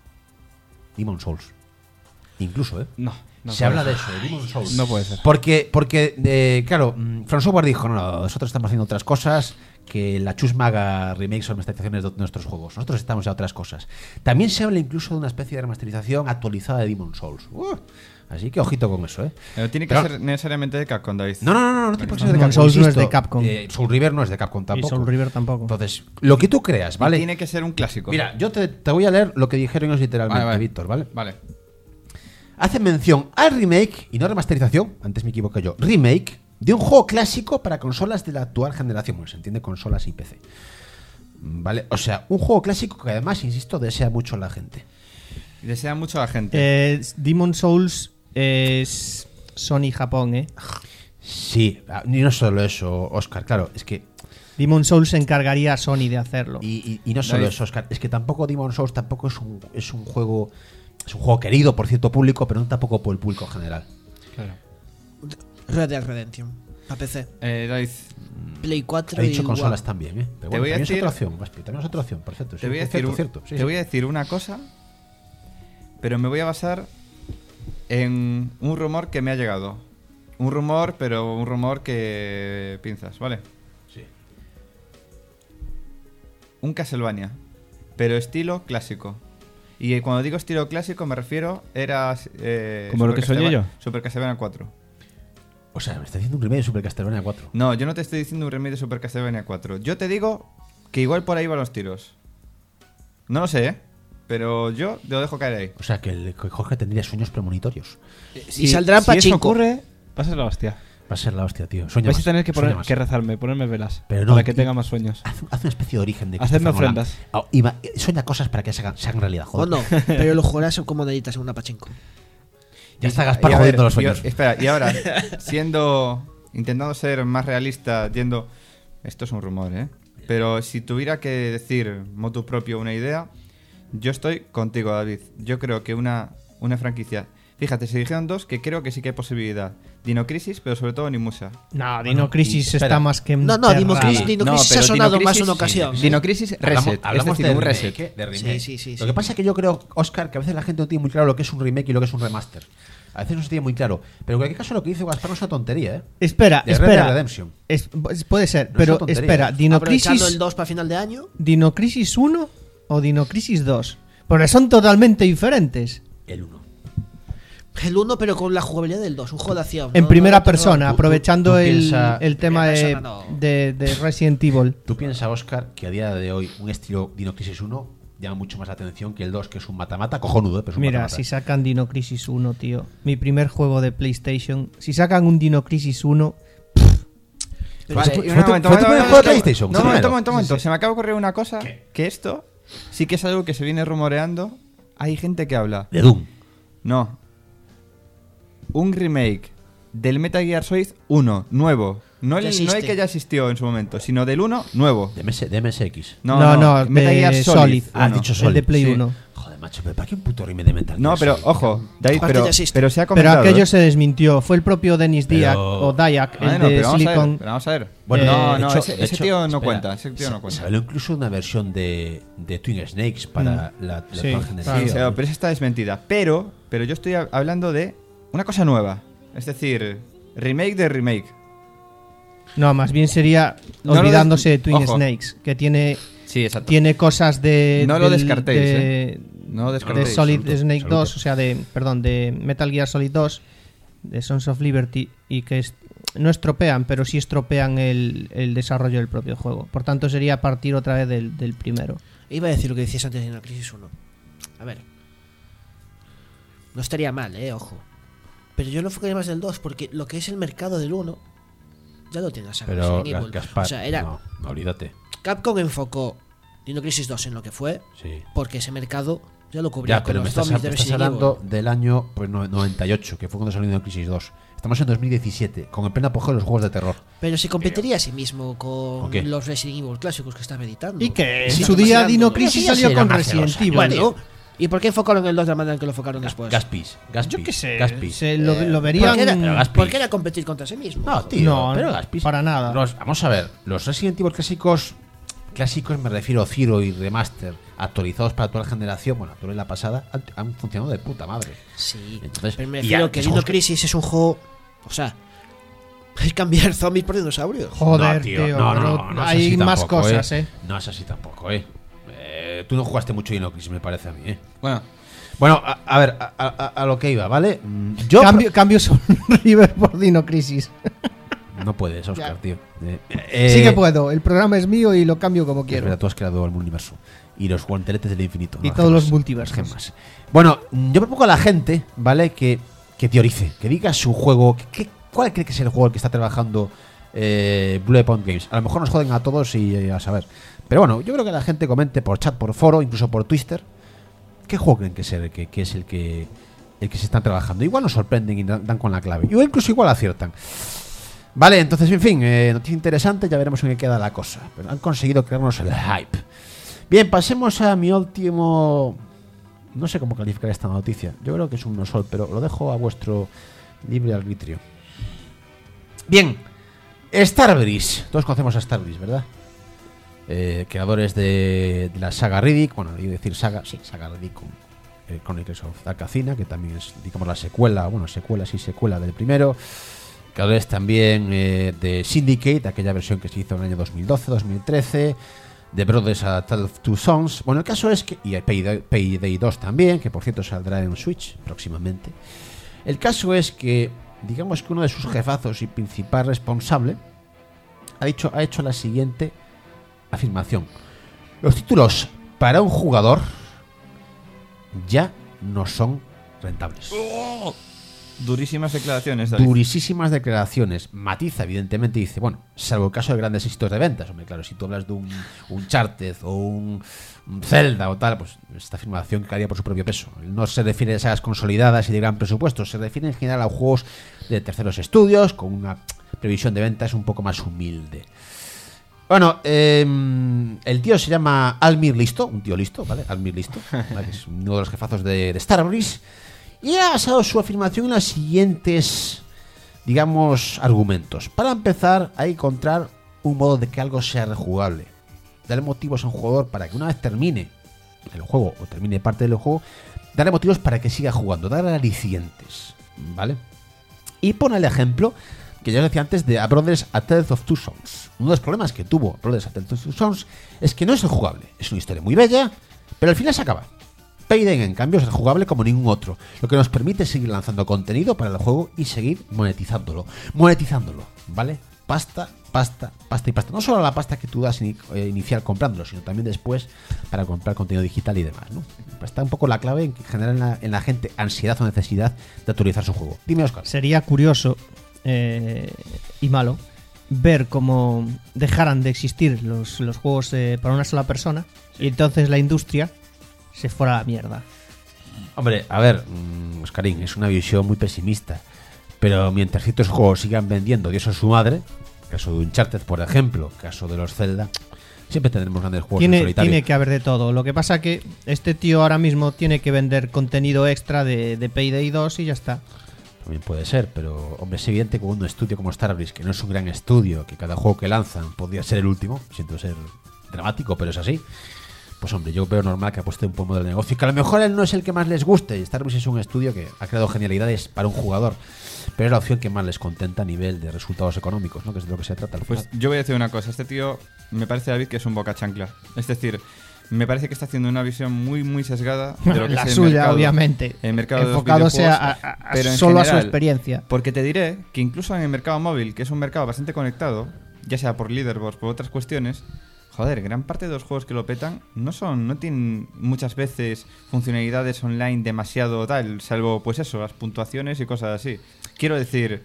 Demon Souls. Incluso, ¿eh? No, no Se puede habla ser. de eso, de Demon Souls. No puede ser. Porque, porque eh, claro, mm, From Software dijo, no, no, nosotros estamos haciendo otras cosas, que la Chusma haga remakes o remasterizaciones de nuestros juegos. Nosotros estamos a otras cosas. También se habla incluso de una especie de remasterización actualizada de Demon Souls. Uh, así que ojito con eso, ¿eh? Pero tiene que Pero- ser necesariamente de Capcom, David. No, no, no, no, no tiene por qué ser de Demon Capcom. Souls no es insisto. de Capcom. Eh, Soul River no es de Capcom Y tampoco. Soul River tampoco. Entonces, lo que tú creas, Y ¿vale? tiene que ser un clásico. Mira, yo te, te voy a leer lo que dijeron ellos literalmente, Vale, vale. Víctor, ¿vale? Vale. Hacen mención al remake, y no remasterización, antes me equivoqué yo, remake de un juego clásico para consolas de la actual generación. Bueno, se entiende consolas y P C. ¿Vale? O sea, un juego clásico que además, insisto, desea mucho a la gente. Y desea mucho a la gente. Eh, Demon Souls es Sony Japón, ¿eh? Sí, ah, y no solo eso, Oscar, claro, es que. Demon Souls se encargaría a Sony de hacerlo. Y, y- y no solo David. eso, Oscar, es que tampoco Demon Souls tampoco es un, es un juego. Es un juego querido por cierto público, pero no tampoco por el público en general. Claro. Red Dead Redemption. Para P C. Eh, David, Play cuatro He dicho y consolas One. también, ¿eh? Pero Te bueno, voy a también decir- es otra opción, Gaspi, también es otra opción, perfecto. te sí, voy a es decir, cierto, un- cierto, sí, te sí. voy a decir una cosa, pero me voy a basar en un rumor que me ha llegado. Un rumor, pero un rumor que pinzas, ¿vale? Sí. Un Castlevania, pero estilo clásico. Y cuando digo estilo clásico me refiero era eh, ¿Como lo Super que soñé Castleva- yo? Super Castlevania cuatro. O sea, me está diciendo un remake de Super Castlevania cuatro. No, yo no te estoy diciendo un remake de Super Castlevania cuatro. Yo te digo que igual por ahí van los tiros. No lo sé, ¿eh? Pero yo te lo dejo caer ahí. O sea, que, el, que Jorge tendría sueños premonitorios. Y saldrán si para eso cinco. ocurre, va a ser la hostia. Va a ser la hostia, tío. Sueña Vais a más, tener que, sueña poner, más. que rezarme, ponerme velas. Pero no, para que y- tenga más sueños. Haz, haz una especie de origen de Hacedme Christopher Nolan. ofrendas. Ah, y va- sueña cosas para que se hagan, se hagan realidad, O joder. no, pero lo jugarás como necesitas en una pachinko. Ya está Y Gaspar a ver, jodiendo los y- sueños. espera, y ahora, siendo. Intentando ser más realista, yendo. Esto es un rumor, ¿eh? Pero si tuviera que decir motu propio una idea, yo estoy contigo, David. Yo creo que una, una franquicia. Fíjate, se dijeron dos que creo que sí que hay posibilidad. Dino Crisis, pero sobre todo Nimusha. No, Dino Crisis espera. está más que No, no, Dino enterrada. Crisis, Dino No, Crisis pero ha sonado Dino más Crisis, una sí. ocasión. ¿eh? Dino Crisis Reset. Hablamos, hablamos es decir, de un remake, reset. ¿eh? De remake. Sí, sí, sí, Lo sí. que pasa es que yo creo, Oscar, que a veces la gente no tiene muy claro lo que es un remake y lo que es un remaster. A veces no se tiene muy claro. Pero en cualquier caso, lo que dice Gaspar no es una tontería, ¿eh? Espera, De Red Dead espera. Redemption. Es- puede ser, No es pero una tontería, espera, ¿eh? Dino Aprovechando Crisis, el dos para final de año. Dino Crisis uno o Dino Crisis dos. Porque son totalmente diferentes. El uno. El uno, pero con la jugabilidad del dos. Un juego de acción. En ¿no? primera No de terror. persona, tú- aprovechando tú el, piensa- el tema Primera de, persona, no. de, de Resident Evil. ¿Tú piensas, Oscar, que a día de hoy un estilo Dino Crisis uno llama mucho más la atención que el dos, que es un mata-mata? Cojonudo, ¿eh? Pero es un Mira, mata-mata. si sacan Dino Crisis uno, tío. Mi primer juego de PlayStation. Si sacan un Dino Crisis uno. Vale, fue- y fue un tu- momento, fue tu momento, primer momento, juego de momento. PlayStation, No, sí, momento, primero. momento, momento. Sí, sí. Se me acaba de ocurrir una cosa. Que esto sí que es algo que se viene rumoreando. Hay gente que habla. De Doom. No. Un remake del Metal Gear Solid uno, nuevo. No el, Ya no el existe. que ya existió en su momento, sino del uno, nuevo. De, M S, de M S X. No, No, no, no, Metal de Gear Solid. Solid. Ah, has uno. dicho El Solid. de Play Sí. uno. Joder, macho, pero ¿para qué un puto remake de Metal No, Gear pero Solid? ojo, David, Aparte pero, ya existe. pero se ha Pero comentado. aquello ¿eh? se desmintió. Fue el propio Dennis Pero- Diak o Dayak, Bueno, el de pero vamos a ver, Silicon. pero vamos a ver. Bueno, no, de no, hecho- ese, de ese hecho, tío no espera, cuenta. Ese tío no Se cuenta. habló incluso de una versión de, de Twin Snakes para la, la Sí, actual claro. generación. Sí, sí, pero esa está desmentida. Pero, pero yo estoy a- hablando de una cosa nueva. Es decir, remake de remake. No, más bien sería No lo olvidándose des- de Twin ojo. Snakes, que tiene Sí, exacto. tiene cosas de No lo del- descartéis, de, ¿eh? No lo de descartéis. Solid absoluto, Snake absoluto. dos, o sea, de perdón, de Metal Gear Solid dos, de Sons of Liberty, y que es- no estropean, pero sí estropean el, el desarrollo del propio juego. Por tanto, sería partir otra vez del, del primero. Iba a decir lo que decías antes de Dino Crisis uno. A ver. No estaría mal, eh, ojo. Pero yo lo enfocaría más del dos, porque lo que es el mercado del uno ya lo tiene la saga Pero Resident Evil. Gaspar, O sea, era no, no, olvídate. Capcom enfocó Dino Crisis dos en lo que fue, Sí. porque ese mercado ya lo cubría Ya, con pero me los estás, zombies de me estás Resident hablando Evil. del año pues, no- noventa y ocho, que fue cuando salió Dino Crisis dos. Estamos en dos mil diecisiete, con el pleno apogeo de los juegos de terror. Pero se competiría a sí mismo con ¿Con qué? los Resident Evil clásicos que estaba editando. Y que en Sí, su está día vacilando. Dino Pero Crisis sí, ya salió será con más Resident celosa. Evil. Bueno, ¿y por qué enfocaron el dos de la manera en que lo enfocaron después? Gaspis, Gaspis. Yo qué sé, Gaspis. se lo, lo ¿Por verían qué era, Pero Gaspis. ¿Por qué era competir contra sí mismo? No, tío, No, pero Gaspis. para nada. Los- vamos a ver, los Resident Evil clásicos clásicos me refiero a Zero y Remaster, actualizados para toda la generación, bueno, toda la pasada, han, han funcionado de puta madre. Sí, Entonces, pero me y refiero ya, que son Dino juegos que- Crisis es un juego. O sea, es cambiar zombies por dinosaurios. Joder, No, tío, tío. no, no, pero no, no es hay así más tampoco, cosas, eh. No es así tampoco, eh. Eh, tú no jugaste mucho Dino Crisis, me parece a mí, eh. Bueno, Bueno, a, a ver, a, a- a lo que iba, ¿vale? Mm, Yo Cambio, cambio son River por Dino Crisis. no puedes, Oscar, Ya. tío. Eh, eh, Sí que puedo. El programa es mío y lo cambio como Es quiero. verdad, tú has creado el universo y los guanteletes del infinito. Y ¿no? todos Gemas, los multiversos. gemas. Bueno, yo propongo a la gente, ¿vale? Que, que teorice, que diga su juego. Que, que- ¿Cuál cree que es el juego al que está trabajando eh, Blue Point Games? A lo mejor nos joden a todos y eh, a saber. Pero bueno, yo creo que la gente comente por chat, por foro, incluso por Twitter. ¿Qué juego creen que es el que, que es el que el que se están trabajando? Igual nos sorprenden y dan, dan con la clave. O incluso igual aciertan. Vale, entonces, en fin, eh, noticia interesante, ya veremos en qué queda la cosa. Pero han conseguido crearnos el hype. Bien, pasemos a mi último... No sé cómo calificar esta noticia. Yo creo que es un no sol, pero lo dejo a vuestro libre arbitrio. Bien, Starbreeze. Todos conocemos a Starbreeze, ¿verdad? Eh, creadores de, de la saga Riddick. Bueno, iba a decir saga, sí, saga Riddick con eh, Chronicles of Darkacina, que también es, digamos, la secuela, bueno, secuela, sí, secuela del primero. Creadores también eh, de Syndicate, aquella versión que se hizo en el año dos mil doce, dos mil trece. De Brothers a Tale of Two Sons. Bueno, el caso es que... Y Payday, Payday dos también, que por cierto saldrá en Switch próximamente. El caso es que, digamos que uno de sus jefazos y principal responsable ha, dicho, ha hecho la siguiente afirmación. Los títulos para un jugador ya no son rentables. durísimas declaraciones, David. Durísimas declaraciones. Matiza, evidentemente, y dice, bueno, salvo el caso de grandes éxitos de ventas. Hombre, claro, si tú hablas de un Uncharted o un, un Zelda o tal, pues esta afirmación caería por su propio peso. No se refiere a sagas consolidadas y de gran presupuesto, se refiere en general a juegos de terceros estudios con una previsión de ventas un poco más humilde. Bueno, eh, el tío se llama Almir Listo, un tío listo, ¿vale? Almir Listo, ¿vale? Es uno de los jefazos de, de Starbreeze. Y ha basado su afirmación en los siguientes, digamos, argumentos. Para empezar, hay que encontrar un modo de que algo sea rejugable. Darle motivos a un jugador para que una vez termine el juego o termine parte del juego, darle motivos para que siga jugando, darle alicientes, ¿vale? Y pone el ejemplo que ya os decía antes de A Brothers A Tale of Two Sons. Uno de los problemas que tuvo A Brothers A Tale of Two Sons es que no es rejugable. Es una historia muy bella, pero al final se acaba. Payday, en cambio, es rejugable como ningún otro, lo que nos permite seguir lanzando contenido para el juego y seguir monetizándolo. Monetizándolo, ¿vale? Pasta, pasta, pasta y pasta. No solo la pasta que tú das in, eh, inicial comprándolo, sino también después para comprar contenido digital y demás, ¿no? Está un poco la clave en generar en la, en la gente ansiedad o necesidad de actualizar su juego. Dime, Oscar. Sería curioso eh, y malo ver cómo dejaran de existir los, los juegos eh, para una sola persona y entonces la industria se fuera a la mierda. Hombre, a ver, mmm, Oscarín, es una visión muy pesimista. Pero mientras ciertos juegos sigan vendiendo, Dios es su madre, caso de Uncharted, por ejemplo, caso de los Zelda, siempre tendremos grandes juegos en Tiene, solitario. tiene que haber de todo. Lo que pasa que este tío ahora mismo tiene que vender contenido extra de, de Payday dos y ya está. También puede ser, pero hombre, es evidente que un estudio como Starbreeze, que no es un gran estudio, que cada juego que lanzan podría ser el último, siento ser dramático, pero es así. Pues hombre, yo veo normal que apueste un poco modelo de negocio, que a lo mejor él no es el que más les guste. Starbreeze es un estudio que ha creado genialidades para un jugador, pero es la opción que más les contenta a nivel de resultados económicos, ¿no? Que es de lo que se trata al final. Pues yo voy a decir una cosa. Este tío me parece, David, que es un boca chancla. Es decir, me parece que está haciendo una visión muy, muy sesgada de lo que la es el suya, mercado, obviamente. el mercado de los Enfocándose a, videojuegos, a- a- pero en solo a su general, experiencia. Porque te diré que incluso en el mercado móvil, que es un mercado bastante conectado, ya sea por leaderboards, por otras cuestiones, joder, gran parte de los juegos que lo petan no son, no tienen muchas veces funcionalidades online demasiado tal, salvo pues eso, las puntuaciones y cosas así. Quiero decir,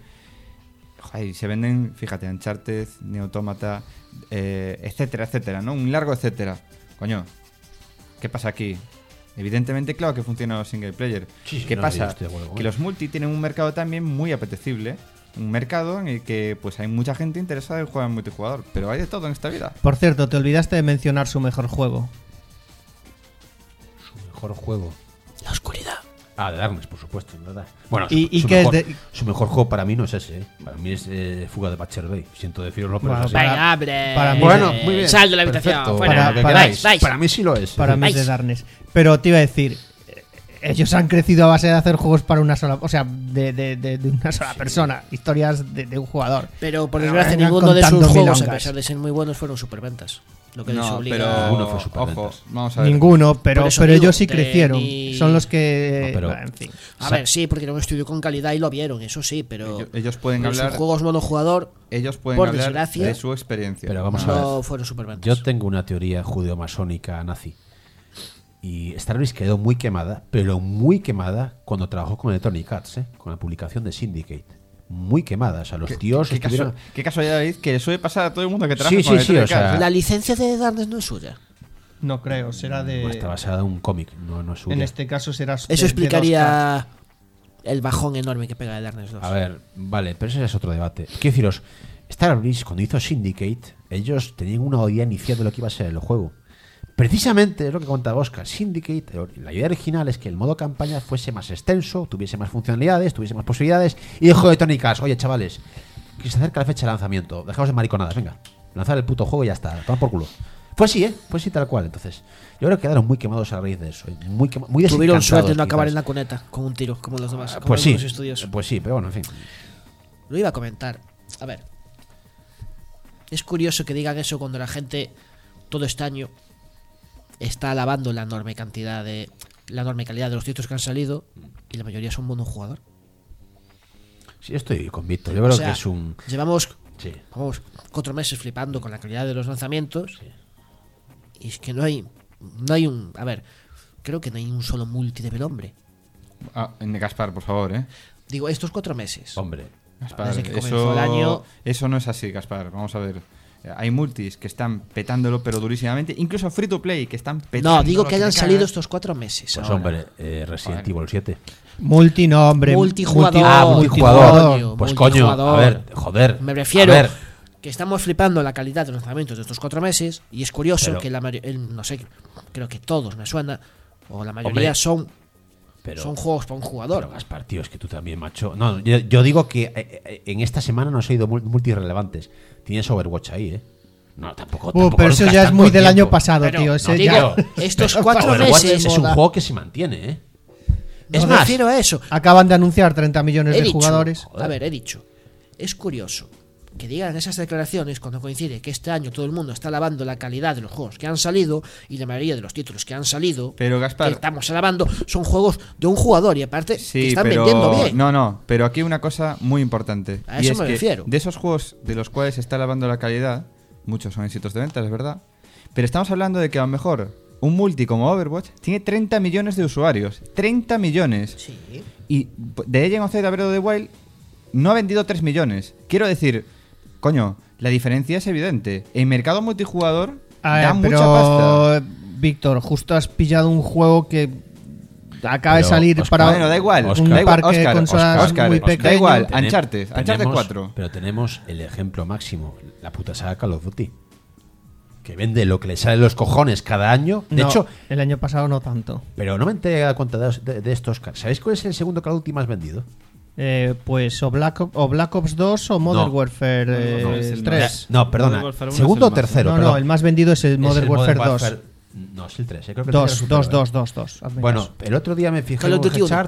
joder, se venden, fíjate, Uncharted, Nier Automata, eh, etcétera, etcétera, ¿no? Un largo etcétera. Coño, ¿qué pasa aquí? Evidentemente, claro que funciona los single player. Sí, sí, ¿Qué no, yo pasa? estoy de acuerdo con Que él. los multi tienen un mercado también muy apetecible. Un mercado en el que pues hay mucha gente interesada en jugar en multijugador. Pero hay de todo en esta vida. Por cierto, te olvidaste de mencionar su mejor juego. Su mejor juego. La oscuridad. Ah, de Darkness, por supuesto, en verdad. Bueno, ¿Y- su, y su qué es mejor, de- su mejor juego para mí no es ese, ¿eh? Para mí es eh, Fuga de Butcher Bay. Siento decirlo, pero Bueno, es así. para- Venga, hombre. para mí- Bueno, Eh, muy bien. Sal de la habitación. Perfecto, Fuera. Para- lo que para- queráis. vais. Para mí sí lo es. Para mí es de Vais. Darkness. Pero te iba a decir, eh, ellos han crecido a base de hacer juegos para una sola, o sea, de, de, de, de una sola persona, historias de, de un jugador. Pero por Pero desgracia, vengan ninguno de sus contando juegos, a milongas. pesar de ser muy buenos, fueron superventas. Lo que les No, obliga. pero Ninguno fue ojo, superventas. vamos a ver. Ninguno, pero, Por eso pero digo, ellos sí de crecieron. ni- Son los que. No, pero- bueno, en fin. A ver, sí, porque era un estudio con calidad y lo vieron, eso sí, pero. Ellos, ellos pueden pero sus hablar, juegos monojugador ellos pueden por hablar desgracia, de su experiencia. Pero vamos a ver. no fueron superventas. Yo tengo una teoría judeo-masónica nazi. Y Star Wars quedó muy quemada, pero muy quemada cuando trabajó con Electronic Arts, ¿eh? Con la publicación de Syndicate. Muy quemada. O sea, los ¿Qué, tíos qué, estuvieron. casu- qué casualidad, David, que le suele pasar a todo el mundo que trabaja Sí, con sí, sí, Electronic o sea, Arts. La licencia de Darkness no es suya. No creo, será de. Está basada en un cómic, no, no es suya. En este caso será. de- Eso de dos K. explicaría el bajón enorme que pega de Darkness dos. A ver, vale, pero ese es otro debate. Quiero deciros, Star Wars, cuando hizo Syndicate, ellos tenían una idea inicial de lo que iba a ser el juego. Precisamente es lo que contaba Oscar. Syndicate, la idea original es que el modo campaña fuese más extenso, tuviese más funcionalidades, tuviese más posibilidades. Y dijo de Tony Cash, oye chavales, que se acerca la fecha de lanzamiento, dejamos de mariconadas, venga, lanzar el puto juego y ya está, toma por culo. Fue así, ¿eh? Fue así tal cual. Entonces, yo creo que quedaron muy quemados a raíz de eso. ¿eh? Muy, quema- muy Tuvieron desencantados, suerte de no acabar quizás. en la cuneta con un tiro, como los demás. como Pues sí, algunos estudios. pues sí, pero bueno, en fin. Lo iba a comentar. A ver. Es curioso que digan eso cuando la gente todo este año está alabando la enorme cantidad de. La enorme calidad de los títulos que han salido. Y la mayoría son monojugador. Sí, estoy con Víctor. Yo creo O sea, que es un. Llevamos Sí. vamos, cuatro meses flipando con la calidad de los lanzamientos. Y es que no hay. No hay un. A ver. Creo que no hay un solo multi de Belhombre. Ah, en Gaspar, por favor, ¿eh? Digo, estos cuatro meses. Hombre. Gaspar, Desde que comenzó eso, el año. eso no es así, Gaspar. Vamos a ver. Hay multis que están petándolo, pero durísimamente. Incluso free to play que están petándolo. No, digo que hayan te salido cagas. estos cuatro meses. Pues ahora. hombre, eh, Resident Joder. Evil siete. Multi, no, hombre. Multijugador. multi- Ah, multijugador. multijugador. Pues coño, a multijugador. ver, joder. Me refiero A ver, que estamos flipando la calidad de los lanzamientos de estos cuatro meses y es curioso Pero- que la mayoría, no sé, creo que todos me suena, o la mayoría Hombre, son, pero, son juegos para un jugador. pero Gaspar, tío, es que tú también, macho. No, yo, yo digo que eh, eh, en esta semana no he ido mul- multirrelevantes. Tienes Overwatch ahí, ¿eh? No, tampoco. Uh, tampoco pero eso nos ya es gastan muy todo el del año tiempo. pasado, Pero, tío. Ese no, ya- digo, estos cuatro Overwatch meses es un moda. juego que se mantiene, ¿eh? me Es más, refiero a eso. Acaban de anunciar treinta millones He de dicho, jugadores. a ver, he dicho, es curioso que digan esas declaraciones cuando coincide que este año todo el mundo está alabando la calidad de los juegos que han salido y la mayoría de los títulos que han salido Pero, que Gaspar. estamos alabando son juegos de un jugador y aparte que Sí, están pero vendiendo bien. no, no, pero aquí hay una cosa muy importante. A y eso es me que refiero. de esos juegos de los cuales se está alabando la calidad, muchos son éxitos de ventas, es verdad. Pero estamos hablando de que a lo mejor un multi como Overwatch tiene treinta millones de usuarios. treinta millones. Sí. Y The Legend of Zelda Breath of the Wild no ha vendido tres millones. Quiero decir, coño, la diferencia es evidente. En mercado multijugador A ver, da mucha pero, pasta. Víctor, justo has pillado un juego que acaba de Pero, salir Oscar, para Bueno, da igual. Oscar, un da igual, parque de Oscar, consolas Oscar, muy Oscar, pequeño. da igual. Tenem- Uncharted, Uncharted tenemos- cuatro. Pero tenemos el ejemplo máximo, la puta saga Call of Duty. Que vende lo que le sale de los cojones cada año. De No, hecho, el año pasado no tanto. pero no me enteré de cuenta de, de, de estos. ¿Sabéis cuál es el segundo Call of Duty más vendido? Eh, pues o Black, Ops, o Black Ops dos o Modern No. Warfare No, no, eh, no, es el tres. No, perdona. Modern Warfare uno Segundo o es el más- tercero. No, perdón. no, el más vendido es el Es Modern el Warfare Modern dos. Warfare- No, es el tres. eh, creo que el tercero Dos, es dos, superior. dos, dos, dos. hazme Bueno, caso. el otro día me fijé Call en of un Duty uno. chart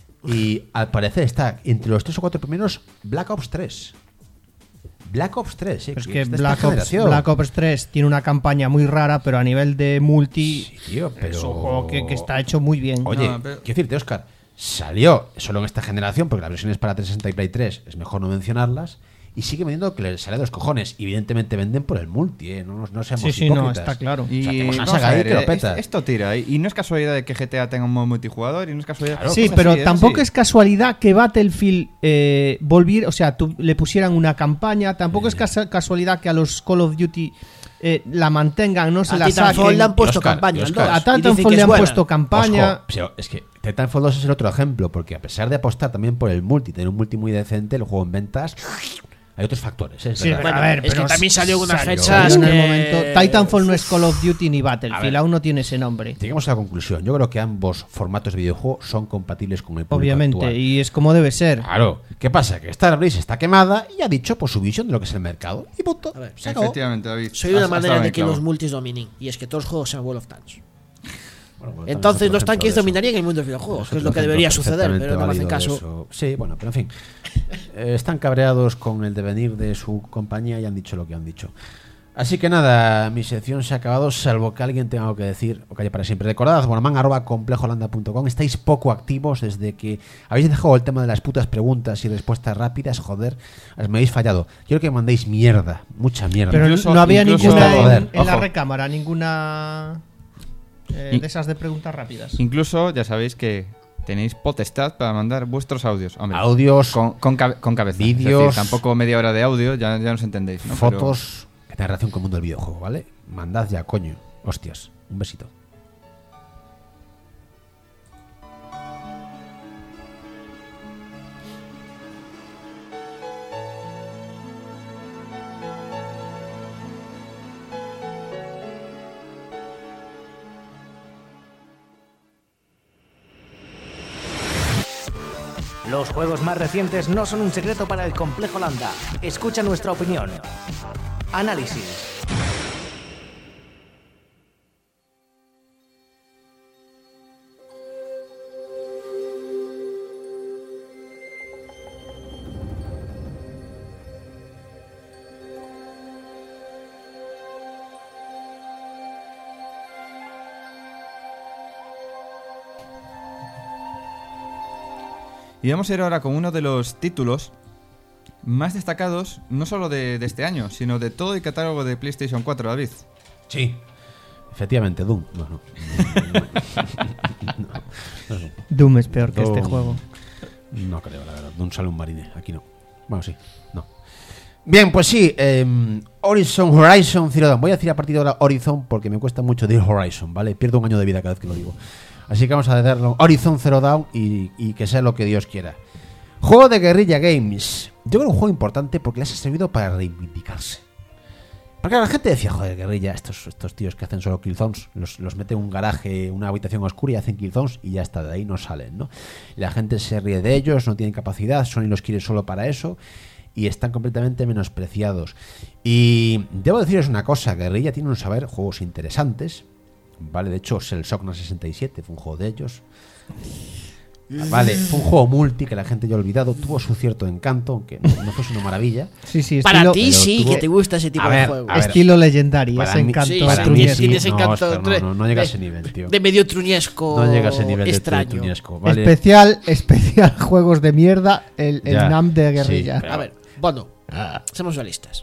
y al parecer está entre los tres o cuatro primeros Black Ops tres. Black Ops tres, eh, Pero es que que es de esta Black Ops, generación. Black Ops tres tiene una campaña muy rara, pero a nivel de multi Sí, tío, pero... es un juego que, que está hecho muy bien. Oye, No, pero- quiero decirte, Oscar, salió solo en esta generación, porque las versiones para trescientos sesenta y Play tres es mejor no mencionarlas, y sigue vendiendo que le sale de los cojones. Evidentemente venden por el multi, ¿eh? No, no seamos Sí, sí, no, hipócritas. está claro. Y O sea, tenemos una vamos saga a ahí ver, que lo eh, peta. es- esto tira. Y y no es casualidad de que G T A tenga un modo multijugador. Y no es casualidad. Claro, Sí, es pero así, es tampoco así. es casualidad que Battlefield eh, volviera, o sea, tú, le pusieran una campaña. Tampoco es casa- casualidad que a los Call of Duty eh, la mantengan, no se A la Titanfall saquen. le han puesto Oscar, campaña. Oscar. al A dos, y dicen Titanfall que le es han buena. puesto campaña. Ojo, pero es que Titanfall dos es el otro ejemplo, porque a pesar de apostar también por el multi, tener un multi muy decente, el juego en ventas Hay otros factores, ¿eh? Es Sí, verdad. pero Bueno, a ver, es pero que también salió en unas salió fechas en el que- momento. Titanfall no es Call of Duty ni Battlefield, ver. aún no tiene ese nombre. Llegamos a la conclusión. Yo creo que ambos formatos de videojuego son compatibles con el público Obviamente, actual. y es como debe ser. Claro. ¿Qué pasa? Que Starbreeze está quemada y ha dicho por su visión de lo que es el mercado. Y punto. A ver, Se acabó. Efectivamente, David. Soy de una Has- has manera dado de en que clavo. los multis dominen. Y es que todos los juegos sean World of Tanks. Bueno, bueno, Entonces también los es otro tanques ejemplo de eso. dominarían el mundo de los videojuegos, que es lo que Otro debería ejemplo suceder, pero no me hacen perfectamente caso. válido de eso. Sí, bueno, pero en fin. Eh, están cabreados con el devenir de su compañía y han dicho lo que han dicho. Así que nada, mi sección se ha acabado, salvo que alguien tenga algo que decir o calle para siempre. Recordad, bonaman arroba complejoholanda punto com. Estáis poco activos desde que habéis dejado el tema de las putas preguntas y respuestas rápidas. Joder, me habéis fallado. Quiero que mandéis mierda, mucha mierda. Pero Incluso- no había incluso- ninguna en, Joder, en la ojo. recámara, ninguna eh, Y- de esas de preguntas rápidas. Incluso ya sabéis que tenéis potestad para mandar vuestros audios. Hombre, Audios, con, con, cabe- con cabeza. Es vídeos, decir, tampoco media hora de audio, ya, ya nos entendéis. ¿no? Pero- fotos que tengan relación con el mundo del videojuego, ¿vale? Mandad ya, coño. Hostias, un besito. Los juegos más recientes no son un secreto para el Complejo Landa. Escucha nuestra opinión. Análisis. Y vamos a ir ahora con uno de los títulos más destacados, no solo de, de este año, sino de todo el catálogo de PlayStation cuatro, David. Sí. Efectivamente, Doom. No, no. No, no, Doom es peor que Doom. este juego. no creo, la verdad. Doom sale un marine. Aquí no. Bueno, sí. No. Bien, pues sí. eh, Horizon Horizon Zero Dawn. Voy a decir a partir de ahora Horizon porque me cuesta mucho decir Horizon, ¿vale? Pierdo un año de vida cada vez que lo digo. Así que vamos a hacerlo Horizon Zero Dawn y, y que sea lo que Dios quiera. Juego de Guerrilla Games. Yo creo que un juego importante porque les ha servido para reivindicarse. Porque la gente decía, joder, Guerrilla, estos, estos tíos que hacen solo killzones, los, los meten en un garaje, una habitación oscura y hacen killzones y ya está, de ahí no salen, ¿no? Y la gente se ríe de ellos, no tienen capacidad, Sony los quiere solo para eso y están completamente menospreciados. Y debo deciros una cosa, Guerrilla tiene un saber juegos interesantes, ¿vale? De hecho, Cell Shock sesenta y siete fue un juego de ellos. Vale, fue un juego multi que la gente ya ha olvidado, tuvo su cierto encanto, aunque no, no fuese una maravilla. Sí, sí, Para estilo, ti pero sí, tuvo- que te gusta ese tipo A de ver, juego. a ver, estilo legendario, para ese mí- encanto Sí, para sí, mí tienes, sí. tienes No, encanto Oscar, no, de- no, no llega a de- ese nivel, tío. De medio truñesco No llega a ese nivel de extraño. truñesco, ¿vale? Especial, especial juegos de mierda, el, el Ya, N A M de sí, Guerrilla. pero- A ver, bueno, Ah. seamos realistas.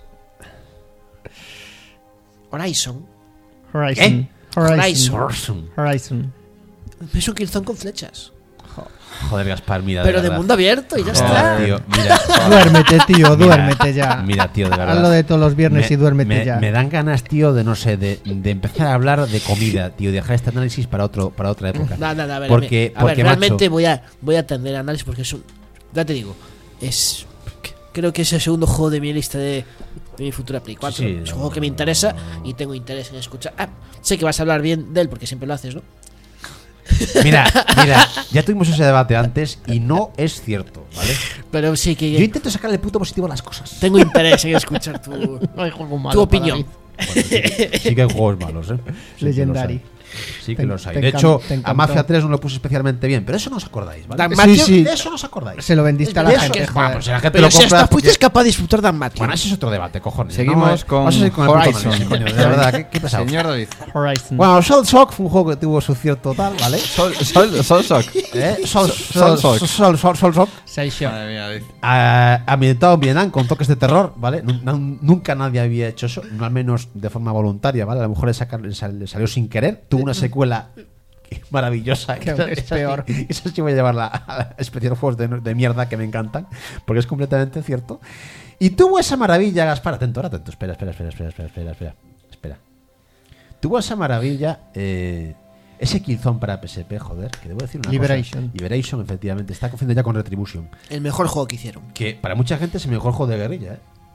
Horizon Horizon. Horizon. Horizon. Horizon. es un Killzone con flechas. Joder, Gaspar, mira. Pero de verdad. mundo abierto y ya Joder, está. tío, mira. Duérmete, tío, Mira, duérmete ya. Mira, tío, de verdad. Hazlo de todos los viernes Me- y duérmete me, ya. me dan ganas, tío, de no sé, de, de empezar a hablar de comida, tío, de dejar este análisis para otro para otra época. No, no, no, a ver, Porque- a ver, porque, realmente macho- voy a voy a atender el análisis porque es un, ya te digo, es creo que es el segundo juego de mi lista de, de mi futura Play cuatro. Sí, sí, es no, un juego que no, me no, interesa no, no. y tengo interés en escuchar. Ah, sé que vas a hablar bien de él porque siempre lo haces, ¿no? Mira, mira, ya tuvimos ese debate antes y no es cierto, ¿vale? Pero sí que Yo intento sacar el punto positivo a las cosas. tengo interés en escuchar tu, No hay juego malo tu para opinión. David. Bueno, sí, sí que hay juegos malos, ¿eh? Sí que Legendary. los hay. Sí que Te- los hay. te De encan- hecho, te a encantó. Mafia tres no lo puse especialmente bien, pero eso no os acordáis, ¿vale? Dan De Matthew- eso- sí. de eso no os acordáis. Se lo vendiste a De la eso- gente, es- joder. bueno, pues si la gente Pero lo si compra hasta fuiste porque- capaz de disfrutar Dan Matthew. Bueno, ese es otro debate, cojones. Seguimos No, con vamos a seguir con el puto Horizon. análisis, coño, de verdad, qué, qué pesado. Señor David. Horizon. Bueno, Soul Shock fue un juego que tuvo su cierto tal, ¿vale? Sol, Sol, Sol Shock. ¿Eh? Soul, Soul Soul, Shock. Soul, Soul, Soul Shock. Seis Shock. Madre mía, David. Ah, ambientado en Vietnam con toques de terror, ¿vale? Nun- nun- Nunca nadie había hecho eso, no al menos de forma voluntaria, ¿vale? A lo mejor le, saca- le sal- le salió sin querer. Tuvo una secuela maravillosa. Que Esa- es esa peor. sí- Esa sí voy a llevarla a la especial juegos de, de mierda que me encantan, porque es completamente cierto. Y tuvo esa maravilla, Gaspar, atento, ahora atento, espera, espera, espera, espera, espera, espera, espera, espera. Tuvo esa maravilla, eh, ese Killzone para P S P, joder, que debo decir una Liberation. cosa. Liberation, efectivamente, está confundiendo ya con Retribution. El mejor juego que hicieron. Que para mucha gente es el mejor juego de guerrilla, ¿eh?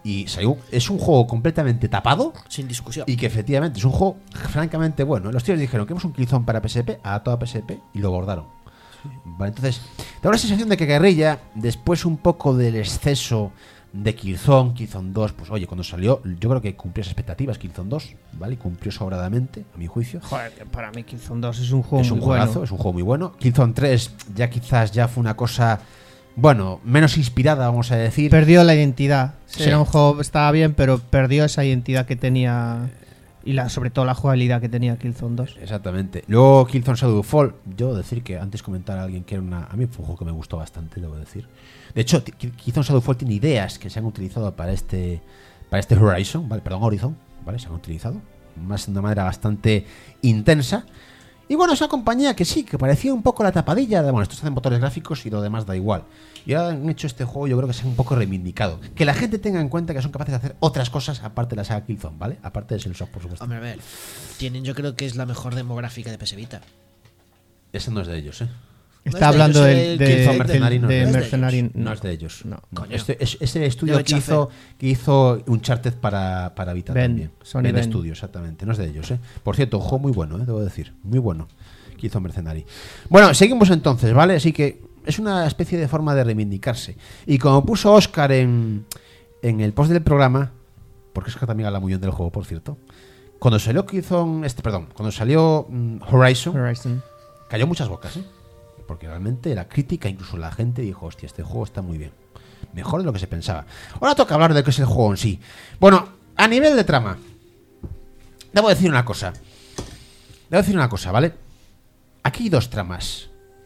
Y salió, es un juego completamente tapado. Sin discusión. Y que efectivamente es un juego francamente bueno. Los tíos dijeron que hemos un Killzone para P S P, a toda P S P, y lo bordaron. Vale, entonces, tengo la sensación de que Guerrilla, después un poco del exceso de Killzone, Killzone dos, pues oye, cuando salió, yo creo que cumplió esas expectativas Killzone dos, ¿vale? Y cumplió sobradamente, a mi juicio. Joder, que para mí Killzone dos es un juego Es un muy juegazo, bueno. es un juego muy bueno. Killzone tres ya quizás ya fue una cosa, bueno, menos inspirada, vamos a decir. Perdió la identidad. Sí. Era un juego, estaba bien, pero perdió esa identidad que tenía. Y la, sobre todo la jugabilidad que tenía Killzone dos. Exactamente. Luego Killzone Shadowfall, yo debo decir que antes comentar a alguien que era una... A mí fue un juego que me gustó bastante, debo decir. De hecho, t- Killzone Shadowfall tiene ideas que se han utilizado para este para este Horizon, ¿vale? Perdón, Horizon, ¿vale? Se han utilizado más de una manera bastante intensa. Y bueno, es una compañía que sí, que parecía un poco la tapadilla de, bueno, estos hacen motores gráficos y lo demás da igual. Y ahora han hecho este juego, yo creo que se ha un poco reivindicado. Que la gente tenga en cuenta que son capaces de hacer otras cosas aparte de la saga Killzone, ¿vale? Aparte de Silksong, por supuesto. Hombre, a ver. Tienen, yo creo que es la mejor demográfica de P S Vita. Ese no es de ellos, ¿eh? Está de hablando ellos, del- el de, Killzone del- Mercenary no de es de Mercenary. ellos. No es de ellos. No. Coño. Este es, es el estudio Debe que chafe. hizo, que hizo Uncharted para, para Vita Ben, también. Sony Ben Ben. Studio, exactamente. No es de ellos, ¿eh? Por cierto, un juego muy bueno, ¿eh? Debo decir. Muy bueno. Que hizo Mercenary. Bueno, seguimos entonces, ¿vale? Así que es una especie de forma de reivindicarse. Y como puso Oscar en, en el post del programa, porque Oscar también habla muy bien del juego, por cierto. Cuando salió Killzone, este, perdón, cuando salió mm, Horizon, Horizon. cayó muchas bocas, ¿eh? Porque realmente la crítica, incluso la gente dijo, hostia, este juego está muy bien. Mejor de lo que se pensaba. Ahora toca hablar de lo que es el juego en sí. Bueno, a nivel de trama, debo decir una cosa. Debo decir una cosa, ¿vale? Aquí hay dos tramas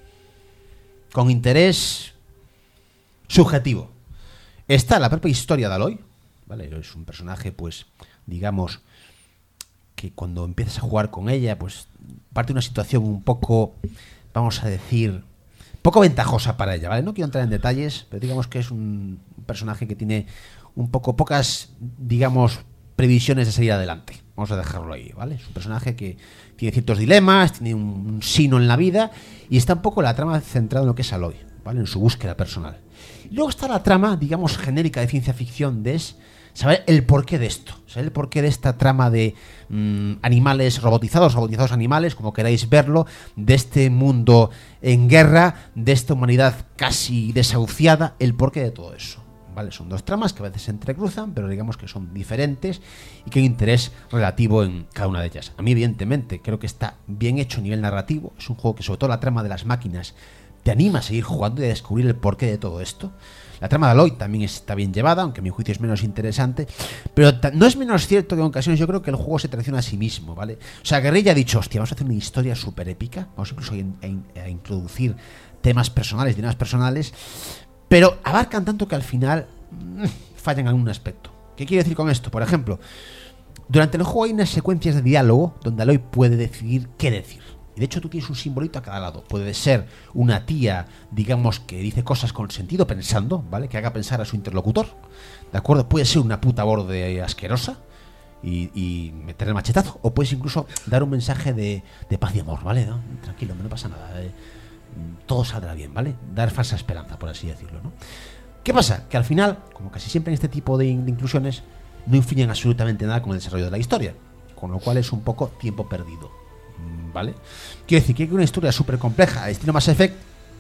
con interés subjetivo. Está la propia historia de Aloy, ¿vale? Es un personaje, pues, digamos, que cuando empiezas a jugar con ella, pues parte de una situación un poco, vamos a decir, poco ventajosa para ella, ¿vale? No quiero entrar en detalles, pero digamos que es un personaje que tiene un poco pocas, digamos, previsiones de salir adelante. Vamos a dejarlo ahí, ¿vale? Es un personaje que tiene ciertos dilemas, tiene un, un sino en la vida y está un poco la trama centrada en lo que es Aloy, ¿vale? En su búsqueda personal. Y luego está la trama, digamos, genérica de ciencia ficción de es saber el porqué de esto, saber el porqué de esta trama de mmm, animales robotizados, robotizados animales, como queráis verlo, de este mundo en guerra, de esta humanidad casi desahuciada, el porqué de todo eso. ¿Vale? Son dos tramas que a veces se entrecruzan, pero digamos que son diferentes y que hay interés relativo en cada una de ellas. A mí, evidentemente, creo que está bien hecho a nivel narrativo. Es un juego que, sobre todo la trama de las máquinas, te anima a seguir jugando y a descubrir el porqué de todo esto. La trama de Aloy también está bien llevada, aunque a mi juicio es menos interesante. Pero no es menos cierto que en ocasiones yo creo que el juego se traiciona a sí mismo, ¿vale? O sea, Guerrilla ha dicho, hostia, vamos a hacer una historia súper épica. Vamos incluso a, in- a introducir temas personales, dilemas personales. Pero abarcan tanto que al final mmm, fallan en algún aspecto. ¿Qué quiero decir con esto? Por ejemplo, durante el juego hay unas secuencias de diálogo donde Aloy puede decidir qué decir. Y de hecho tú tienes un simbolito a cada lado. Puede ser una tía, digamos, que dice cosas con sentido, pensando, ¿vale? Que haga pensar a su interlocutor, ¿de acuerdo? Puede ser una puta borde asquerosa y, y meter el machetazo. O puedes incluso dar un mensaje de, de paz y amor, ¿vale? ¿No? Tranquilo, no pasa nada. Eh. Todo saldrá bien, ¿vale? Dar falsa esperanza, por así decirlo, ¿no? ¿Qué pasa? Que al final, como casi siempre en este tipo de, de inclusiones, no influyen absolutamente nada con el desarrollo de la historia. Con lo cual es un poco tiempo perdido, ¿vale? Quiero decir que hay una historia súper compleja, al estilo Mass Effect,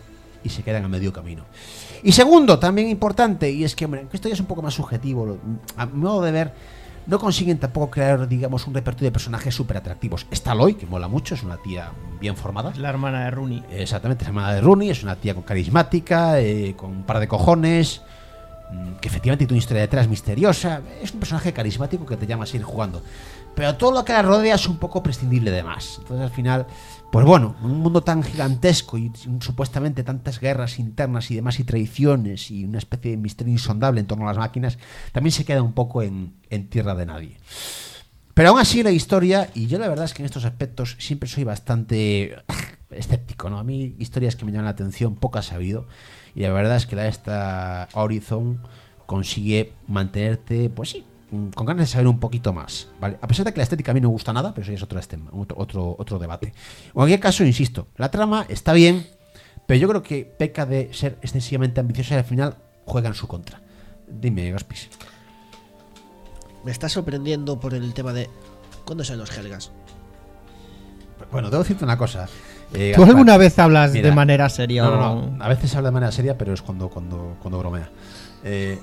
y se quedan a medio camino. Y segundo, también importante, y es que, hombre, esto ya es un poco más subjetivo, a mi modo de ver, no consiguen tampoco crear, digamos, un repertorio de personajes súper atractivos. Está Aloy, que mola mucho, es una tía bien formada. La hermana de Rooney. Exactamente, es la hermana de Rooney, es una tía con carismática, eh, con un par de cojones, que efectivamente tiene una historia detrás misteriosa. Es un personaje carismático que te llama a seguir jugando. Pero todo lo que la rodea es un poco prescindible de más. Entonces al final, pues bueno, en un mundo tan gigantesco y supuestamente tantas guerras internas y demás y traiciones y una especie de misterio insondable en torno a las máquinas, también se queda un poco en, en tierra de nadie. Pero aún así la historia, y yo la verdad es que en estos aspectos siempre soy bastante escéptico, ¿no? A mí historias que me llaman la atención, pocas ha habido, y la verdad es que la de esta Horizon consigue mantenerte, pues sí, con ganas de saber un poquito más, ¿vale? A pesar de que la estética a mí no me gusta nada, pero eso ya es otro, otro, otro, otro debate. En cualquier caso, insisto, la trama está bien, pero yo creo que peca de ser excesivamente ambiciosa y al final juega en su contra. Dime, Gaspis. me está sorprendiendo por el tema de ¿cuándo son los Helgas? Bueno, debo decirte una cosa. Eh, ¿Tú Gaspar, alguna vez hablas mira, de manera seria? No, o no, no. A veces habla de manera seria, pero es cuando, cuando, cuando bromea. Eh,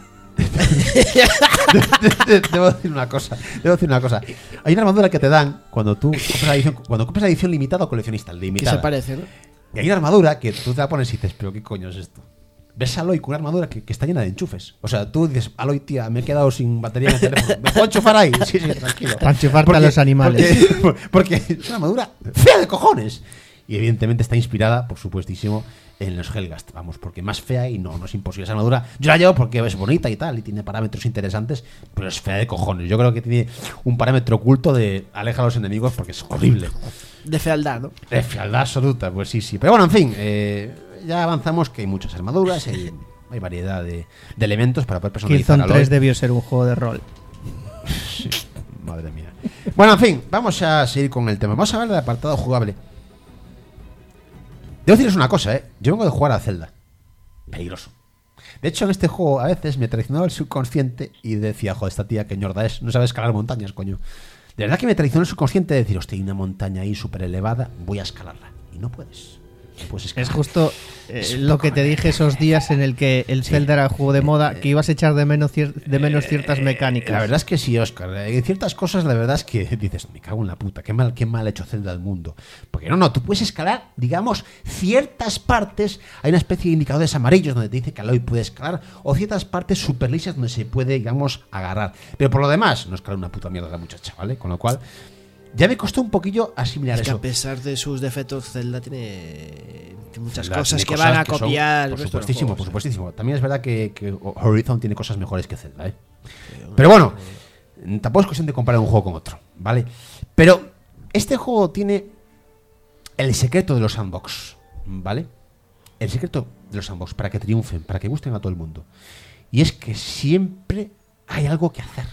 debo decir una cosa. Debo decir una cosa. Hay una armadura que te dan cuando tú compras la edición, cuando compras la edición limitada o coleccionista, ¿Qué limitada. se parece, no? Y hay una armadura que tú te la pones y dices, pero ¿qué coño es esto? Ves a Aloy con una armadura que, que está llena de enchufes. O sea, tú dices, Aloy, tía, me he quedado sin batería en el teléfono. ¿Me puedo enchufar ahí? Sí, sí, tranquilo. Para enchufarte a los animales. Porque, porque es una armadura fea de cojones. Y evidentemente está inspirada, por supuestísimo, en los Helgast. Vamos, porque más fea y no, no es imposible. Esa armadura yo la llevo porque es bonita y tal, y tiene parámetros interesantes, pero es fea de cojones. Yo creo que tiene un parámetro oculto de aleja a los enemigos porque es horrible. De fealdad, ¿no? De fealdad absoluta, pues sí, sí. Pero bueno, en fin, eh, ya avanzamos que hay muchas armaduras, hay, hay variedad de, de elementos para poder personalizar. Killzone a Aloy. tres debió ser un juego de rol. Sí, madre mía. Bueno, en fin, vamos a seguir con el tema. Vamos a hablar del apartado jugable. Debo deciros una cosa, ¿eh? Yo vengo de jugar a Zelda. Peligroso. De hecho, en este juego a veces me traicionaba el subconsciente y decía, joder, esta tía que ñorda es, no sabe escalar montañas, coño. De verdad que me traicionó el subconsciente de decir, hostia, hay una montaña ahí súper elevada, voy a escalarla. Y no puedes. No puedes escalar. Es justo eh, Es un lo poco- que te dije esos días en el que el Sí. Zelda era el juego de moda, que ibas a echar de menos, cier- de menos ciertas mecánicas. La verdad es que sí, Oscar. Hay ciertas cosas, la verdad es que dices, me cago en la puta, qué mal, qué mal ha hecho Zelda al mundo. Porque no, no, tú puedes escalar, digamos, ciertas partes. Hay una especie de indicadores amarillos donde te dice que Aloy puede escalar, o ciertas partes super lisas donde se puede, digamos, agarrar. Pero por lo demás, no escala una puta mierda la muchacha, ¿vale? Con lo cual, ya me costó un poquillo asimilar Es que eso. a pesar de sus defectos, Zelda tiene, tiene muchas Zelda cosas tiene que cosas van a que son, copiar. por el resto de supuestísimo, por juegos. supuestísimo. También es verdad que, que Horizon tiene cosas mejores que Zelda, ¿eh? Pero bueno, tampoco es cuestión de comparar un juego con otro, ¿vale? Pero este juego tiene el secreto de los sandbox, ¿vale? El secreto de los sandbox para que triunfen, para que gusten a todo el mundo. Y es que siempre hay algo que hacer.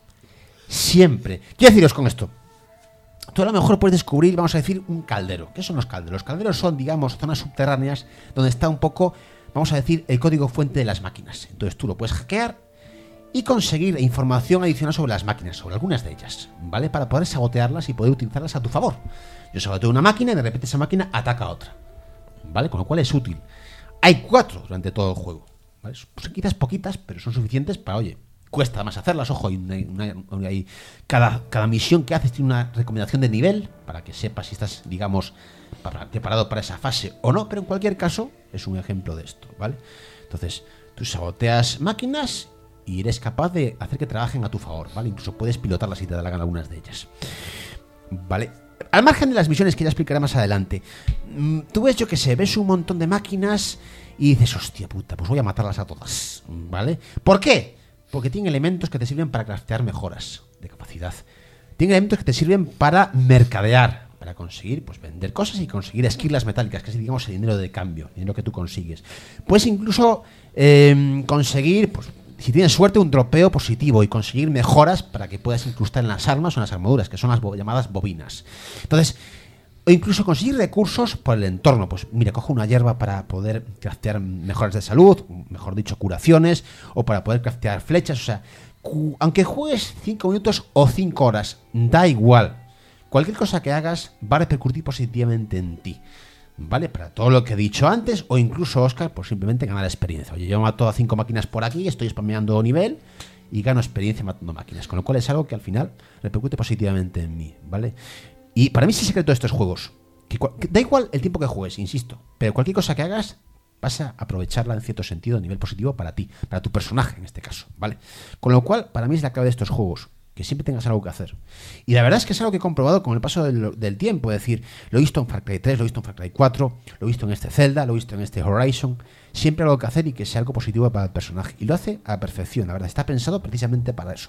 Siempre. Quiero deciros con esto. Tú a lo mejor puedes descubrir, vamos a decir, un caldero. ¿Qué son los calderos? Los calderos son, digamos, zonas subterráneas donde está un poco, vamos a decir, el código fuente de las máquinas. Entonces tú lo puedes hackear y conseguir información adicional sobre las máquinas, sobre algunas de ellas, ¿vale? Para poder sabotearlas y poder utilizarlas a tu favor. Yo saboteo una máquina y de repente esa máquina ataca a otra, ¿vale? Con lo cual es útil. Hay cuatro durante todo el juego, ¿vale? Pues quizás poquitas, pero son suficientes para, oye, cuesta más hacerlas, ojo, hay una- una- hay- cada, cada misión que haces tiene una recomendación de nivel para que sepas si estás, digamos, para- preparado para esa fase o no, pero en cualquier caso es un ejemplo de esto, ¿vale? Entonces, tú saboteas máquinas y eres capaz de hacer que trabajen a tu favor, ¿vale? Incluso puedes pilotarlas si te da la gana algunas de ellas, ¿vale? Al margen de las misiones que ya explicaré más adelante, mm, tú ves, yo que sé, ves un montón de máquinas y dices, hostia puta, pues voy a matarlas a todas, ¿vale? ¿Por qué? Porque tienen elementos que te sirven para craftear mejoras de capacidad. Tienen elementos que te sirven para mercadear, para conseguir, pues vender cosas y conseguir esquirlas metálicas, que es, digamos, el dinero de cambio, el dinero que tú consigues. Puedes incluso eh, conseguir, pues, si tienes suerte, un dropeo positivo y conseguir mejoras para que puedas incrustar en las armas o en las armaduras, que son las bo- llamadas bobinas. Entonces, o incluso conseguir recursos por el entorno. Pues mira, cojo una hierba para poder craftear mejoras de salud, mejor dicho, curaciones, o para poder craftear flechas. O sea, cu- aunque juegues cinco minutos o cinco horas, da igual. Cualquier cosa que hagas va a repercutir positivamente en ti, ¿vale? Para todo lo que he dicho antes, o incluso, Oscar, por simplemente ganar experiencia. Oye, yo mato a cinco máquinas por aquí, estoy spameando nivel y gano experiencia matando máquinas. Con lo cual es algo que al final repercute positivamente en mí, ¿vale? Y para mí es el secreto de estos juegos. Que, cua- que da igual el tiempo que juegues, insisto, pero cualquier cosa que hagas vas a aprovecharla en cierto sentido a nivel positivo para ti, para tu personaje en este caso, ¿vale? Con lo cual, para mí es la clave de estos juegos, que siempre tengas algo que hacer. Y la verdad es que es algo que he comprobado con el paso del, del tiempo, es decir, lo he visto en Far Cry tres, lo he visto en Far Cry cuatro, lo he visto en este Zelda, lo he visto en este Horizon, siempre algo que hacer y que sea algo positivo para el personaje. Y lo hace a la perfección, la verdad, está pensado precisamente para eso.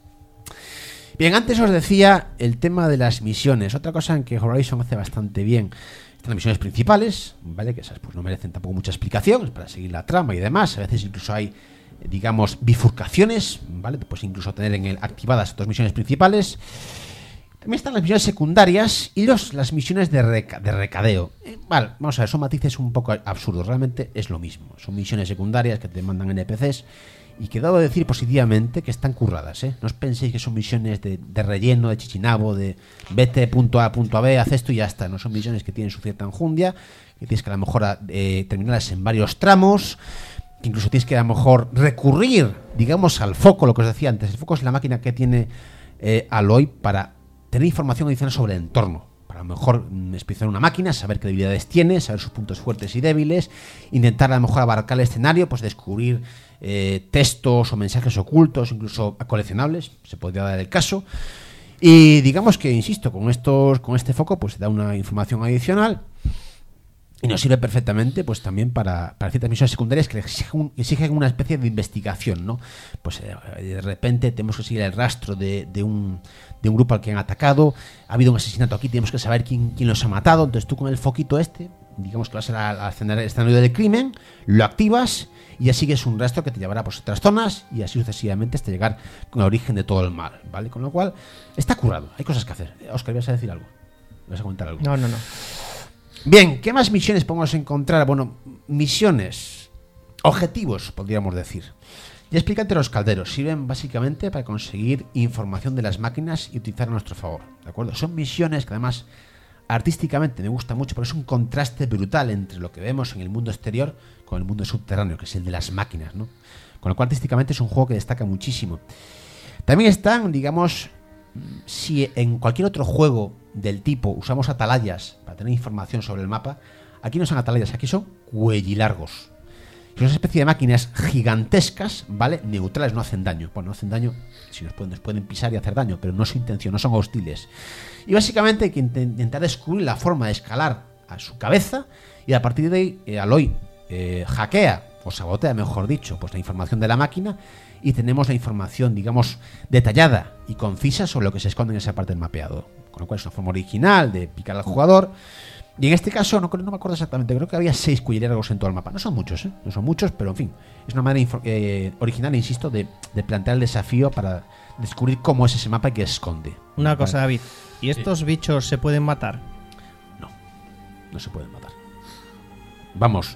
Bien, antes os decía el tema de las misiones. Otra cosa en que Horizon hace bastante bien están las misiones principales, ¿vale? Que esas pues no merecen tampoco mucha explicación, es para seguir la trama y demás. A veces incluso hay, digamos, bifurcaciones, ¿vale? Pues incluso tener en el activadas dos misiones principales. También están las misiones secundarias y los, las misiones de, reca, de recadeo. Eh, vale, vamos a ver, son matices un poco absurdos. Realmente es lo mismo. Son misiones secundarias que te mandan N P Cs y que debo decir positivamente que están curradas, ¿eh? No os penséis que son misiones de, de relleno, de chichinabo, de vete punto A, punto B, haz esto y ya está. No son misiones que tienen su cierta enjundia, que tienes que a lo mejor eh, terminarlas en varios tramos, que incluso tienes que a lo mejor recurrir, digamos, al foco, lo que os decía antes. El foco es la máquina que tiene eh, Aloy para tener información adicional sobre el entorno. Para a lo mejor inspeccionar una máquina, saber qué debilidades tiene, saber sus puntos fuertes y débiles, intentar a lo mejor abarcar el escenario, pues descubrir eh, textos o mensajes ocultos, incluso coleccionables, se podría dar el caso. Y digamos que, insisto, con estos, con este foco, pues da una información adicional y nos sirve perfectamente, pues también para, para ciertas misiones secundarias que exigen, exigen una especie de investigación, ¿no? Pues eh, de repente tenemos que seguir el rastro de, de un de un grupo al que han atacado, ha habido un asesinato aquí, tenemos que saber quién, quién los ha matado. Entonces tú con el foquito este, digamos que vas al escenario del crimen, lo activas y ya sigues un rastro que te llevará por otras zonas y así sucesivamente hasta llegar con el origen de todo el mal, ¿vale? Con lo cual, está currado, hay cosas que hacer. Oscar, ¿ibas a decir algo? ¿Vas a comentar algo? No, no, no. Bien, ¿qué más misiones podemos encontrar? Bueno, misiones, objetivos, podríamos decir. Ya expliqué antes, los calderos sirven básicamente para conseguir información de las máquinas y utilizar a nuestro favor, ¿de acuerdo? Son misiones que además artísticamente me gusta mucho porque es un contraste brutal entre lo que vemos en el mundo exterior con el mundo subterráneo, que es el de las máquinas, ¿no? Con lo cual artísticamente es un juego que destaca muchísimo. También están, digamos, si en cualquier otro juego del tipo usamos atalayas para tener información sobre el mapa, aquí no son atalayas, aquí son cuellilargos. Son una especie de máquinas gigantescas, ¿vale? Neutrales, no hacen daño. Bueno, no hacen daño, si nos pueden, nos pueden pisar y hacer daño, pero no es su intención, no son hostiles. Y básicamente hay que intentar descubrir la forma de escalar a su cabeza y a partir de ahí eh, Aloy eh, hackea, o sabotea, mejor dicho, pues la información de la máquina y tenemos la información, digamos, detallada y concisa sobre lo que se esconde en esa parte del mapeado. Con lo cual es una forma original de picar al jugador. Y en este caso, no, no me acuerdo exactamente, creo que había seis cuellilargos en todo el mapa. No son muchos, ¿eh? No son muchos, pero en fin, es una manera eh, original, insisto, de, de plantear el desafío para descubrir cómo es ese mapa y qué esconde. Una cosa, David, ¿y estos sí. bichos se pueden matar? No, no se pueden matar. Vamos,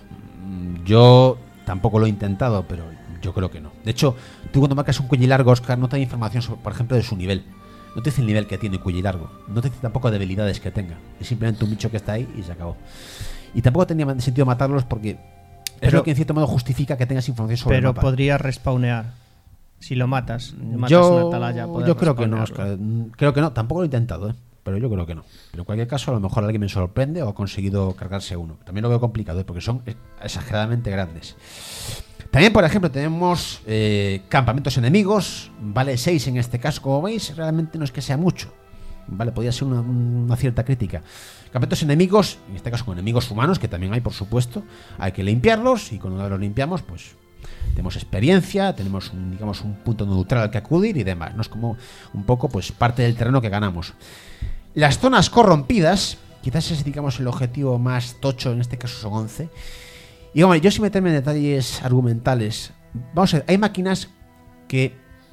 yo tampoco lo he intentado, pero yo creo que no. De hecho, tú cuando marcas un cuellilargo, Oscar, no te da información, sobre, por ejemplo, de su nivel. No te dice el nivel que tiene cuellilargo, no te dice tampoco debilidades que tenga. Es simplemente un bicho que está ahí y se acabó. Y tampoco tenía sentido matarlos porque pero, es lo que en cierto modo justifica que tengas información sobre pero el mapa. Pero podría respawnear. Si lo matas, matas yo, una atalaya, yo creo que no, Oscar. Creo que no, tampoco lo he intentado, ¿eh? Pero yo creo que no. Pero en cualquier caso, a lo mejor alguien me sorprende o ha conseguido cargarse uno. También lo veo complicado, ¿eh? Porque son exageradamente grandes. También, por ejemplo, tenemos eh, campamentos enemigos, vale, seis en este caso, como veis, realmente no es que sea mucho, vale, podría ser una, una cierta crítica. Campamentos enemigos, en este caso con enemigos humanos, que también hay, por supuesto, hay que limpiarlos y cuando los limpiamos, pues tenemos experiencia, tenemos un, digamos, un punto neutral al que acudir y demás, ¿no? Es como un poco, pues, parte del terreno que ganamos. Las zonas corrompidas, quizás es, digamos, el objetivo más tocho, en este caso son once. Y hombre, yo sin meterme en detalles argumentales, vamos a ver, hay máquinas que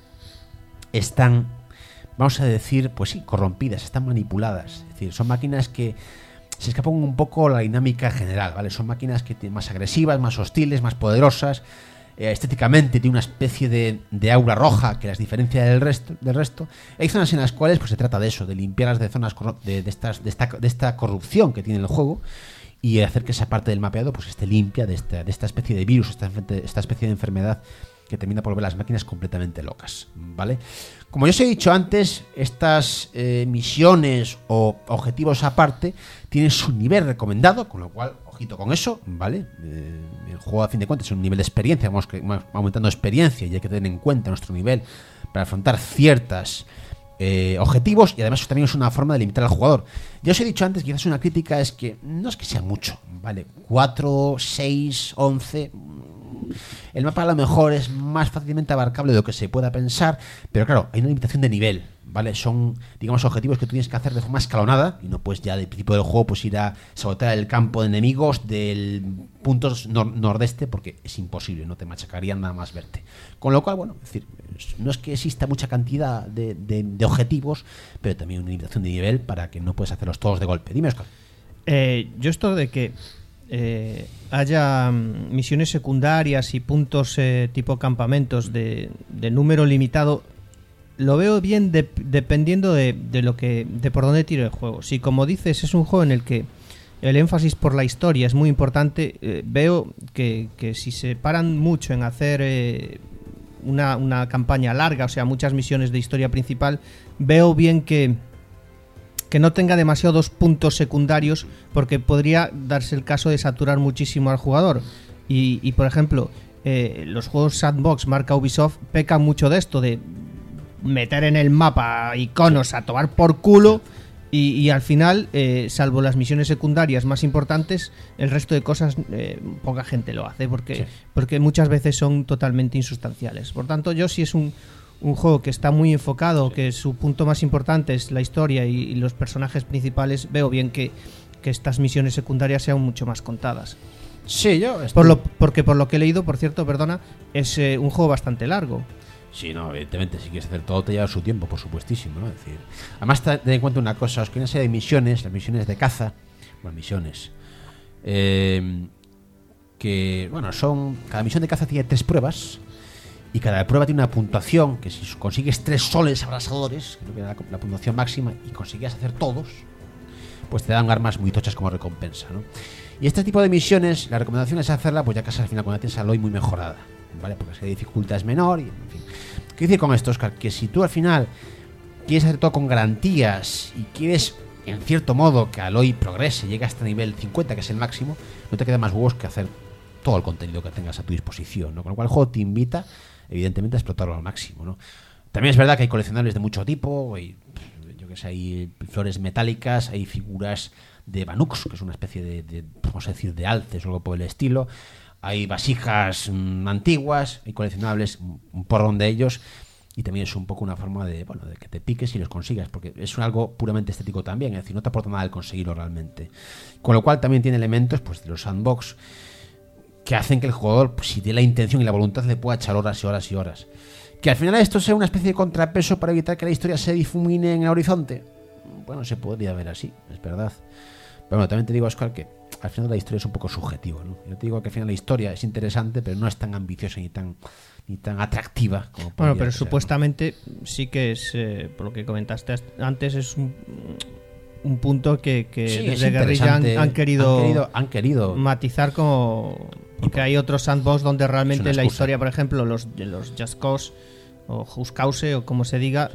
están, vamos a decir, pues sí, corrompidas, están manipuladas. Es decir, son máquinas que se escapan un poco a la dinámica general, ¿vale? Son máquinas que tienen más agresivas, más hostiles, más poderosas. Eh, estéticamente tiene una especie de, de aura roja que las diferencia del resto, del resto. Hay zonas en las cuales pues se trata de eso, de limpiarlas de zonas de, de, estas, de, esta, de esta corrupción que tiene el juego y hacer que esa parte del mapeado pues esté limpia de esta, de esta especie de virus, esta, esta especie de enfermedad que termina por ver las máquinas completamente locas, ¿vale? Como ya os he dicho antes, estas eh, misiones o objetivos aparte tienen su nivel recomendado, con lo cual, ojito con eso, ¿vale? Eh, el juego, a fin de cuentas, es un nivel de experiencia, vamos aumentando experiencia y hay que tener en cuenta nuestro nivel para afrontar ciertas eh, objetivos y además también es una forma de limitar al jugador. Ya os he dicho antes, quizás una crítica es que no es que sea mucho, ¿vale? cuatro, seis, once... El mapa a lo mejor es más fácilmente abarcable de lo que se pueda pensar, pero claro, hay una limitación de nivel, ¿vale? Son, digamos, objetivos que tú tienes que hacer de forma escalonada y no puedes ya del principio del juego pues ir a sabotear el campo de enemigos del punto nor- nordeste porque es imposible, no te machacarían nada más verte. Con lo cual, bueno, es decir, no es que exista mucha cantidad de, de, de objetivos, pero también una limitación de nivel para que no puedas hacerlos todos de golpe. Dime, Oscar. Eh, yo esto de que eh, haya mm, misiones secundarias y puntos eh, tipo campamentos de, de número limitado, lo veo bien de- dependiendo de, de lo que de por dónde tire el juego. Si, como dices, es un juego en el que el énfasis por la historia es muy importante, eh, veo que, que si se paran mucho en hacer eh, una, una campaña larga, o sea, muchas misiones de historia principal, veo bien que que no tenga demasiados puntos secundarios, porque podría darse el caso de saturar muchísimo al jugador. Y, y por ejemplo, eh, los juegos sandbox marca Ubisoft pecan mucho de esto, de meter en el mapa iconos a tomar por culo, y, y al final, eh, salvo las misiones secundarias más importantes, el resto de cosas eh, poca gente lo hace, porque, Sí. porque muchas veces son totalmente insustanciales. Por tanto, yo sí es un un juego que está muy enfocado, que su punto más importante es la historia y, y los personajes principales, veo bien que, que estas misiones secundarias sean mucho más contadas. Sí, yo. estoy- Por lo, porque por lo que he leído, por cierto, perdona, es eh, un juego bastante largo. Sí, no, evidentemente, si quieres hacer todo te lleva su tiempo, por supuestísimo, ¿no? Es decir, además, ten en cuenta una cosa: os que hay una serie de misiones, las misiones de caza, bueno, misiones, eh, que, bueno, son. Cada misión de caza tiene tres pruebas. Y cada prueba tiene una puntuación que si consigues tres soles abrasadores, que es la, la puntuación máxima, y consigues hacer todos, pues te dan armas muy tochas como recompensa, ¿no? Y este tipo de misiones, la recomendación es hacerla pues ya casi al final, cuando tienes a Aloy muy mejorada, ¿vale? Porque si la dificultad es menor y, en fin. ¿Qué decir con esto, Oscar? Que si tú al final quieres hacer todo con garantías y quieres, en cierto modo, que Aloy progrese, llegue hasta nivel cincuenta, que es el máximo, no te queda más huevos que hacer todo el contenido que tengas a tu disposición, ¿no? Con lo cual el juego te invita, evidentemente, a explotarlo al máximo, ¿no? También es verdad que hay coleccionables de mucho tipo, hay, yo que sé, hay flores metálicas, hay figuras de Banuks, que es una especie de, de vamos a decir, de alces o algo por el estilo, hay vasijas mmm, antiguas, hay coleccionables, un, un porrón de ellos, y también es un poco una forma de, bueno, de que te piques y los consigas, porque es algo puramente estético también, es decir, no te aporta nada el conseguirlo realmente. Con lo cual también tiene elementos, pues, de los sandbox, que hacen que el jugador, pues, si tiene la intención y la voluntad, le pueda echar horas y horas y horas. Que al final esto sea una especie de contrapeso para evitar que la historia se difumine en el horizonte. Bueno, se podría ver así, es verdad. Pero bueno, también te digo, Oscar, que al final la historia es un poco subjetiva, ¿no? Yo te digo que al final la historia es interesante, pero no es tan ambiciosa ni tan ni tan atractiva como podría Bueno, pero ser, supuestamente sí que es, eh, por lo que comentaste antes, es un, un punto que, que Sí, es desde Guerrilla han, interesante. han querido Han querido- han querido. matizar como... Porque hay otros sandbox donde realmente Es una la excusa. historia, por ejemplo, los, los Just Cause o Just Cause o como se diga...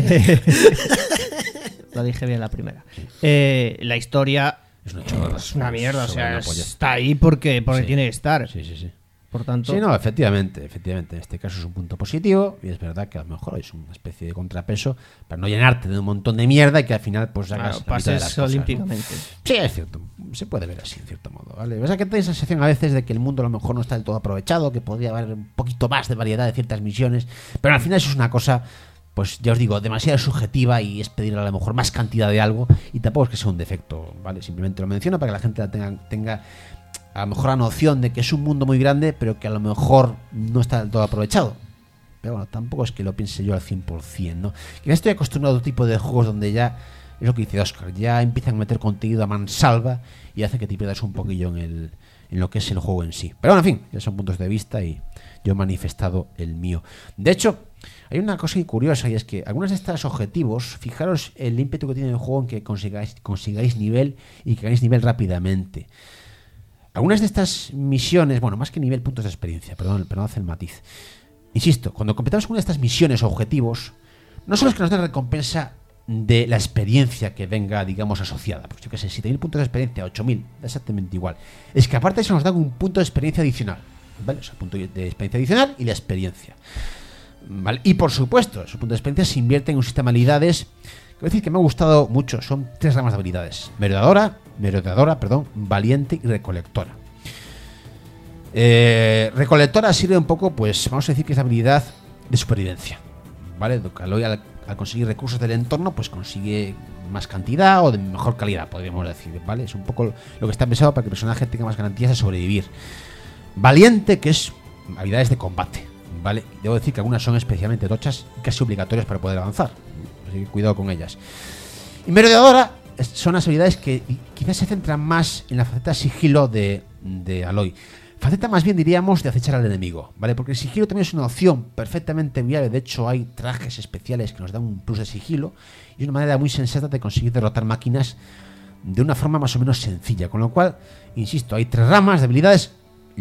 Lo dije bien la primera. Eh, la historia Es una chorrada. es una mierda, o Sobre sea, una polla. está ahí porque, porque Sí. tiene que estar. Sí, sí, sí. Por tanto, Sí, no, efectivamente, efectivamente. En este caso es un punto positivo y es verdad que a lo mejor es una especie de contrapeso para no llenarte de un montón de mierda y que al final pues hagas claro, la mitad de pases las cosas, ¿no? olímpicamente. Sí, es cierto. Se puede ver así, en cierto modo, ¿vale? O sea, que te da esa sensación a veces de que el mundo a lo mejor no está del todo aprovechado, que podría haber un poquito más de variedad de ciertas misiones, pero al final eso es una cosa, pues ya os digo, demasiado subjetiva y es pedir a lo mejor más cantidad de algo y tampoco es que sea un defecto, ¿vale? Simplemente lo menciono para que la gente la tenga, tenga a lo mejor la noción de que es un mundo muy grande, pero que a lo mejor no está del todo aprovechado. Pero bueno, tampoco es que lo piense yo al cien por cien, ¿no? Que ya estoy acostumbrado a otro tipo de juegos donde ya, es lo que dice Oscar, ya empiezan a meter contenido a mansalva y hace que te pierdas un poquillo en, el, en lo que es el juego en sí. Pero bueno, en fin, ya son puntos de vista y yo he manifestado el mío. De hecho, hay una cosa curiosa y es que algunos de estos objetivos, fijaros el ímpetu que tiene el juego en que consigáis, consigáis nivel y que ganéis nivel rápidamente. Algunas de estas misiones, bueno, más que nivel, puntos de experiencia, perdón, perdón, hace el matiz. Insisto, cuando completamos una de estas misiones o objetivos, no solo es que nos den recompensa de la experiencia que venga, digamos, asociada, pues yo qué sé, siete mil puntos de experiencia, ocho mil, da exactamente igual. Es que aparte de eso nos dan un punto de experiencia adicional, ¿vale? O sea, punto de experiencia adicional y la experiencia, ¿vale? Y por supuesto, esos puntos de experiencia se invierten en un sistema de habilidades. Quiero decir que me ha gustado mucho, son tres ramas de habilidades: merodeadora, merodeadora, perdón, valiente y recolectora. Eh, recolectora sirve un poco, pues vamos a decir que es la habilidad de supervivencia, ¿vale? Aloy al, al conseguir recursos del entorno, pues consigue más cantidad o de mejor calidad, podríamos decir, ¿vale? Es un poco lo que está pensado para que el personaje tenga más garantías de sobrevivir. Valiente, que es habilidades de combate, ¿vale? Debo decir que algunas son especialmente tochas y casi obligatorias para poder avanzar, así que cuidado con ellas. Y merodeadora son las habilidades que quizás se centran más en la faceta sigilo de, de Aloy. Faceta más bien diríamos de acechar al enemigo, ¿vale? Porque el sigilo también es una opción perfectamente viable. De hecho, hay trajes especiales que nos dan un plus de sigilo y es una manera muy sensata de conseguir derrotar máquinas de una forma más o menos sencilla. Con lo cual, insisto, hay tres ramas de habilidades.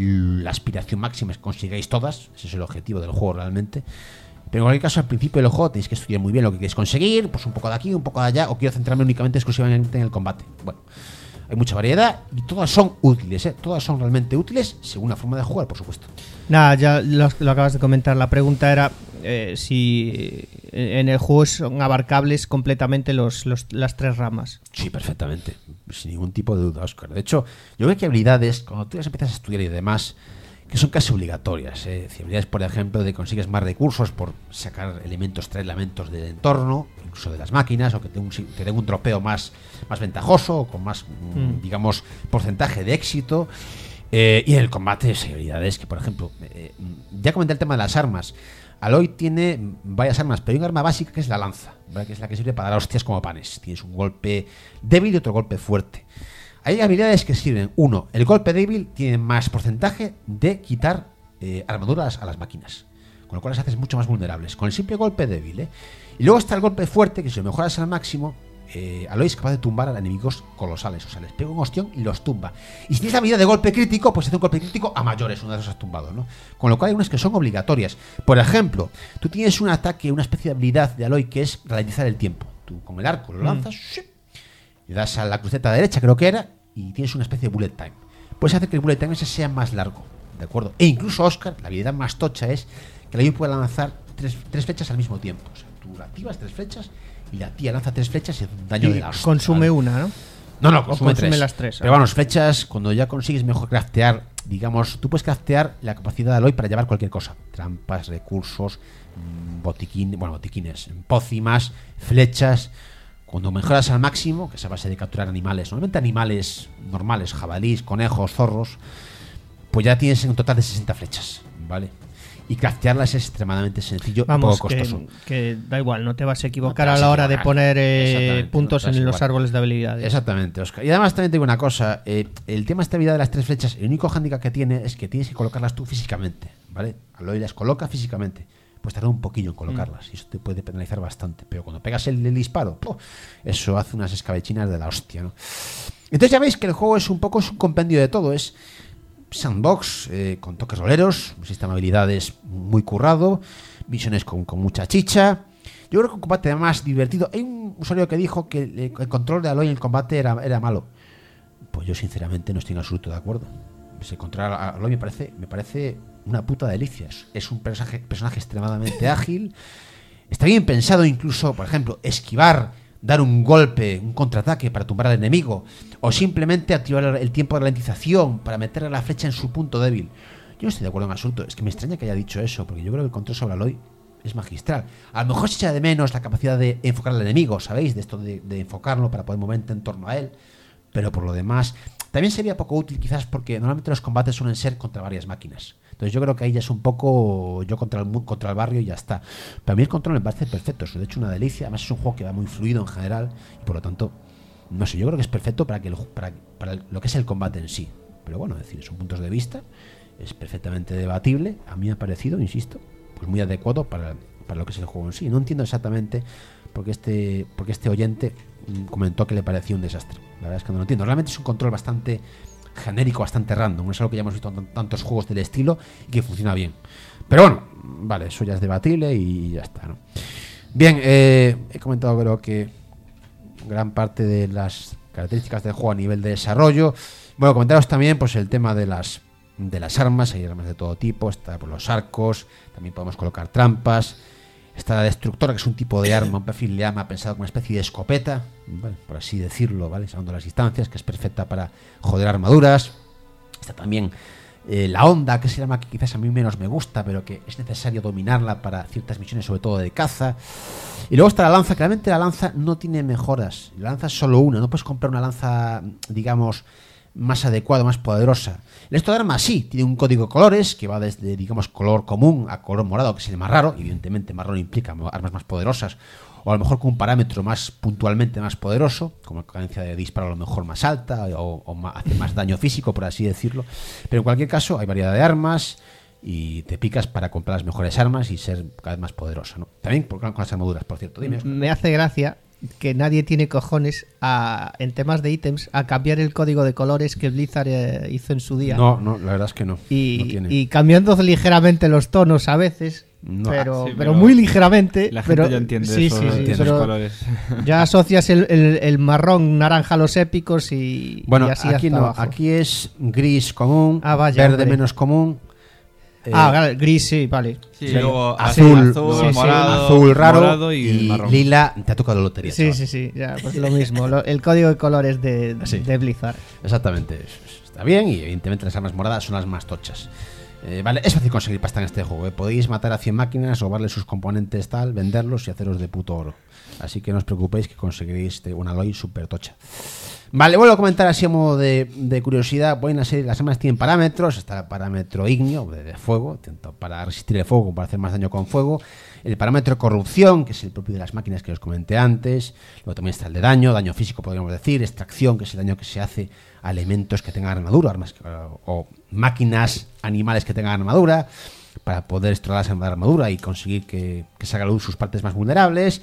La aspiración máxima es que consigáis todas. Ese es el objetivo del juego realmente. Pero en cualquier caso, al principio del juego tenéis que estudiar muy bien lo que queréis conseguir. Pues un poco de aquí, un poco de allá. O quiero centrarme únicamente, exclusivamente en el combate. Bueno, hay mucha variedad y todas son útiles, ¿eh? Todas son realmente útiles según la forma de jugar, por supuesto. Nada, ya lo, lo acabas de comentar. La pregunta era eh, si en el juego son abarcables completamente los, los, las tres ramas. Sí, perfectamente. Sin ningún tipo de duda, Óscar. De hecho, yo creo que hay habilidades, cuando tú las empiezas a estudiar y demás, que son casi obligatorias, ¿eh? Habilidades, por ejemplo, de que consigues más recursos por sacar elementos, traer elementos del entorno, incluso de las máquinas, o que te, un, te den un tropeo más, más ventajoso, o con más, mm. digamos, porcentaje de éxito. Eh, y en el combate hay habilidades que, por ejemplo, eh, ya comenté el tema de las armas. Aloy tiene varias armas, pero hay un arma básica que es la lanza, ¿vale? Que es la que sirve para dar hostias como panes. Tienes un golpe débil y otro golpe fuerte. Hay habilidades que sirven. Uno, el golpe débil tiene más porcentaje de quitar eh, armaduras a las máquinas, con lo cual las haces mucho más vulnerables con el simple golpe débil, ¿eh? Y luego está el golpe fuerte, que si lo mejoras al máximo, eh, Aloy es capaz de tumbar a enemigos colosales. O sea, les pega un ostión y los tumba. Y si tienes la habilidad de golpe crítico, pues hace un golpe crítico a mayores, una de esas has tumbado, ¿no? Con lo cual hay unas que son obligatorias. Por ejemplo, tú tienes un ataque, una especie de habilidad de Aloy que es ralentizar el tiempo. Tú con el arco lo lanzas, mm. le das a la cruceta derecha, creo que era, y tienes una especie de bullet time. Puedes hacer que el bullet time ese sea más largo, ¿de acuerdo? E incluso, Óscar, la habilidad más tocha es que la Aloy puede lanzar tres, tres flechas al mismo tiempo. O sea, tú activas tres flechas y la tía lanza tres flechas y hace un daño y de la hostia, consume ¿vale? una, ¿no? No, no, consume, consume tres. las tres. Pero vamos, flechas, cuando ya consigues mejor craftear, digamos, tú puedes craftear la capacidad de Aloy para llevar cualquier cosa. Trampas, recursos, botiquín, bueno, botiquines, pócimas, flechas. Cuando mejoras al máximo, que es a base de capturar animales, normalmente animales normales, jabalís, conejos, zorros, pues ya tienes un total de sesenta flechas, ¿vale? Y craftearlas es extremadamente sencillo Vamos, y poco costoso. Que, que da igual, no te vas a equivocar no a vas la a hora de equivocar. poner eh, puntos no en los igual. árboles de habilidades. Exactamente, Óscar. Y además también te digo una cosa, eh, el tema de esta habilidad de las tres flechas, el único hándicap que tiene es que tienes que colocarlas tú físicamente, ¿vale? Aloy las coloca físicamente. Pues tarda un poquillo en colocarlas mm. y eso te puede penalizar bastante. Pero cuando pegas el, el disparo, ¡pum!, eso hace unas escabechinas de la hostia, ¿no? Entonces ya veis que el juego es un poco es un compendio de todo. Es sandbox, eh, con toques roleros, un sistema de habilidades muy currado, misiones con, con mucha chicha. Yo creo que un combate más divertido. Hay un usuario que dijo que el, el control de Aloy en el combate era, era malo. Pues yo sinceramente no estoy en absoluto de acuerdo. Ese control a Aloy me parece, me parece una puta delicia. Es un personaje, personaje extremadamente ágil. Está bien pensado incluso, por ejemplo, esquivar, dar un golpe, un contraataque para tumbar al enemigo, o simplemente activar el tiempo de ralentización para meterle la flecha en su punto débil. Yo no estoy de acuerdo en absoluto. Es que me extraña que haya dicho eso, porque yo creo que el control sobre Aloy es magistral. A lo mejor se echa de menos la capacidad de enfocar al enemigo, ¿sabéis? De esto de, de enfocarlo para poder moverte en torno a él. Pero por lo demás, también sería poco útil quizás porque normalmente los combates suelen ser contra varias máquinas. Entonces yo creo que ahí ya es un poco yo contra el, contra el barrio y ya está. Para mí el control me parece perfecto, es de hecho una delicia. Además es un juego que va muy fluido en general y por lo tanto, no sé, yo creo que es perfecto para, que lo, para, para lo que es el combate en sí. Pero bueno, es decir, son puntos de vista, es perfectamente debatible. A mí me ha parecido, insisto, pues muy adecuado para, para lo que es el juego en sí. No entiendo exactamente por qué este, por qué este oyente comentó que le parecía un desastre. La verdad es que no lo entiendo. Realmente es un control bastante genérico, bastante random. Es algo que ya hemos visto en tantos juegos del estilo y que funciona bien. Pero bueno, vale, eso ya es debatible y ya está, ¿no? Bien, eh, he comentado creo que gran parte de las características del juego a nivel de desarrollo. Bueno, comentaros también pues el tema de las de las armas. Hay armas de todo tipo. Está por los arcos, también podemos colocar trampas. Está la destructora, que es un tipo de arma, un perfil de arma pensado como una especie de escopeta, ¿vale?, por así decirlo, ¿vale?, salvando las distancias, que es perfecta para joder armaduras. Está también eh, la onda, que es el arma que quizás a mí menos me gusta, pero que es necesario dominarla para ciertas misiones, sobre todo de caza. Y luego está la lanza, que realmente la lanza no tiene mejoras. La lanza es solo una, no puedes comprar una lanza, digamos, más adecuado, más poderosa. El resto de armas sí, tiene un código de colores que va desde, digamos, color común a color morado, que es el más raro. Evidentemente, marrón implica armas más poderosas, o a lo mejor con un parámetro más puntualmente más poderoso, como la cadencia de disparo a lo mejor más alta, o, o más, hace más daño físico, por así decirlo. Pero en cualquier caso, hay variedad de armas y te picas para comprar las mejores armas y ser cada vez más poderoso, ¿no? También con las armaduras, por cierto. Dime, Oscar. Me hace gracia que nadie tiene cojones a, en temas de ítems a cambiar el código de colores que Blizzard eh, hizo en su día. No, no, la verdad es que no. Y, no tiene. y cambiando ligeramente los tonos a veces, No. pero, Sí, pero pero muy ligeramente. La gente pero, ya entiende sí, eso, sí, sí, entiende pero los colores. ya asocias el, el- el marrón naranja a los épicos y, Bueno, y así aquí hasta no, abajo. aquí es gris común, Ah, vaya, verde hombre. menos común. eh, Ah, vale, gris, sí, vale. Sí, Sí, luego azul, azul, sí, sí. morado, azul raro morado y, y, marrón. lila. Te ha tocado la lotería. Sí, chaval. sí, sí, ya, pues lo mismo. lo- el código de colores de, Sí. de Blizzard. Exactamente. es- Está bien y evidentemente las armas moradas son las más tochas. Eh, vale, es fácil conseguir pasta en este juego. ¿eh? Podéis matar a cien máquinas, robarle sus componentes tal, venderlos y haceros de puto oro. Así que no os preocupéis que conseguiréis de una Aloy super tocha. Vale, vuelvo a comentar así a modo de, de curiosidad. Voy a serie, las armas tienen parámetros. Está el parámetro ignio, de, de fuego, tanto para resistir el fuego como para hacer más daño con fuego. El parámetro corrupción, que es el propio de las máquinas que os comenté antes. Luego también está el de daño, daño físico podríamos decir. Extracción, que es el daño que se hace a elementos que tengan armadura, armas que- o máquinas, animales que tengan armadura, para poder extraer la armadura y conseguir que, que salga a la luz sus partes más vulnerables.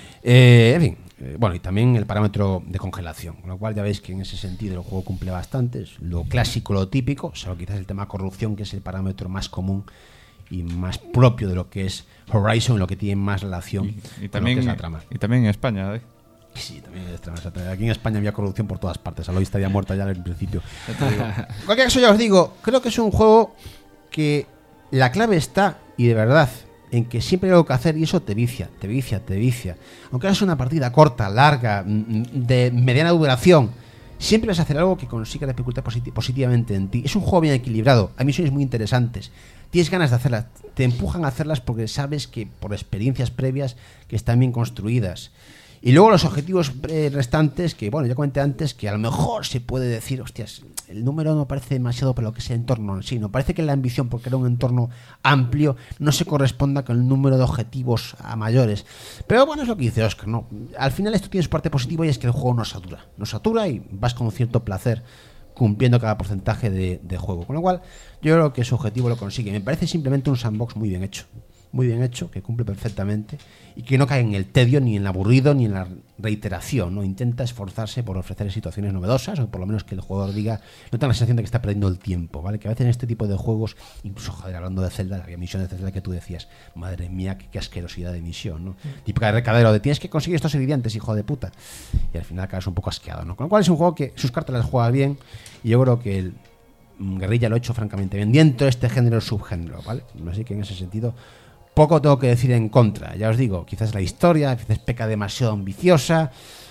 Eh, en fin, eh, bueno, y también el parámetro de congelación, con lo cual ya veis que en ese sentido el juego cumple bastante, es lo clásico, lo típico, solo quizás el tema corrupción, que es el parámetro más común y más propio de lo que es Horizon, lo que tiene más relación Y, y con lo que también, es la trama. y también en España, ¿eh? Sí, también es trama, exactamente. Aquí en España había corrupción por todas partes, Aloy estaría muerta ya en principio. En cualquier caso, ya os digo, creo que es un juego que la clave está, y de verdad, en que siempre hay algo que hacer y eso te vicia, te vicia, te vicia. Aunque hagas una partida corta, larga, mm, de mediana duración, siempre vas a hacer algo que consiga repercutir posit- positivamente en ti. Es un juego bien equilibrado, hay misiones muy interesantes, tienes ganas de hacerlas, te empujan a hacerlas porque sabes que por experiencias previas que están bien construidas. Y luego los objetivos eh, restantes, que bueno, ya comenté antes, que a lo mejor se puede decir, hostias, el número no parece demasiado para lo que es el entorno en sí, no parece que la ambición, porque era un entorno amplio, no se corresponda con el número de objetivos a mayores. Pero bueno, es lo que dice Oscar, ¿no? Al final esto tiene su parte positiva y es que el juego no satura, no satura y vas con cierto placer cumpliendo cada porcentaje de, de juego. Con lo cual, yo creo que su objetivo lo consigue. Me parece simplemente un sandbox muy bien hecho. Muy bien hecho, que cumple perfectamente y que no cae en el tedio, ni en el aburrido, ni en la reiteración, ¿no? Intenta esforzarse por ofrecer situaciones novedosas, o por lo menos que el jugador diga, no tenga la sensación de que está perdiendo el tiempo, ¿vale? Que a veces en este tipo de juegos, incluso, joder, hablando de Zelda, había misiones de Zelda que tú decías, madre mía, qué, qué asquerosidad de misión, ¿no? Típica de recadero de tienes que conseguir estos ingredientes, hijo de puta. Y al final acabas un poco asqueado, ¿no? Con lo cual es un juego que sus cartas las juega bien y yo creo que el mm, Guerrilla lo ha hecho francamente bien dentro de este género subgénero, ¿vale? Así que en ese sentido poco tengo que decir en contra, ya os digo, quizás la historia, a veces peca demasiado ambiciosa,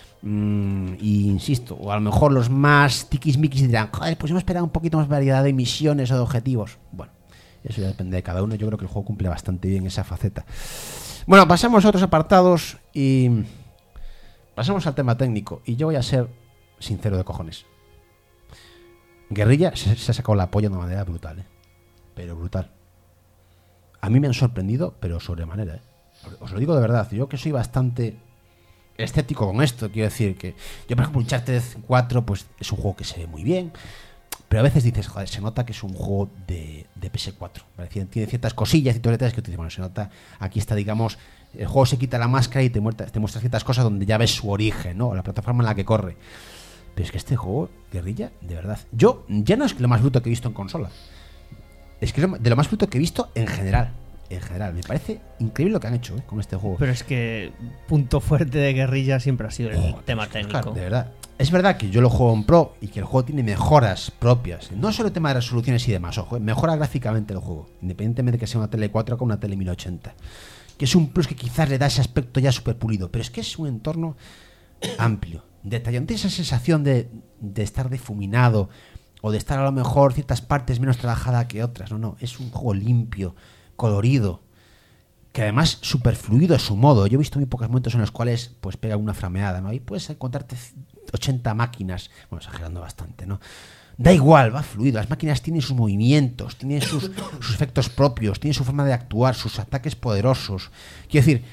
mmm, y insisto, o a lo mejor los más tiquismiquis dirán, joder, pues hemos esperado un poquito más variedad de misiones o de objetivos. Bueno, eso ya depende de cada uno, yo creo que el juego cumple bastante bien esa faceta. Bueno, pasamos a otros apartados y pasamos al tema técnico, y yo voy a ser sincero de cojones. Guerrilla se, se ha sacado la polla de una manera brutal, ¿eh? Pero brutal. A mí me han sorprendido, pero sobremanera, ¿eh? Os lo digo de verdad, yo que soy bastante escéptico con esto, quiero decir que yo, por ejemplo, Uncharted cuatro, pues es un juego que se ve muy bien, pero a veces dices, joder, se nota que es un juego de, de P S cuatro, ¿vale? Tiene ciertas cosillas y detalles que tú dices, bueno, se nota, aquí está, digamos, el juego se quita la máscara y te muestra, te muestra ciertas cosas donde ya ves su origen, ¿no? La plataforma en la que corre. Pero es que este juego, Guerrilla, de verdad, yo ya no es lo más bruto que he visto en consola, es que es de lo más bruto que he visto en general. En general, me parece increíble lo que han hecho, ¿eh? Con este juego. Pero es que punto fuerte de Guerrilla siempre ha sido el Joder, tema es que, técnico. Oscar, de verdad. Es verdad que yo lo juego en Pro y que el juego tiene mejoras propias. No solo el tema de resoluciones y demás, ojo, ¿eh? Mejora gráficamente el juego, independientemente de que sea una tele cuatro K o una tele mil ochenta. Que es un plus que quizás le da ese aspecto ya súper pulido. Pero es que es un entorno amplio, detallante, esa sensación de, de estar difuminado o de estar a lo mejor ciertas partes menos trabajada que otras. No, no, es un juego limpio, colorido, que además súper fluido a su modo. Yo he visto muy pocos momentos en los cuales pues pega una frameada, ¿no? Ahí puedes encontrarte ochenta máquinas, bueno, exagerando bastante, ¿no? Da igual, va fluido. Las máquinas tienen sus movimientos, tienen sus, sus efectos propios, tienen su forma de actuar, sus ataques poderosos. Quiero decir,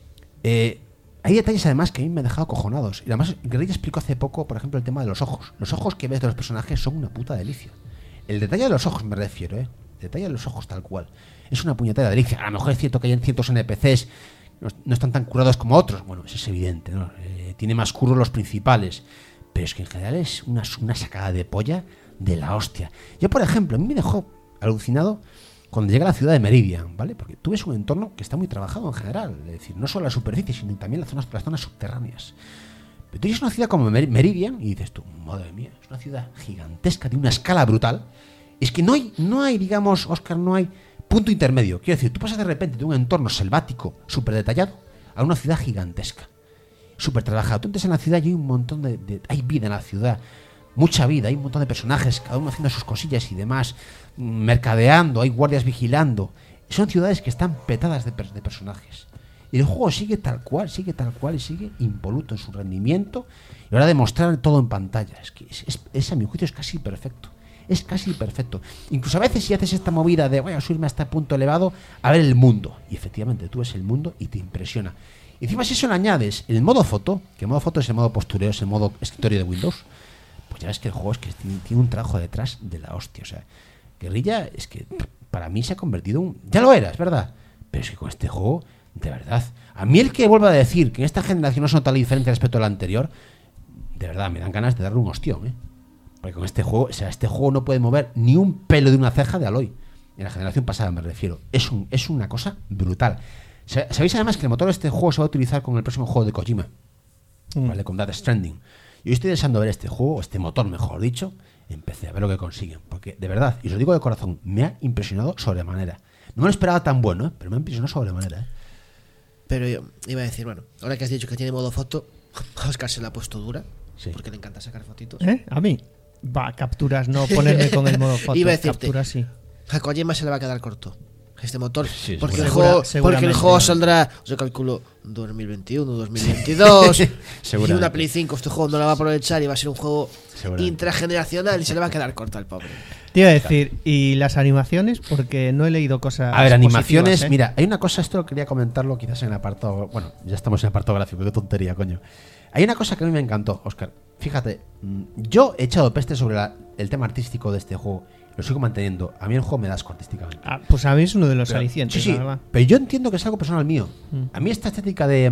eh, hay detalles además que a mí me han dejado acojonados. Y además, Guerrilla explicó hace poco, por ejemplo, el tema de los ojos. Los ojos que ves de los personajes son una puta delicia. El detalle de los ojos me refiero, ¿eh? El detalle de los ojos tal cual. Es una puñetera delicia. A lo mejor es cierto que hay ciertos N P Cs no, no están tan curados como otros. Bueno, eso es evidente, ¿no? Eh, tiene más curro los principales. Pero es que en general es una, una sacada de polla de la hostia. Yo, por ejemplo, a mí me dejó alucinado cuando llega a la ciudad de Meridian, ¿vale? Porque tú ves un entorno que está muy trabajado en general. Es decir, no solo la superficie, sino también las zonas, las zonas subterráneas. Pero tú tienes una ciudad como Mer- Meridian y dices tú, madre mía, es una ciudad gigantesca, de una escala brutal. Es que no hay, no hay, digamos, Óscar, no hay punto intermedio. Quiero decir, tú pasas de repente de un entorno selvático súper detallado a una ciudad gigantesca, súper trabajada. Tú entras en la ciudad y hay un montón de, de... Hay vida en la ciudad, mucha vida, hay un montón de personajes, cada uno haciendo sus cosillas y demás, mercadeando, hay guardias vigilando. Son ciudades que están petadas de, per- de personajes. Y el juego sigue tal cual, sigue tal cual y sigue impoluto en su rendimiento. Y ahora demostrar todo en pantalla. Es que es, es, es, a mi juicio es casi perfecto. Es casi perfecto. Incluso a veces si haces esta movida de voy a subirme a este punto elevado a ver el mundo. Y efectivamente tú ves el mundo y te impresiona. Y encima si eso le añades el modo foto, que el modo foto es el modo postureo, es el modo escritorio de Windows, pues ya ves que el juego es que tiene, tiene un trabajo detrás de la hostia. O sea, Guerrilla es que para mí se ha convertido en un... Ya lo era, es verdad. Pero es que con este juego, de verdad, a mí el que vuelva a decir que en esta generación no son tan diferentes respecto a la anterior, de verdad, me dan ganas de darle un ostión, ¿eh? Porque con este juego, o sea, este juego no puede mover ni un pelo de una ceja de Aloy. En la generación pasada me refiero. Es, un, es una cosa brutal. ¿Sabéis además que el motor de este juego se va a utilizar con el próximo juego de Kojima? Mm. ¿Vale? Con Death Stranding. Yo estoy deseando ver este juego, este motor mejor dicho, empecé a ver lo que consiguen. Porque de verdad, y os lo digo de corazón, me ha impresionado sobremanera. No me lo esperaba tan bueno, ¿eh? Pero me ha impresionado sobremanera, ¿eh? Pero yo iba a decir, bueno, ahora que has dicho que tiene modo foto, a Oscar se la ha puesto dura, sí, porque le encanta sacar fotitos. ¿Eh? ¿A mí? Va, capturas, no ponerme con el modo foto. Iba a decirte, capturas sí. A Kojima se le va a quedar corto este motor, sí, porque, el segura, juego, porque el juego saldrá, yo calculo, dos mil veintiuno, dos mil veintidós, y una Play cinco este juego no la va a aprovechar y va a ser un juego intrageneracional y se le va a quedar corto al pobre. Te iba a decir, ¿y las animaciones? Porque no he leído cosas. A ver, animaciones, ¿eh? Mira, hay una cosa, esto quería comentarlo quizás en el apartado, bueno, ya estamos en el apartado gráfico, qué tontería, coño. Hay una cosa que a mí me encantó, Óscar. Fíjate, yo he echado peste sobre la, el tema artístico de este juego. Lo sigo manteniendo. A mí el juego me da asco artísticamente. Ah, pues a mí es uno de los pero, alicientes, sí, sí, la verdad. pero yo entiendo que es algo personal mío. Mm. A mí esta estética de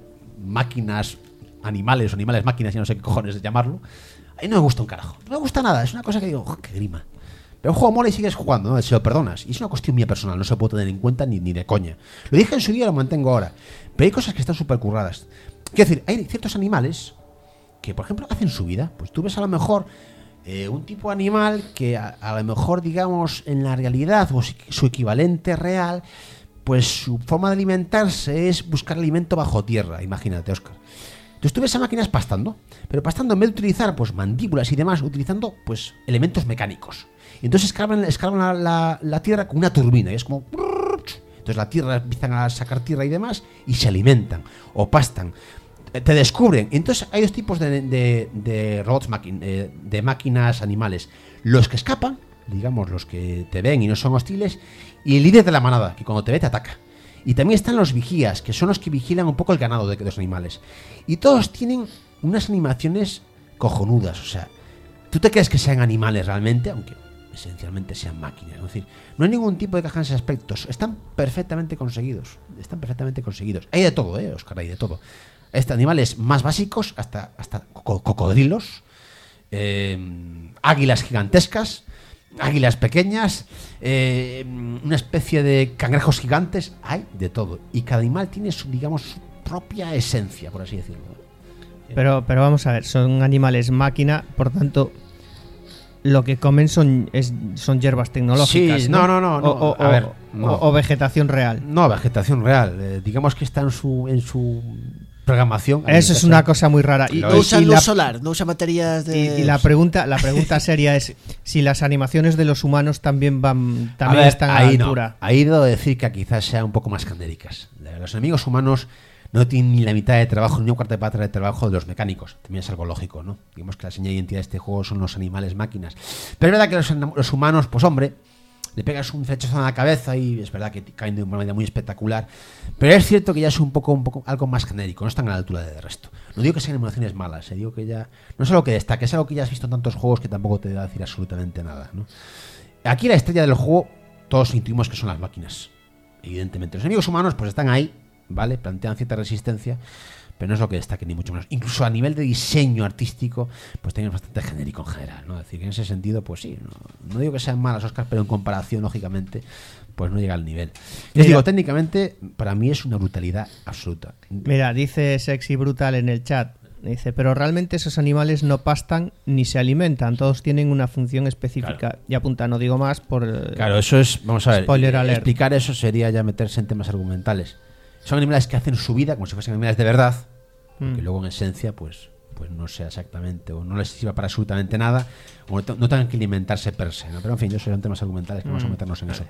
máquinas, animales o animales máquinas, ya no sé qué cojones llamarlo, a mí no me gusta un carajo. No me gusta nada. Es una cosa que digo, oh, qué grima. Pero el juego mola y sigues jugando, ¿no? Si lo perdonas. Y es una cuestión mía personal, no se puede tener en cuenta ni, ni de coña. Lo dije en su día, lo mantengo ahora. Pero hay cosas que están súper curradas. Quiero decir, hay ciertos animales que, por ejemplo, hacen su vida. Pues tú ves a lo mejor eh, un tipo de animal que a, a lo mejor, digamos, en la realidad o su equivalente real, pues su forma de alimentarse es buscar alimento bajo tierra. Imagínate, Óscar. Entonces tú ves a máquinas pastando, pero pastando en vez de utilizar pues mandíbulas y demás, utilizando pues elementos mecánicos. Y entonces escarban, escarban la, la, la tierra con una turbina y es como... Entonces la tierra empiezan a sacar tierra y demás y se alimentan o pastan. Te descubren. Entonces hay dos tipos de, de, de robots, de, de máquinas animales. Los que escapan, digamos los que te ven y no son hostiles, y el líder de la manada, que cuando te ve te ataca. Y también están los vigías, que son los que vigilan un poco el ganado de los animales. Y todos tienen unas animaciones cojonudas. O sea, tú te crees que sean animales realmente, aunque esencialmente sean máquinas. Es decir, no hay ningún tipo de caja en ese aspecto. Están perfectamente conseguidos. Están perfectamente conseguidos. Hay de todo, ¿eh, Óscar? Hay de todo. Estos animales más básicos, hasta, hasta co- cocodrilos, eh, águilas gigantescas, águilas pequeñas, eh, una especie de cangrejos gigantes, hay de todo. Y cada animal tiene su, digamos, su propia esencia, por así decirlo. Pero, pero vamos a ver, son animales máquina, por tanto, lo que comen son, es, son hierbas tecnológicas. Sí, no, no, no, no. O, o, a ver, o, no. o vegetación real. No, vegetación real. Eh, digamos que está en su, en su programación. Eso es una cosa muy rara. Y, no y, usa y luz la, solar, no usa materias de... Y, y la pregunta, la pregunta seria es si las animaciones de los humanos también van, también a ver, están a ahí la altura. No. Ahí debo decir que quizás sean un poco más genéricas. Los enemigos humanos no tiene ni la mitad de trabajo, ni una cuarta parte de trabajo de los mecánicos. También es algo lógico, ¿no? Digamos que la señal de identidad de este juego son los animales máquinas. Pero es verdad que los, los humanos, pues hombre, le pegas un flechazo en la cabeza y es verdad que caen de una manera muy espectacular. Pero es cierto que ya es un poco, un poco algo más genérico, no están a la altura del resto. No digo que sean emulaciones malas, eh, digo que ya no es algo que destaque, es algo que ya has visto en tantos juegos que tampoco te da a decir absolutamente nada, ¿no? Aquí la estrella del juego, todos intuimos que son las máquinas, evidentemente. Los enemigos humanos pues están ahí, ¿vale? Plantean cierta resistencia, pero no es lo que destaque ni mucho menos. Incluso a nivel de diseño artístico, pues tenemos bastante genérico en general, ¿no? Es decir, que en ese sentido, pues sí, no, no digo que sean malas, Oscar, pero en comparación, lógicamente, pues no llega al nivel. Les digo, técnicamente, para mí es una brutalidad absoluta. Mira, dice Sexy Brutal en el chat. Dice, pero realmente esos animales no pastan ni se alimentan, todos tienen una función específica. Claro. Y apunta, no digo más por... Claro, eso es, vamos a ver, spoiler alert. Explicar eso sería ya meterse en temas argumentales. Son animales que hacen su vida como si fuesen animales de verdad, mm. que luego en esencia pues, pues no sea exactamente, o no les sirva para absolutamente nada, o no, no tengan que alimentarse per se, ¿no? Pero en fin, yo son temas argumentales que mm. vamos a meternos en eso.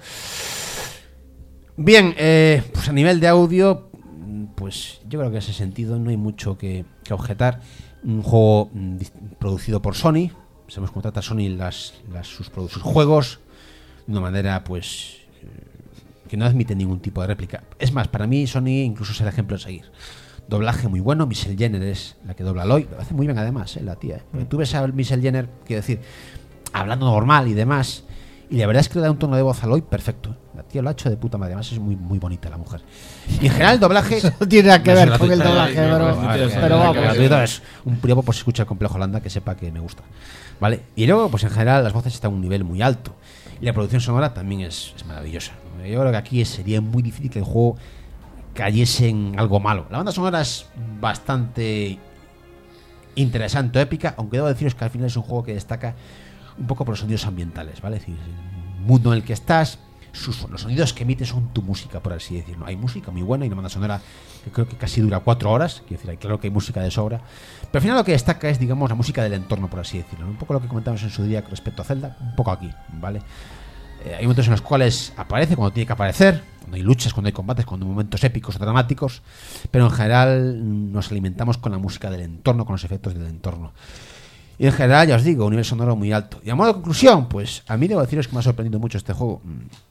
Bien, eh, pues a nivel de audio, pues yo creo que en ese sentido no hay mucho que, que objetar. Un juego mm, producido por Sony, sabemos cómo trata Sony las, las, sus, sus juegos, de una manera pues que no admite ningún tipo de réplica. Es más, para mí Sony incluso es el ejemplo a seguir. Doblaje muy bueno, Michelle Jenner es la que dobla a Aloy, lo hace muy bien además, ¿eh? La tía. ¿eh? Mm. Tú ves a Michelle Jenner, quiero decir, hablando normal y demás, y la verdad es que le da un tono de voz a Aloy perfecto. La tía lo ha hecho de puta madre, además es muy, muy bonita la mujer. Y en general el doblaje... Eso no tiene nada que ver con el doblaje, pero, pero vamos. Es un priopo, pues si escucha el Complejo Holanda, que sepa que me gusta. ¿Vale? Y luego, pues en general las voces están a un nivel muy alto. Y la producción sonora también es, es maravillosa. Yo creo que aquí sería muy difícil que el juego cayese en algo malo. La banda sonora es bastante interesante, épica, aunque debo deciros que al final es un juego que destaca un poco por los sonidos ambientales, ¿vale? Es decir, el mundo en el que estás, sus, los sonidos que emites son tu música, por así decirlo. Hay música muy buena y una banda sonora que creo que casi dura cuatro horas, quiero decir, hay, claro que hay música de sobra, pero al final lo que destaca es, digamos, la música del entorno, por así decirlo. Un poco lo que comentamos en su día respecto a Zelda, un poco aquí, ¿vale? Eh, hay momentos en los cuales aparece cuando tiene que aparecer, cuando hay luchas, cuando hay combates, cuando hay momentos épicos o dramáticos, pero en general nos alimentamos con la música del entorno, con los efectos del entorno. Y en general, ya os digo, un nivel sonoro muy alto. Y a modo de conclusión, pues a mí debo deciros que me ha sorprendido mucho este juego.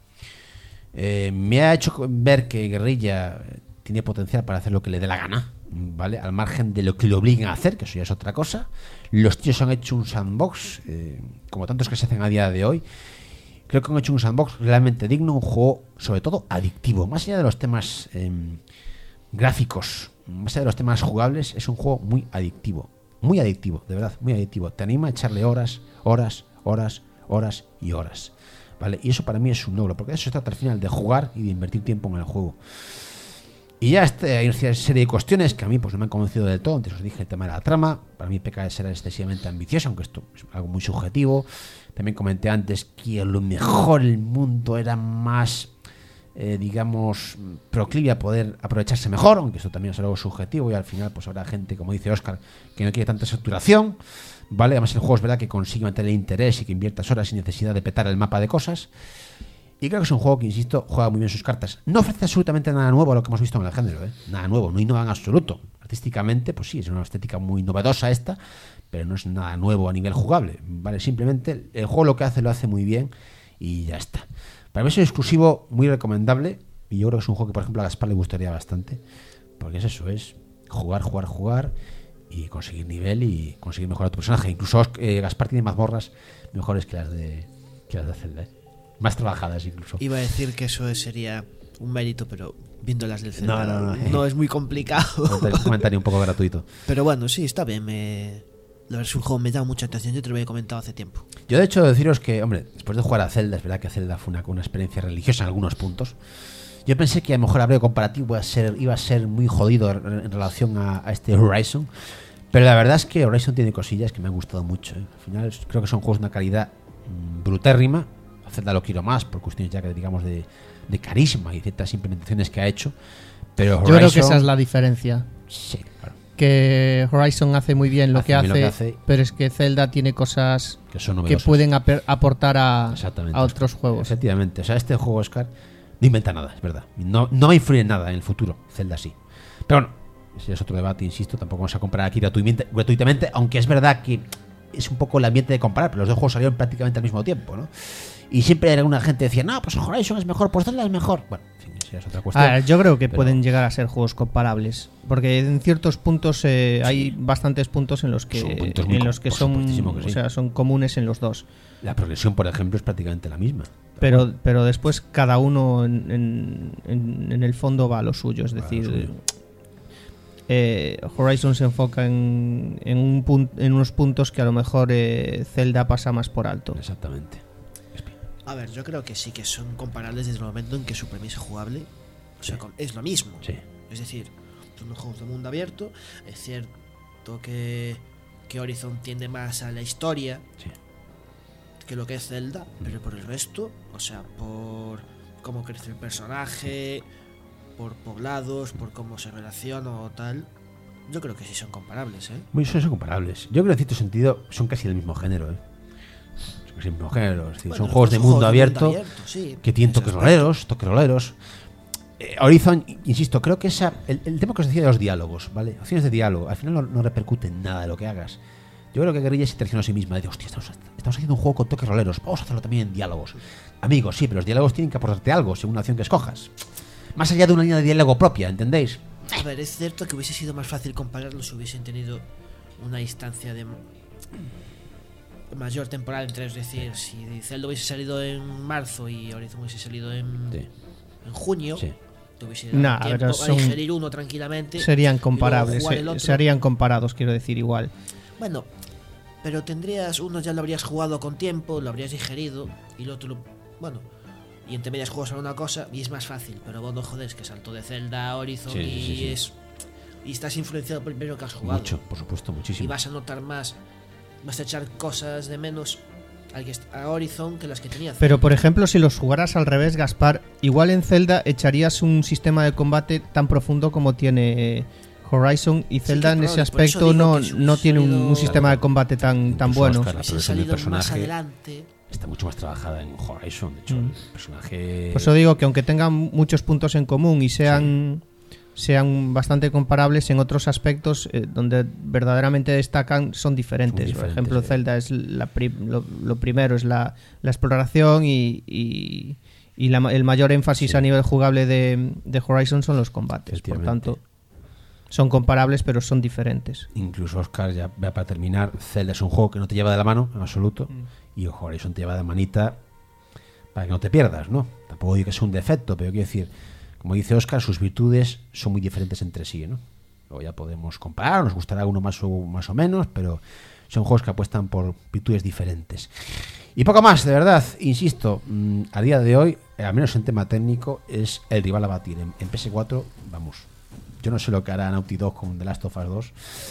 Eh, me ha hecho ver que Guerrilla tiene potencial para hacer lo que le dé la gana, ¿vale? Al margen de lo que le obliguen a hacer, que eso ya es otra cosa. Los tíos han hecho un sandbox, eh, como tantos que se hacen a día de hoy. Creo que han hecho un sandbox realmente digno, un juego sobre todo adictivo. Más allá de los temas eh, gráficos, más allá de los temas jugables, es un juego muy adictivo. Muy adictivo, de verdad, muy adictivo. Te anima a echarle horas, horas, horas, horas y horas, ¿vale? Y eso para mí es un logro, porque eso se trata al final de jugar y de invertir tiempo en el juego. Y ya este, hay una serie de cuestiones que a mí pues no me han convencido del todo. Antes os dije el tema de la trama. Para mí peca de ser excesivamente ambiciosa, aunque esto es algo muy subjetivo. También comenté antes que a lo mejor el mundo era más, eh, digamos, proclive a poder aprovecharse mejor, aunque esto también es algo subjetivo y al final pues habrá gente, como dice Oscar, que no quiere tanta saturación, ¿vale? Además el juego es verdad que consigue mantener el interés y que inviertas horas sin necesidad de petar el mapa de cosas. Y creo que es un juego que, insisto, juega muy bien sus cartas. No ofrece absolutamente nada nuevo a lo que hemos visto en el género, ¿eh? Nada nuevo, no innova en absoluto. Artísticamente, pues sí, es una estética muy novedosa esta, pero no es nada nuevo a nivel jugable, ¿vale? Simplemente el juego lo que hace, lo hace muy bien y ya está. Para mí es un exclusivo muy recomendable y yo creo que es un juego que, por ejemplo, a Gaspar le gustaría bastante, porque es eso, es jugar, jugar, jugar y conseguir nivel y conseguir mejorar tu personaje. Incluso eh, Gaspar tiene mazmorras mejores que las de, que las de Zelda, ¿eh? Más trabajadas incluso. Iba a decir que eso sería un mérito, pero viendo las del Zelda no, no, no, no es muy complicado. Un comentario un poco gratuito. Pero bueno, sí, está bien. Me... La verdad es un juego me da mucha atención. Yo te lo había comentado hace tiempo. Yo de hecho deciros que, hombre, después de jugar a Zelda, es verdad que Zelda fue una, una experiencia religiosa en algunos puntos. Yo pensé que a lo mejor a breve comparativo iba a ser, iba a ser muy jodido en, en relación a, a este Horizon. Pero la verdad es que Horizon tiene cosillas que me han gustado mucho, ¿eh? Al final creo que son juegos de una calidad mmm, brutérrima. A Zelda lo quiero más por cuestiones ya que digamos de, de carisma y ciertas implementaciones que ha hecho. Pero Horizon, yo creo que esa es la diferencia. Sí, claro. Que Horizon hace muy bien lo, hace que, hace, lo que hace, pero es que Zelda tiene cosas que, son que pueden ap- aportar a, a otros Oscar. juegos. Efectivamente, o sea, este juego, Oscar, no inventa nada, es verdad. No, no va a influir en nada en el futuro, Zelda sí. Pero bueno, ese es otro debate, insisto. Tampoco vamos a comprar aquí gratuitamente, gratuitamente, aunque es verdad que es un poco el ambiente de comparar, pero los dos juegos salieron prácticamente al mismo tiempo, ¿no? Y siempre alguna gente decía, no, pues Horizon es mejor, pues Zelda es mejor. Bueno, en fin, esa es otra cuestión. Ah, yo creo que pero... pueden llegar a ser juegos comparables, porque en ciertos puntos eh, hay bastantes puntos en los que Son puntos muy en com- los que por son, supuestísimo que sí. o sea, son comunes en los dos. La progresión, por ejemplo, es prácticamente la misma. Pero pero después cada uno en, en, en, en el fondo va a lo suyo, es Va a decir, lo suyo. Eh, Horizon se enfoca en en, un pun- en unos puntos que a lo mejor eh, Zelda pasa más por alto. Exactamente. A ver, yo creo que sí que son comparables desde el momento en que su premisa jugable, o sea, con- es lo mismo. Sí. Es decir, son unos juegos de mundo abierto. Es cierto que, que Horizon tiende más a la historia Sí. que lo que es Zelda, pero por el resto, o sea, por cómo crece el personaje, por poblados, por cómo se relaciona o tal, yo creo que sí son comparables, ¿eh? Muy, son, son comparables. Yo creo que en cierto sentido son casi del mismo género, ¿eh? Son casi del mismo género. Es decir, Bueno, son juegos de son mundo juegos abierto, sí, que tienen ese toques aspecto. roleros, toques roleros. Eh, Horizon, insisto, creo que esa el, el tema que os decía de los diálogos, ¿vale? Opciones de diálogo, al final no, no repercute en nada de lo que hagas. Yo creo que Guerrilla se traicionó a sí misma. Dice, hostia, estamos, estamos haciendo un juego con toques roleros, vamos a hacerlo también en diálogos. Amigos, sí, pero los diálogos tienen que aportarte algo según la opción que escojas. Más allá de una línea de diálogo propia, ¿entendéis? A ver, es cierto que hubiese sido más fácil compararlos si hubiesen tenido una instancia de mayor temporal entre, es decir, si Zelda hubiese salido en marzo y Horizon hubiese salido en, Sí. en junio, Sí. te hubiese dado Nah, tiempo pero a son- digerir uno tranquilamente. Serían y luego comparables, jugar se- el otro. serían comparados, quiero decir, igual. Bueno, pero tendrías uno ya lo habrías jugado con tiempo, lo habrías digerido y el otro lo, bueno, y entre medias juegos a una cosa y es más fácil, pero vos no jodes que saltó de Zelda a Horizon Sí, y sí, sí, sí. es y estás influenciado por el primero que has jugado. Mucho, por supuesto, Y muchísimo. vas a notar más, vas a echar cosas de menos al que est- a Horizon que las que tenía Zelda. Pero por ejemplo, si los jugaras al revés, Gaspar, igual en Zelda echarías un sistema de combate tan profundo como tiene Horizon, y Zelda que en es ese probable, por eso aspecto digo no, que si no hubiese tiene un, salido- un sistema de combate tan, tan Incluso bueno. Oscar, la hubiese progresión del salido más personaje adelante. está mucho más trabajada en Horizon. De hecho, Mm. el personaje. Por eso digo que aunque tengan muchos puntos en común y sean, sean bastante comparables, en otros aspectos eh, donde verdaderamente destacan son diferentes. Muy Por diferentes, ejemplo, sí. Zelda es la pri- lo, lo primero es la, la exploración y, y, y la ma- el mayor énfasis Sí. a nivel jugable de, de Horizon son los combates. Por Efectivamente. tanto, son comparables pero son diferentes. Incluso Oscar, ya ya para terminar, Zelda es un juego que no te lleva de la mano en absoluto. Y Horizon te lleva de manita para que no te pierdas, ¿no? Tampoco digo que sea un defecto, pero quiero decir, como dice Oscar, sus virtudes son muy diferentes entre sí, ¿no? Luego ya podemos comparar, nos gustará uno más o, más o menos, pero son juegos que apuestan por virtudes diferentes. Y poco más, de verdad, insisto, mmm, a día de hoy, eh, al menos en tema técnico, es el rival a batir. En, en P S cuatro, vamos, yo no sé lo que hará Naughty Dog con The Last of Us dos,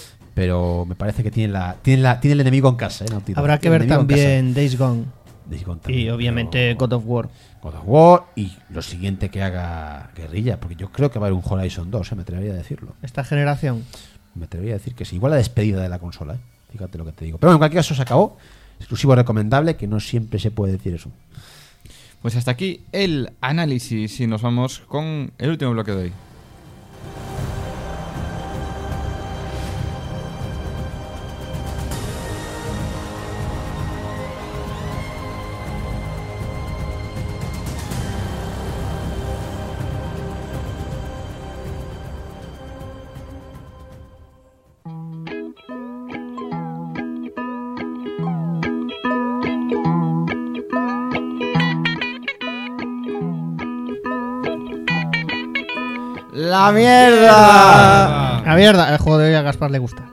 pero me parece que tiene, la, tiene, la, tiene el enemigo en casa, ¿eh? Naughty Dog. Habrá que El ver enemigo en también Days Gone casa. Days Gone y también, obviamente pero- God of War. God of War y lo siguiente que haga Guerrilla, porque yo creo que va a haber un Horizon dos, ¿eh? Me atrevería a decirlo. Esta generación. Me atrevería a decir que sí. Igual la despedida de la consola, ¿eh? Fíjate lo que te digo. Pero bueno, en cualquier caso se acabó. Exclusivo recomendable, que no siempre se puede decir eso. Pues hasta aquí el análisis y nos vamos con el último bloque de hoy. ¡La mierda! La mierda, el juego de hoy a Gaspar le gusta.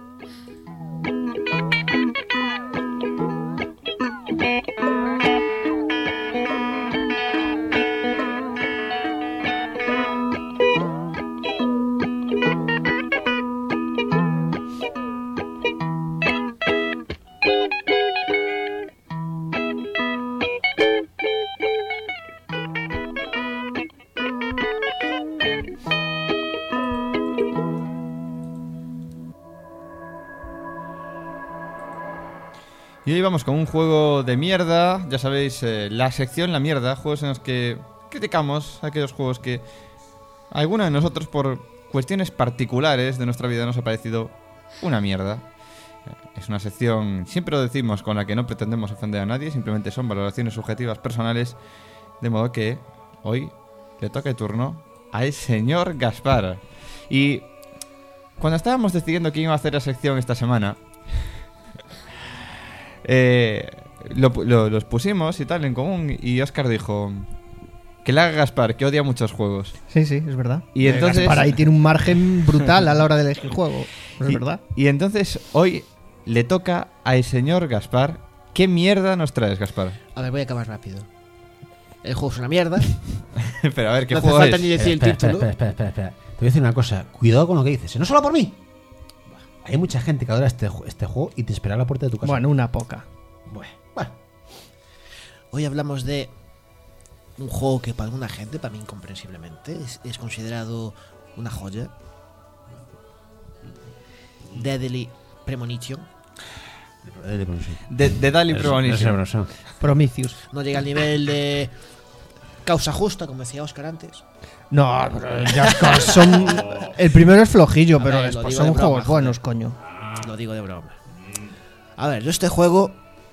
Y hoy vamos con un juego de mierda, ya sabéis, eh, la sección La Mierda, juegos en los que criticamos aquellos juegos que alguno de nosotros por cuestiones particulares de nuestra vida nos ha parecido una mierda. Es una sección, siempre lo decimos, con la que no pretendemos ofender a nadie, simplemente son valoraciones subjetivas personales, de modo que hoy le toca el turno al señor Gaspar. Y cuando estábamos decidiendo quién iba a hacer la sección esta semana, eh, lo, lo- los pusimos y tal en común, y Óscar dijo que le haga Gaspar, que odia muchos juegos. Sí, sí, es verdad. Y Eh, entonces- Gaspar ahí tiene un margen brutal a la hora de elegir juego. ¿No es y, verdad? y entonces hoy le toca al señor Gaspar. ¿Qué mierda nos traes, Gaspar? A ver, voy a acabar rápido. El juego es una mierda. Pero a ver, ¿qué No hace juego falta es? ni decir el espera, espera, título. espera, espera, espera, espera. Te voy a decir una cosa. Cuidado con lo que dices. No solo por mí. Hay mucha gente que adora este, ju- este juego y te espera a la puerta de tu casa. Bueno, una poca. Bueno, bueno. Hoy hablamos de un juego que para alguna gente, para mí incomprensiblemente, es, es considerado una joya. Deadly Premonition. Eh, de pronunciación. De, de Daily Eso- Premonition. eso es pronunciación. Prometheus. No llega al nivel de causa justa, como decía Oscar antes. No, pero ya está, son. El primero es flojillo, A pero ver, lo después digo son de broma, juegos joder. buenos, coño. Lo digo de broma. A ver, yo este juego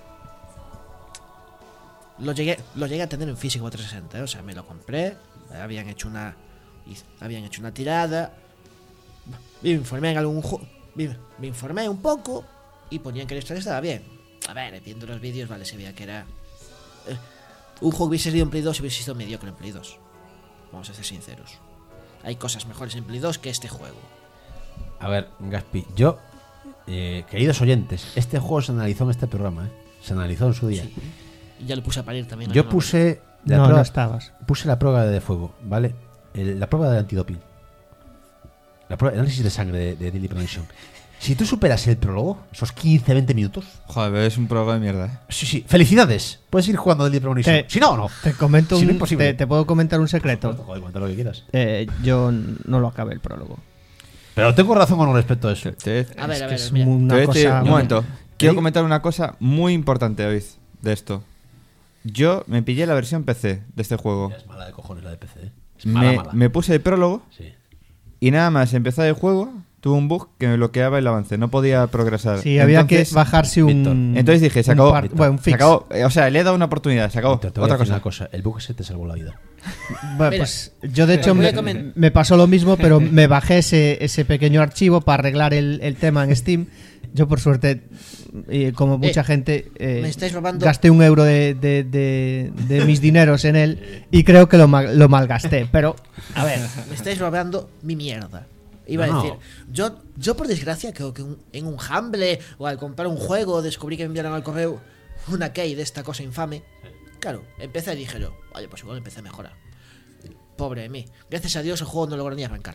lo llegué, lo llegué a tener en físico trescientos sesenta, ¿eh? O sea, me lo compré, habían hecho una habían hecho una tirada, me informé en algún juego, me, me informé un poco y ponían que la historia estaba bien. A ver, viendo los vídeos, vale, se veía que era eh, un juego que hubiese sido en Play dos y hubiese sido mediocre en Play dos. Vamos a ser sinceros. Hay cosas mejores en Play dos que este juego. A ver, Gaspi, yo, eh, queridos oyentes, este juego se analizó en este programa, ¿eh? Se analizó en su día. Sí. Y ya lo puse a parir también. Yo ¿no? puse la No, prueba, no estabas. puse la prueba de fuego, ¿vale? El- la prueba del antidoping. La prueba, el análisis de sangre de, de Daily Premonition. Si tú superas el prólogo, esos quince a veinte minutos, Joder, pero es un programa de mierda, ¿eh? sí, sí, felicidades. Puedes ir jugando Daily Premonition. Te- Si no, no. Te comento Si no, un, imposible. te, te puedo comentar un secreto. Joder, cuenta lo que quieras. Eh, yo no lo acabé el prólogo. Pero tengo razón con respecto a eso. Te, te- A ver, Es a que ver, es mira. una te voy a decir- cosa. un momento. Quiero ¿Sí? comentar una cosa muy importante hoy de esto. Yo me pillé la versión P C de este juego. Es mala de cojones la de P C, ¿eh? Es mala, Me, mala. me puse el prólogo Sí. y nada más empezar el juego, tuve un bug que me bloqueaba el avance. No podía progresar. Sí, había que Entonces- bajarse un. Víctor, Entonces dije, se un acabó. par- bueno, un Se fix. acabó. Eh, O sea, le he dado una oportunidad, se acabó. Víctor, te voy a Otra decir cosa. una cosa. El bug ese te salvó la vida. Bueno, Mira, pues yo de hecho voy a me, comen- me pasó lo mismo, pero me bajé ese, ese pequeño archivo para arreglar el, el tema en Steam. Yo por suerte, eh, como mucha Eh, gente, eh, me estáis robando- gasté un euro de, de- de- de mis dineros en él y creo que lo, mal- lo malgasté. Pero, A ver, me estáis robando mi mierda. Iba No, a decir, yo, yo por desgracia creo que un- en un Humble o al comprar un juego descubrí que me enviaron al correo una key de esta cosa infame. Claro, empecé y dije yo, oye, pues igual empecé a mejorar. Pobre de mí. Gracias a Dios el juego no logró ni arrancar.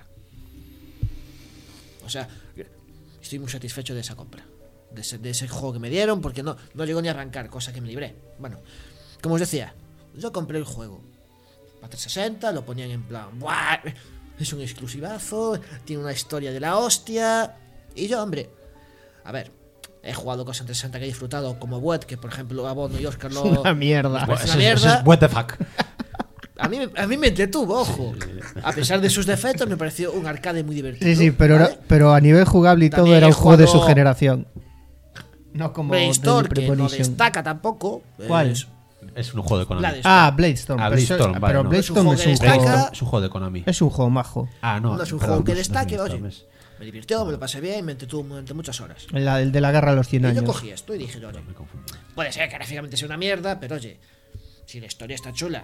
O sea, estoy muy satisfecho de esa compra. De ese, de ese juego que me dieron porque no, no llegó ni a arrancar, cosa que me libré. Bueno, como os decía, yo compré el juego para trescientos sesenta, lo ponían en plan, ¡buah! Es un exclusivazo, tiene una historia de la hostia. Y yo, hombre, a ver, he jugado cosas en trescientos sesenta que he disfrutado, como Wet, que por ejemplo Abono y Oscar lo. una mierda. Es una Eso es- mierda. eso es what the fuck. A mí, me- a mí me entretuvo, ojo. A pesar de sus defectos, me pareció un arcade muy divertido. Sí, sí, pero, ¿vale? era- pero a nivel jugable y todo También era he un juego de su jugado generación. No como Brainstorm, Daily que no Premonition. destaca tampoco. ¿Cuál? Es Es un juego de Konami. Blades. Ah, Bladestorm. Ah, pero eso- Bladestorm, vale, pero no. Bladestorm Es es un un juego que juego. destaca. Es un juego de Konami. Es un juego majo. Ah, no. no es un perdón, juego que no es- no es destaque, oye. Bladestorm, es- Me divirtió, me lo pasé bien, me entretuvo durante muchas horas. El, el de la guerra a los cien Y años. yo cogí esto y dije, oye, Me confundí. puede ser que gráficamente sea una mierda, pero oye, si la historia está chula,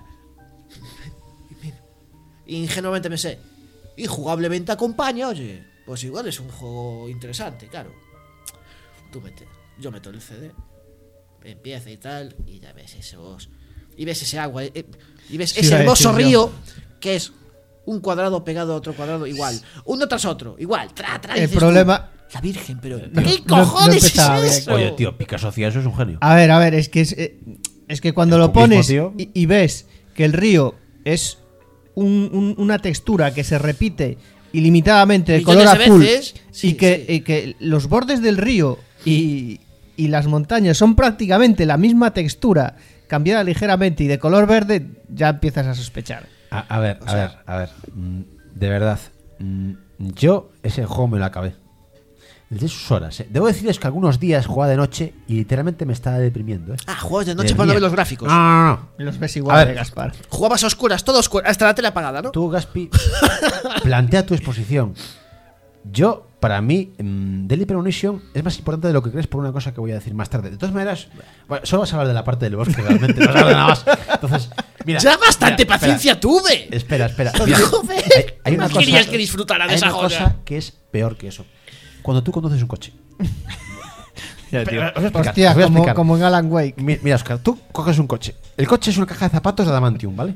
ingenuamente me sé, y jugablemente acompaña, oye, pues igual es un juego interesante, claro. Tú metes, yo meto el C D, empieza y tal, y ya ves esos, y ves ese agua, eh, y ves Sí, ese iba a hermoso decir río que es un cuadrado pegado a otro cuadrado igual, uno tras otro, igual, tra, tra, y El dices tú, problema- la Virgen, pero No, ¿qué no- no cojones empezaba es bien. eso? Oye, tío, Picasso hacía eso, es un genio. A ver, a ver, es que es, eh, es que cuando El lo cubismo, pones tío. y, y ves que el río es un- un- una textura que se repite ilimitadamente de Millones color de azul veces, sí, y, que, sí. y que los bordes del río y, y las montañas son prácticamente la misma textura cambiada ligeramente y de color verde, ya empiezas a sospechar. A, a ver, O a sea- ver, a ver. Mm, De verdad. mm, Yo ese juego me lo acabé. Desde sus horas. ¿eh? Debo decirles que algunos días jugaba de noche y literalmente me estaba deprimiendo. ¿eh? Ah, jugabas de noche De para no día. ver los gráficos. No, no, no. Los ves A igual ver. de Gaspar. Jugabas a oscuras, todo oscuro, hasta la tele apagada, ¿no? Tú, Gaspi, plantea tu exposición. Yo, para mí, mm, Deadly Premonition es más importante de lo que crees por una cosa que voy a decir más tarde. De todas maneras, bueno, solo vas a hablar de la parte del bosque realmente, no vas a hablar de nada más. Entonces, mira. ¡Ya bastante mira, paciencia tuve! Espera, espera. espera. Mira, Joder, hay, hay una ¿cómo cosa, querías que disfrutara de hay esa una joya? cosa que es peor que eso. Cuando tú conduces un coche. Ya, tío. Pero, os voy a explicar, Hostia, os voy a como, explicar. como en Alan Wake. Mi- Mira, Oscar, tú coges un coche. El coche es una caja de zapatos de adamantium, ¿vale?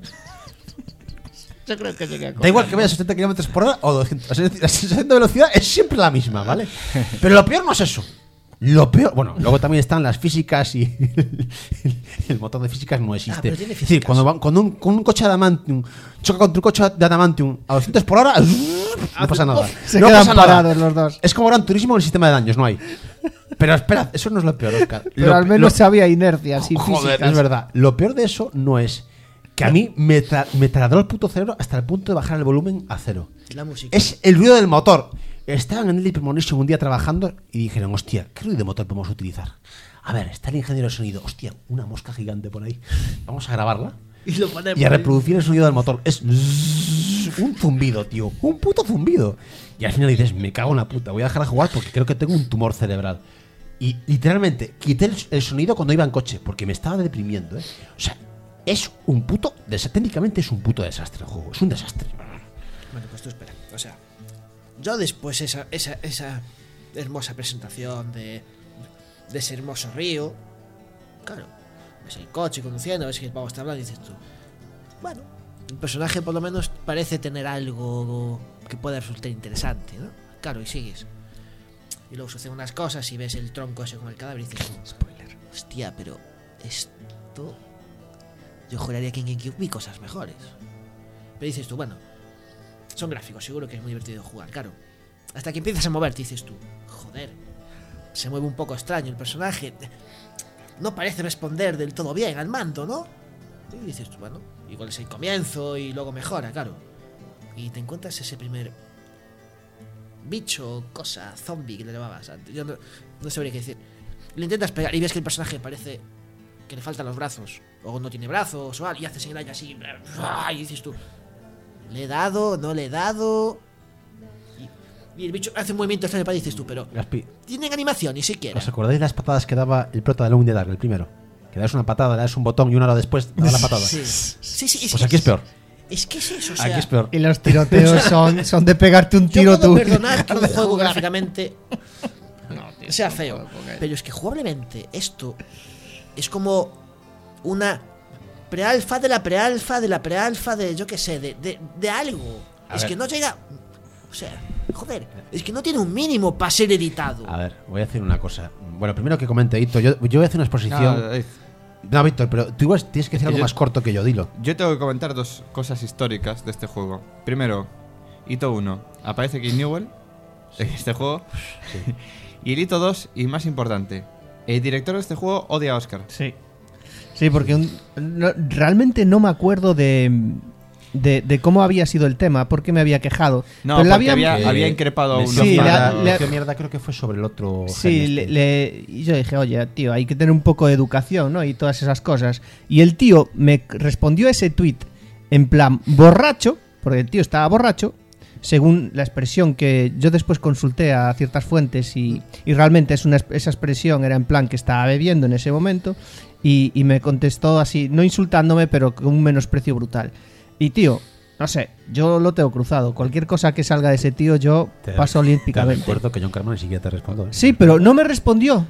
Yo creo que llegué a Da igual que vayas a setenta kilómetros por hora o doscientos. La sensación de velocidad es siempre la misma, ¿vale? Pero lo peor no es eso. Lo peor, bueno, luego también están las físicas y el motor de físicas no existe. Ah, pero tiene es decir, físicas. cuando, va- cuando un, con un coche de adamantium choca contra un coche de adamantium a doscientos por hora, no pasa nada. Se no quedan pasa nada. parados los dos. Es como Gran Turismo en el sistema de daños, no hay. Pero espera, eso no es lo peor, Oscar. Pero Lo- al menos lo- había inercias y Joder, físicas. es verdad. Lo peor de eso no es que a mí me, tra- me taladró el puto cerebro hasta el punto de bajar el volumen a cero. La música. Es el ruido del motor. Estaban en el Premonition un día trabajando y dijeron, hostia, ¿qué ruido de motor podemos utilizar? A ver, está el ingeniero de sonido. Hostia, una mosca gigante por ahí. Vamos a grabarla Y lo ponemos. y a reproducir el sonido del motor. Es un zumbido, tío. Un puto zumbido. Y al final dices, me cago en la puta. Voy a dejar de jugar porque creo que tengo un tumor cerebral. Y literalmente quité el, el sonido cuando iba en coche porque me estaba deprimiendo, ¿eh? O sea, es un puto... des- Técnicamente es un puto desastre el juego. Es un desastre. Bueno, pues tú espera. O sea, yo después esa, esa, esa hermosa presentación de, de ese hermoso río, claro, ves el coche conduciendo, ves que el pavo está hablando y dices tú, bueno, el personaje por lo menos parece tener algo que pueda resultar interesante, ¿no? Claro, y sigues. Y luego suceden unas cosas y ves el tronco ese con el cadáver y dices, spoiler, hostia, pero esto... Yo juraría que en GameCube vi cosas mejores. Pero dices tú, bueno, son gráficos, seguro que es muy divertido jugar, claro. Hasta que empiezas a moverte, dices tú, joder, se mueve un poco extraño el personaje. No parece responder del todo bien al mando, ¿no? Y dices tú, bueno, igual es el comienzo y luego mejora, claro. Y te encuentras ese primer bicho, cosa, zombie que le llamabas. Yo no, no sabría qué decir. Le intentas pegar y ves que el personaje parece que le faltan los brazos, o no tiene brazos, o algo, y haces en el aire así, y dices tú, ¿le he dado? ¿No le he dado? Y, y el bicho hace un movimiento extraño para dices tú, pero Gaspi, tienen animación ni siquiera. ¿os acordáis de las patadas que daba el prota de Alone in the Dark, el primero? Que das una patada, le das un botón y una hora después te da la patada. Sí, sí, sí. Pues aquí es peor. Es que es eso, o sea, Aquí es peor. Y los tiroteos son, son de pegarte un yo tiro puedo tú. perdonar que un juego gráficamente sea feo, pero es que jugablemente esto es como una prealfa de la prealfa de la prealfa de yo qué sé, de, de, de algo. A es ver. que no llega, o sea, joder, es que no tiene un mínimo para ser editado. A ver, voy a decir una cosa. Bueno, primero que comente, Hito, yo, yo voy a hacer una exposición. Ah, eh, No, Víctor, pero tú igual tienes que decir algo Yo- más corto que yo, dilo. Yo tengo que comentar dos cosas históricas de este juego. Primero, hito uno, aparece King Newell en este juego. Y el hito dos, y más importante, el director de este juego odia a Oscar. Sí. Sí, porque un- no- realmente no me acuerdo de, de, de cómo había sido el tema, porque me había quejado. No, Pero le porque había- había, había increpado a Me uno. Sí, hizo le mierda, ha- me le ha- hizo mierda, creo que fue sobre el otro. Sí, gen le, este. le- y yo dije, oye, tío, hay que tener un poco de educación, ¿no? Y todas esas cosas. Y el tío me respondió a ese tweet en plan borracho, porque el tío estaba borracho, según la expresión que yo después consulté a ciertas fuentes y, y realmente es una, esa expresión era en plan que estaba bebiendo en ese momento y, y me contestó así, no insultándome, pero con un menosprecio brutal. Y tío, no sé, yo lo tengo cruzado. Cualquier cosa que salga de ese tío, yo Te- paso Te olímpicamente. recuerdo que John Carman ni siquiera te respondió. ¿eh? Sí, pero no me respondió.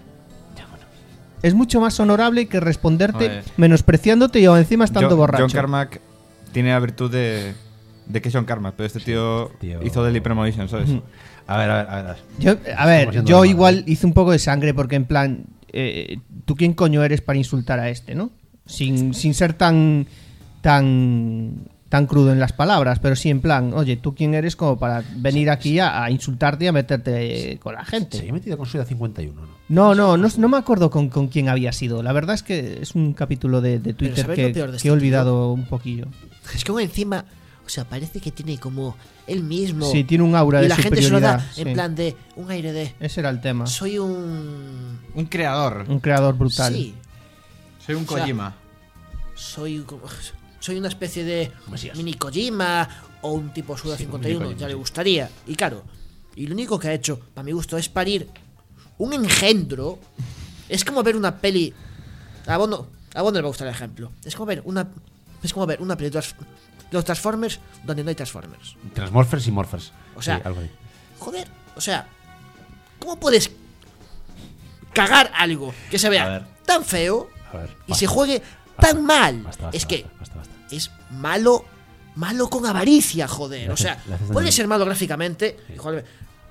Es mucho más honorable que responderte Joder. menospreciándote y aún encima estando John, borracho. John Carmack tiene la virtud de, de que es John Carmack, pero este tío, tío. hizo Deadly Premonition, ¿sabes? Ujú. A ver, a ver, a ver. Yo, a Estamos ver, yendo yo de la igual mano, ¿eh? hice un poco de sangre porque en plan, eh, ¿tú quién coño eres para insultar a este, no? Sin, sin ser tan, tan, tan crudo en las palabras, pero sí en plan, oye, ¿tú quién eres como para venir aquí a, a insultarte y a meterte eh, con la gente? Se ha metido con Suya cincuenta y uno, ¿no? No, no, no, no me acuerdo con, con quién había sido. La verdad es que es un capítulo de, de Twitter ¿sabéis lo que, peor de que este he olvidado un poquillo. Es que aún encima, O sea, parece que tiene como él mismo. Sí, tiene un aura y de la gente se lo superioridad. da en sí. plan de un aire de Ese era el tema. soy un Un creador. Un creador brutal. sí, Soy un O sea, Kojima. soy como- soy una especie de Mesías. mini Kojima o un tipo Suda Sí, cincuenta y uno, un mini ya Kojima, le sí. gustaría. Y claro, y lo único que ha hecho, para mi gusto, es parir un engendro. Es como ver una peli. A vos no, a vos no le va a gustar el ejemplo. Es como ver una es como ver una peli de trans- los Transformers donde no hay Transformers. Transmorphers y Morphers. O sea, Sí, algo ahí. Joder, o sea, ¿cómo puedes cagar algo que se A vea ver. tan feo A ver. y basta, se juegue basta, tan mal? basta, basta, Es que basta, basta, basta. es malo, malo con avaricia, joder. Le O sea, haces- le haces puede daño. ser malo gráficamente, y joder,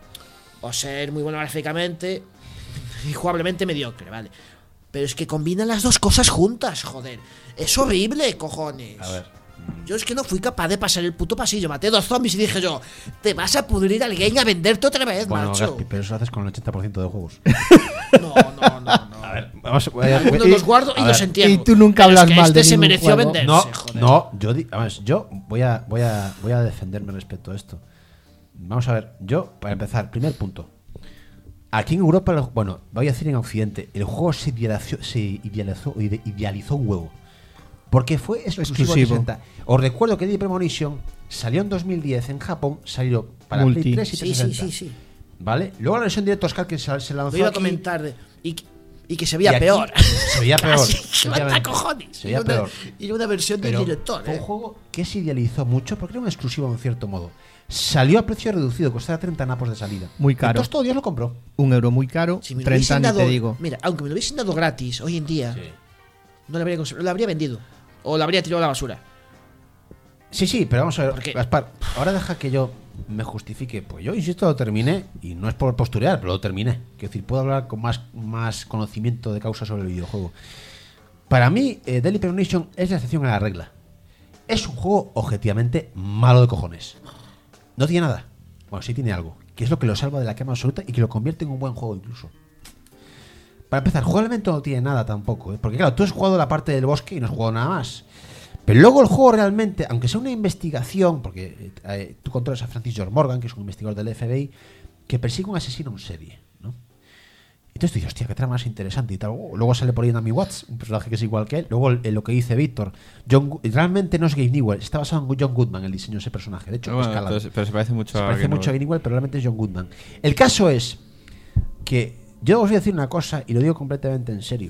o ser muy bueno gráficamente y jugablemente mediocre, vale. Pero es que combina las dos cosas juntas, joder. Es horrible, cojones. A ver. Yo es que no fui capaz de pasar el puto pasillo. Maté dos zombies y dije yo, te vas a pudrir al game a venderte otra vez, Bueno, macho. Gaspi, pero eso lo haces con el ochenta por ciento de juegos. No, no, no, no. A ver, vamos, voy a- Algunos y- los guardo y a los ver. entierro. Y tú nunca Pero es hablas que mal este de se ningún mereció juego. venderse, No, joder. no, yo, di- vamos, yo voy a, voy a, voy a defenderme respecto a esto. Vamos a ver, yo, para empezar, primer punto. Aquí en Europa, el- bueno, voy a decir en Occidente, el juego se idealizó, se idealizó, ide- idealizó un huevo. Porque fue exclusivo. Exclusivo. trescientos sesenta. Os recuerdo que Deadly Premonition salió en dos mil diez en Japón, salió para Multi. Play tres y Sí, sí, trescientos sí, sesenta. sí. ¿Vale? Luego la versión Director's Cut que se, se lanzó Lo iba a aquí, comentar de- y, y que se y veía aquí peor. Se veía peor. Casi, efectivamente. ¡mata cojones! Se veía Y una- peor. Y una versión del Pero director, fue eh. un juego que se idealizó mucho porque era un exclusivo en cierto modo. Salió a precio reducido, costaba treinta napos de salida. Muy caro. Entonces todo Dios lo compró. Un euro muy caro, Si me lo treinta hubiesen ni dado, te digo. mira, aunque me lo hubiesen dado gratis hoy en día, no lo habría, cons- lo habría vendido. O lo habría tirado a la basura. Sí, sí, pero vamos a ver, ¿Por qué? Gaspar, ahora deja que yo me justifique. Pues yo, insisto, lo terminé y no es por posturear, pero lo terminé. Quiero decir, puedo hablar con más, más conocimiento de causa sobre el videojuego. Para mí, eh, Deadly Premonition es la excepción a la regla. Es un juego objetivamente malo de cojones. No tiene nada. Bueno, sí tiene algo, que es lo que lo salva de la cama absoluta y que lo convierte en un buen juego incluso. Para empezar, jugablemente no tiene nada tampoco, ¿eh? Porque claro, tú has jugado la parte del bosque y no has jugado nada más. Pero luego el juego realmente, aunque sea una investigación, porque eh, tú controlas a Francis George Morgan, que es un investigador del F B I, que persigue un asesino en serie, ¿no? Entonces tú dices, hostia, qué trama más interesante y tal. Oh, luego sale por ahí Naomi Watts, un personaje que es igual que él. Luego el- el- lo que dice Víctor, John, Gu- realmente no es Gabe Newell, está basado en John Goodman, el diseño de ese personaje. De hecho, Pero, bueno, escala. pero, se- pero se parece mucho Se a parece Game mucho a Over. Gabe Newell, pero realmente es John Goodman. El caso es que yo os voy a decir una cosa y lo digo completamente en serio.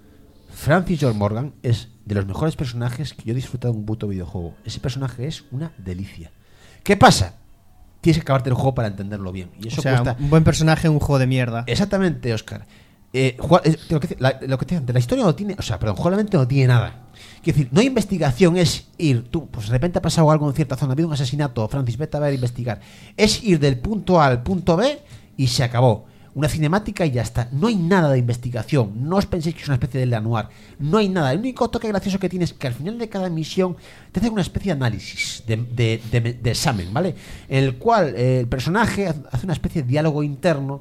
Francis George Morgan es de los mejores personajes que yo he disfrutado en un puto videojuego. Ese personaje es una delicia. ¿Qué pasa? Tienes que acabarte el juego para entenderlo bien. Y eso O sea, cuesta. un buen personaje en un juego de mierda. Exactamente, Oscar. Eh, jua- eh, lo, que, la, lo que te antes, la historia no tiene, o sea, perdón, jugablemente no tiene nada. Quiero decir, no hay investigación, es ir, tú, pues de repente ha pasado algo en cierta zona, ha habido un asesinato, Francis, vete a ver, investigar. Es ir del punto A al punto B y se acabó. Una cinemática y ya está. No hay nada de investigación. No os penséis que es una especie de Lenoir. No hay nada. El único toque gracioso que tienes es que al final de cada misión te hacen una especie de análisis, de, de, de- de examen, ¿vale? En el cual eh, el personaje hace una especie de diálogo interno.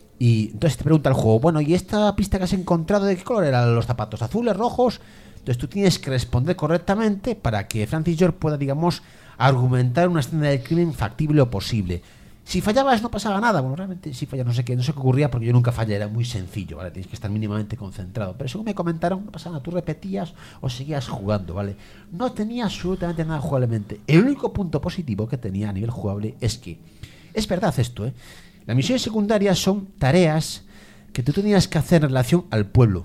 Y entonces te pregunta el juego, bueno, ¿y esta pista que has encontrado de qué color eran los zapatos? ¿Azules, rojos? Entonces tú tienes que responder correctamente para que Francis George pueda, digamos, argumentar una escena del crimen factible o posible. Si fallabas no pasaba nada. Bueno, realmente si fallas no sé qué, no sé qué ocurría porque yo nunca fallé, era muy sencillo, ¿vale? Tienes que estar mínimamente concentrado. Pero según me comentaron, no pasaba nada, tú repetías o seguías jugando, ¿vale? No tenía absolutamente nada jugablemente. El único punto positivo que tenía a nivel jugable es que, es verdad esto, ¿eh? Las misiones secundarias son tareas que tú tenías que hacer en relación al pueblo.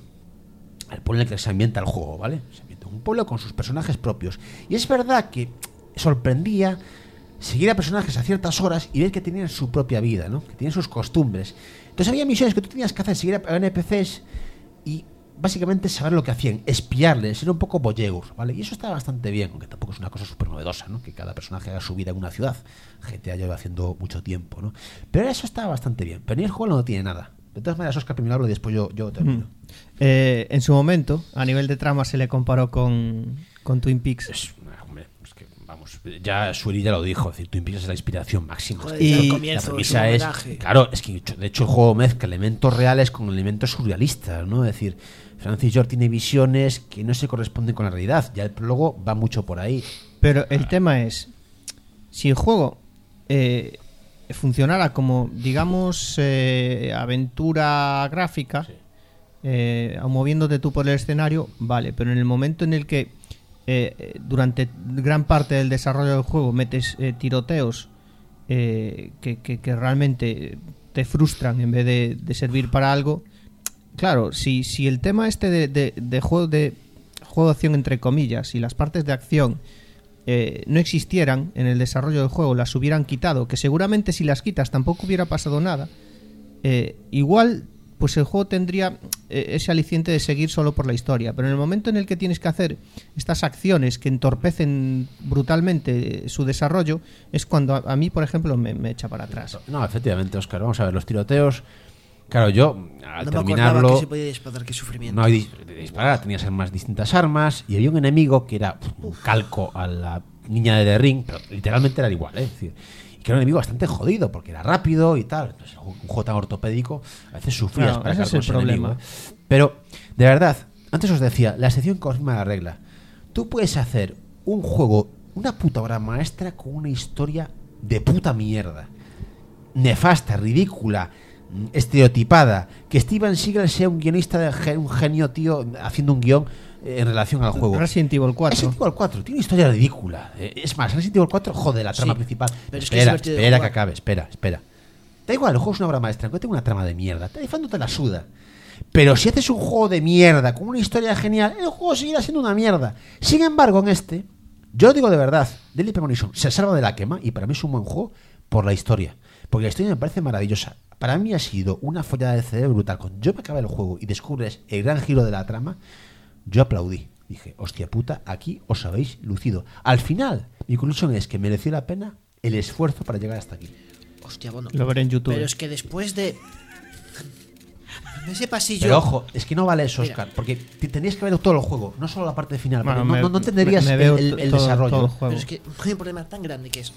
Al pueblo en el que se ambienta el juego, ¿vale? Se ambienta un pueblo con sus personajes propios. Y es verdad que sorprendía seguir a personajes a ciertas horas y ver que tenían su propia vida, ¿no? Que tenían sus costumbres. Entonces había misiones que tú tenías que hacer, seguir a N P Cs y básicamente saber lo que hacían, espiarles, ser un poco voyeur, ¿vale? Y eso está bastante bien, aunque tampoco es una cosa súper novedosa, ¿no? Que cada personaje haga su vida en una ciudad. G T A lleva haciendo mucho tiempo, ¿no? Pero eso está bastante bien. Pero ni el juego no tiene nada. De todas maneras, Oscar primero hablo y después yo, yo termino. Eh, en su momento, a nivel de trama, se le comparó con, con Twin Peaks. Es, hombre, es que, vamos, ya Sueri ya lo dijo, es decir, Twin Peaks es la inspiración máxima. Joder, Y ya al la comienzo, La es premisa un es, homenaje. claro, es que de hecho el juego mezcla elementos reales con elementos surrealistas, ¿no? Es decir, Francis George tiene visiones que no se corresponden con la realidad. Ya el prólogo va mucho por ahí. Pero el tema es, si el juego eh, funcionara como, digamos, eh, aventura gráfica, sí. eh, moviéndote tú por el escenario, vale, pero en el momento en el que eh, durante gran parte del desarrollo del juego metes eh, tiroteos eh, que, que, que realmente te frustran en vez de, de servir para algo, claro, si, si el tema este de, de, de juego de juego de acción entre comillas y las partes de acción eh, no existieran en el desarrollo del juego, las hubieran quitado, que seguramente si las quitas tampoco hubiera pasado nada, eh, igual pues el juego tendría eh, ese aliciente de seguir solo por la historia, pero en el momento en el que tienes que hacer estas acciones que entorpecen brutalmente su desarrollo, es cuando a, a mí, por ejemplo, me, me echa para atrás. No, efectivamente, Óscar, vamos a ver, los tiroteos, claro, yo al no terminarlo me acordaba que se podía disparar, qué sufrimiento. no hay dis- de disparar, tenías más distintas armas y había un enemigo que era un calco a la niña de The Ring, pero literalmente era igual, ¿eh? Es decir, que era un enemigo bastante jodido porque era rápido y tal. Entonces, un juego tan ortopédico a veces sufrías Claro, para ese acabar es con el ese problema. enemigo, ¿eh? Pero, de verdad, antes os decía, la excepción confirma la regla. Tú puedes hacer un juego, una puta obra maestra con una historia de puta mierda, nefasta, ridícula, estereotipada, que Steven Seagal sea un guionista, de gen- un genio, tío, haciendo un guión eh, en relación al juego. Resident Evil cuatro. Resident Evil cuatro tiene una historia ridícula. Eh, Es más, Resident Evil cuatro jode la trama Sí, principal. pero es que es Espera, divertido de espera que jugar. acabe, espera, espera. Da igual, el juego es una obra maestra, aunque tenga una trama de mierda. Te no te la suda. Pero si haces un juego de mierda con una historia genial, el juego seguirá siendo una mierda. Sin embargo, en este, yo lo digo de verdad, Deadly Premonition se salva de la quema y para mí es un buen juego por la historia. Porque la historia me parece maravillosa. Para mí ha sido una follada de cerebro brutal. Cuando yo me acabé el juego y descubres el gran giro de la trama, yo aplaudí. Dije, hostia puta, aquí os habéis lucido. Al final, mi conclusión es que mereció la pena el esfuerzo para llegar hasta aquí. Hostia, bueno. Lo veré en YouTube. Pero es que después de ese pasillo. Pero ojo, es que no vale eso, Mira. Oscar, porque te tendrías que ver todo el juego, no solo la parte final, Bueno, porque no, me- no, no entenderías me- me el, veo el- el todo- desarrollo. todo el juego. Pero es que hay un problema tan grande que es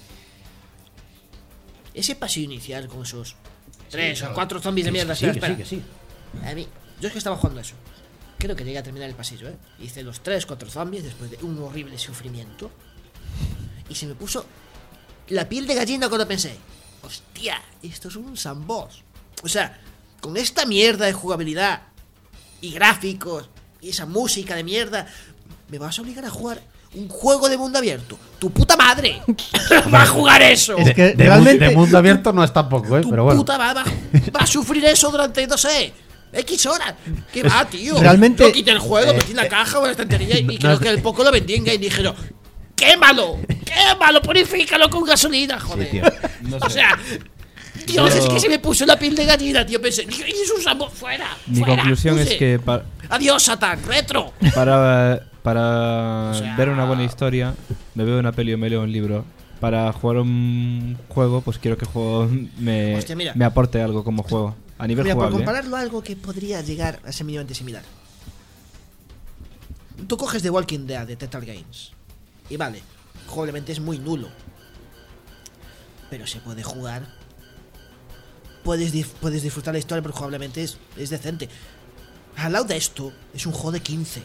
ese pasillo inicial con esos tres o cuatro zombies de Sí, mierda. sí, espera, que espera. sí, que sí. A mí, yo es que estaba jugando eso. Creo que llegué a terminar el pasillo, ¿eh? Hice los tres, cuatro zombies después de un horrible sufrimiento. Y se me puso la piel de gallina cuando pensé, hostia, esto es un sandbox. O sea, con esta mierda de jugabilidad y gráficos y esa música de mierda, ¿me vas a obligar a jugar un juego de mundo abierto? ¡Tu puta madre! ¡Va a jugar eso! Es que De, de realmente- mu- de mundo abierto no es tampoco, ¿eh? Tu Pero bueno. puta va, va, va a sufrir eso durante, no sé, X horas. ¿Qué va, tío? Realmente- Yo quité el juego, metí en la caja o en la estantería y no, creo es- que el poco lo vendí en Game y dijeron, ¡quémalo! ¡Quémalo! ¡Purifícalo con gasolina, joder! Sí, tío. O sea, Dios, es que se me puso la piel de gallina, tío. Pensé, es un sabor, fuera. Mi fuera, conclusión puse. es que pa- Adiós, Satan, retro. para, para O sea- ver una buena historia, me veo una peli o me leo un libro. Para jugar un juego, pues quiero que el juego me, Hostia, mira. me aporte algo como juego. A nivel Mira, por jugable. ¿eh? compararlo a algo que podría llegar a ser mínimamente similar. Tú coges The Walking Dead de Telltale Games. Y vale, jugablemente es muy nulo. Pero se puede jugar. Puedes, dif- puedes disfrutar la historia, pero jugablemente es, es decente. Al lado de esto, es un juego de quince.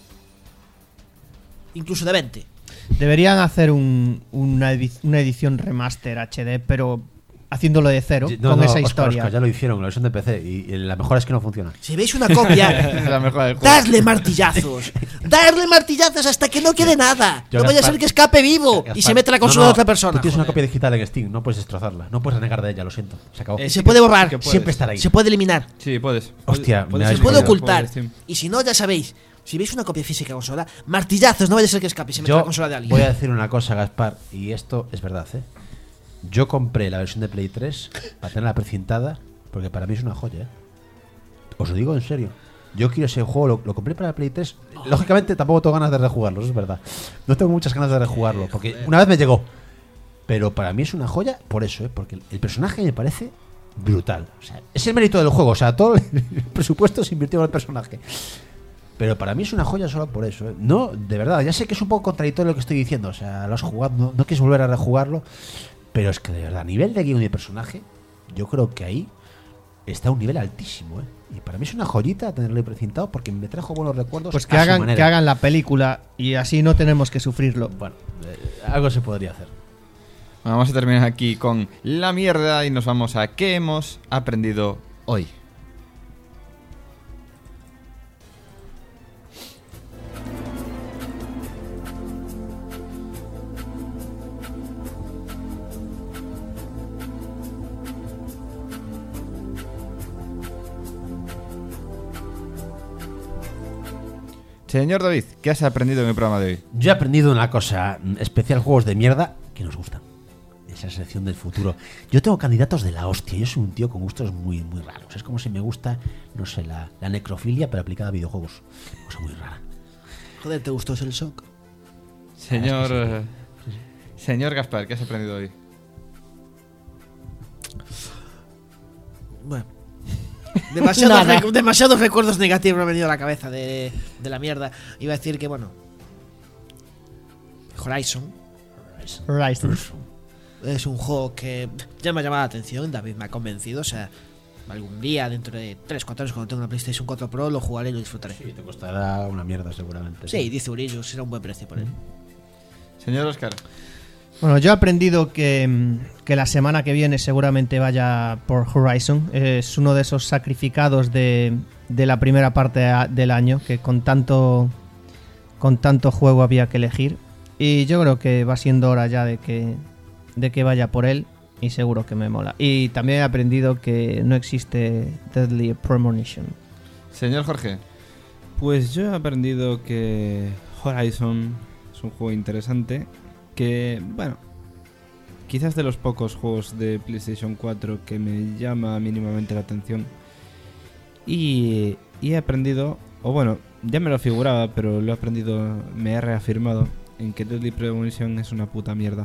Incluso de veinte. Deberían hacer un- una, edi- una edición remaster H D, pero haciéndolo de cero, No, con no, esa Oscar, historia. Oscar, ya lo hicieron, la versión de P C, y, y la mejor es que no funciona. Si veis una copia, La mejor del juego. dadle martillazos. Dadle martillazos hasta que no quede nada. Yo, No vaya a Gaspar- ser que escape vivo y Gaspar, se mete la no, consola no, de otra persona. Tú tienes una joder. copia digital en Steam, no puedes destrozarla, no puedes renegar de ella, lo siento. Se acabó. Eh, Se puede borrar, que puedes. Siempre estará ahí. se puede eliminar, Sí, puedes. Hostia, Puedes- me se habéis puede jodido. ocultar. Juego de Steam. Y si no, ya sabéis, si veis una copia física de consola, martillazos, no vaya a ser que escape y se meta la Yo consola de alguien. voy a decir una cosa, Gaspar, y esto es verdad, ¿eh? Yo compré la versión de Play tres para tenerla precintada, porque para mí es una joya, ¿eh? Os lo digo en serio. Yo quiero ese juego, lo, lo compré para la Play tres. Lógicamente tampoco tengo ganas de rejugarlo, eso es verdad. No tengo muchas ganas de rejugarlo, porque una vez me llegó. Pero para mí es una joya por eso, ¿eh? Porque el, el personaje me parece brutal. O sea, es el mérito del juego, o sea, todo el presupuesto se invirtió en el personaje. Pero para mí es una joya solo por eso, ¿eh? No, de verdad, ya sé que es un poco contradictorio lo que estoy diciendo. O sea, lo has jugado, no, no quieres volver a rejugarlo. Pero es que de verdad, a nivel de guión y de personaje, yo creo que ahí está a un nivel altísimo, ¿eh? Y para mí es una joyita tenerlo precintado porque me trajo buenos recuerdos. Pues que a su hagan, manera. que hagan la película y así no tenemos que sufrirlo. Bueno, eh, algo se podría hacer. Vamos a terminar aquí con la mierda y nos vamos a qué hemos aprendido hoy. Señor David, ¿qué has aprendido en el programa de hoy? Yo he aprendido una cosa, especial juegos de mierda que nos gustan. Esa sección del futuro. Yo tengo candidatos de la hostia. Yo soy un tío con gustos muy, muy raros. Es como si me gusta, no sé, la, la necrofilia, pero aplicada a videojuegos. Cosa muy rara. Joder, ¿te gustó el shock? Señor... Ah, sí, sí. Señor Gaspar, ¿qué has aprendido hoy? Bueno. Demasiados, recu- demasiados recuerdos negativos me han venido a la cabeza de, de la mierda. Iba a decir que, bueno, Horizon, Horizon. es un juego que ya me ha llamado la atención. David me ha convencido. O sea, algún día, dentro de tres cuatro años, cuando tenga una PlayStation cuatro Pro, lo jugaré y lo disfrutaré. Sí, te costará una mierda seguramente. Sí, dice Urillo, será un buen precio por él. Señor Oscar. Bueno, yo he aprendido que, que la semana que viene seguramente vaya por Horizon. Es uno de esos sacrificados de, de la primera parte del año, que con tanto, con tanto juego había que elegir. Y yo creo que va siendo hora ya de que, de que vaya por él, y seguro que me mola. Y también he aprendido que no existe Deadly Premonition. Señor Jorge. Pues yo he aprendido que Horizon es un juego interesante. Que, bueno, quizás de los pocos juegos de PlayStation cuatro que me llama mínimamente la atención. Y, y he aprendido, o bueno, ya me lo figuraba, pero lo he aprendido, me he reafirmado en que Deadly Premonition es una puta mierda.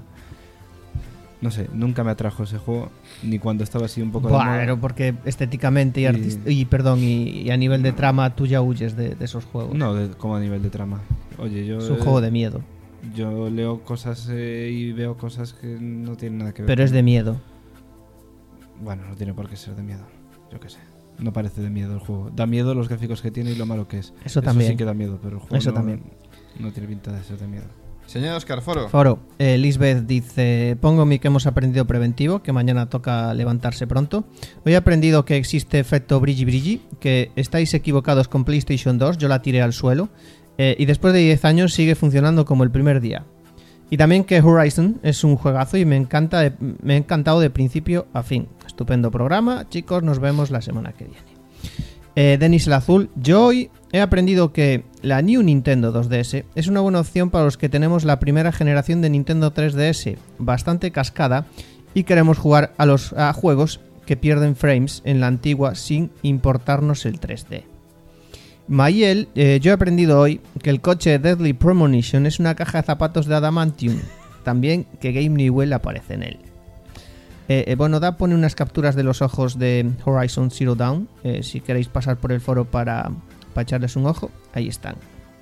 No sé, nunca me atrajo ese juego, ni cuando estaba así un poco de moda. Bueno, porque estéticamente y, artist- y, perdón, y, y a nivel de trama tú ya huyes de, de esos juegos. No, de, como a nivel de trama. Oye, yo... Es un juego de miedo. Yo leo cosas eh, y veo cosas que no tienen nada que ver. Pero con... es de miedo. Bueno, no tiene por qué ser de miedo. Yo qué sé. No parece de miedo el juego. Da miedo los gráficos que tiene y lo malo que es. Eso también. sí que da miedo, pero el juego Eso no, también. no tiene pinta de ser de miedo. Señor Oscar Foro. Foro, eh, Lisbeth dice: pongo mi que hemos aprendido preventivo, que mañana toca levantarse pronto. Hoy he aprendido que existe efecto brilli brilli, que estáis equivocados con PlayStation dos, yo la tiré al suelo, eh, y después de diez años sigue funcionando como el primer día. Y también que Horizon es un juegazo y me encanta de, me ha encantado de principio a fin. Estupendo programa, chicos, nos vemos la semana que viene. Eh, Denis el Azul, yo hoy he aprendido que la New Nintendo dos D S es una buena opción para los que tenemos la primera generación de Nintendo tres D S bastante cascada y queremos jugar a los a juegos que pierden frames en la antigua sin importarnos el tres D. Mayel, eh, yo he aprendido hoy que el coche Deadly Premonition es una caja de zapatos de adamantium, también que Game Newell aparece en él. Eh, eh, bueno, Da pone unas capturas de los ojos de Horizon Zero Dawn. Eh, si queréis pasar por el foro para, para echarles un ojo, ahí están.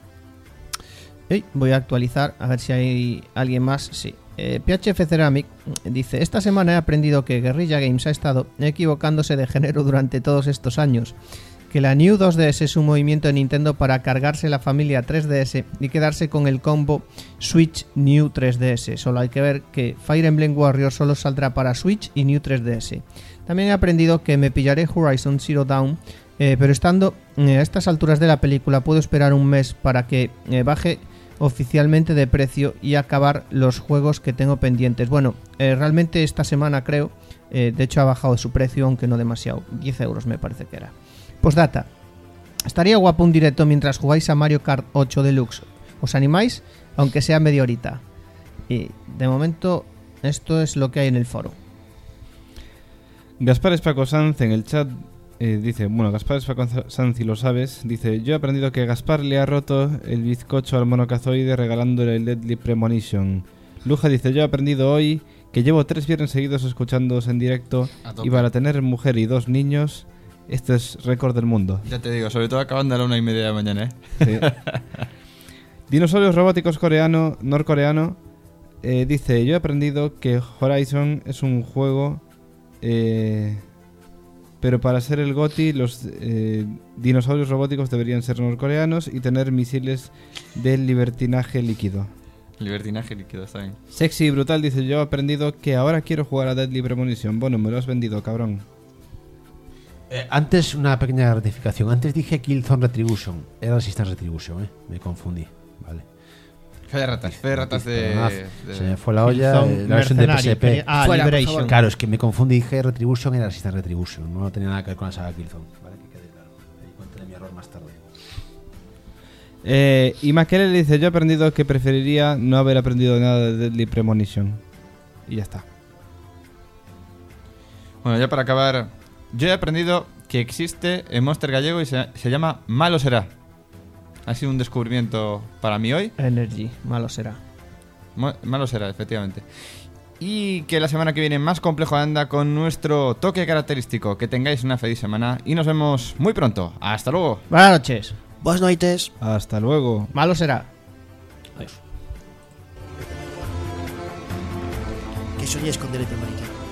Hey, voy a actualizar a ver si hay alguien más. Sí. Eh, P H F Ceramic dice: esta semana he aprendido que Guerrilla Games ha estado equivocándose de género durante todos estos años. Que la New dos D S es un movimiento de Nintendo para cargarse la familia tres D S y quedarse con el combo Switch New tres D S. Solo hay que ver que Fire Emblem Warriors solo saldrá para Switch y New tres D S. También he aprendido que me pillaré Horizon Zero Dawn, eh, pero estando eh, a estas alturas de la película puedo esperar un mes para que eh, baje oficialmente de precio y acabar los juegos que tengo pendientes. Bueno, eh, realmente esta semana creo, eh, de hecho ha bajado su precio, aunque no demasiado, diez euros me parece que era. Postdata. Estaría guapo un directo mientras jugáis a Mario Kart ocho Deluxe. ¿Os animáis? Aunque sea media horita. Y de momento esto es lo que hay en el foro. Gaspar Espaco Sanz en el chat eh, dice, bueno, Gaspar Espaco Sanz, si lo sabes, dice: yo he aprendido que Gaspar le ha roto el bizcocho al monocazoide regalándole el Deadly Premonition. Luja dice: yo he aprendido hoy que llevo tres viernes seguidos escuchándoos en directo y para tener mujer y dos niños... Esto es récord del mundo. Ya te digo, sobre todo acabando a la una y media de la mañana, ¿eh? Sí. Dinosaurios robóticos coreano, norcoreano, eh, dice: yo he aprendido que Horizon es un juego, eh, pero para ser el GOTY los eh, dinosaurios robóticos deberían ser norcoreanos y tener misiles del libertinaje líquido. Libertinaje líquido, está bien. Sexy y brutal dice: yo he aprendido que ahora quiero jugar a Deadly Premonition. Bueno, me lo has vendido, cabrón. Eh, antes, una pequeña rectificación. Antes dije Killzone Retribution. Era Resistance Retribution, ¿eh? Me confundí. Vale. Fe de ratas, fe de ratas de... Perdonad, de- Se me fue la olla. Killzone eh, La versión de P S Mercenary, P. quería- Ah, Fuera, por Liberation. favor. Claro, es que me confundí. Dije Retribution era Resistance Retribution. No tenía nada que ver con la saga Killzone. Vale, que quede claro. Me di cuenta de mi error más tarde. Eh, y Maquele le dice: yo he aprendido que preferiría no haber aprendido nada de Deadly Premonition. Y ya está. Bueno, ya para acabar, yo he aprendido que existe el Monster gallego y se, se llama Malo Será. Ha sido un descubrimiento para mí hoy. Energy, malo será. Mo- Malo Será, efectivamente. Y que la semana que viene más complejo anda con nuestro toque característico. Que tengáis una feliz semana y nos vemos muy pronto. Hasta luego. Buenas noches. Buenas noites. Hasta luego. Malo será. Que soñéis con Derecho Mariquín.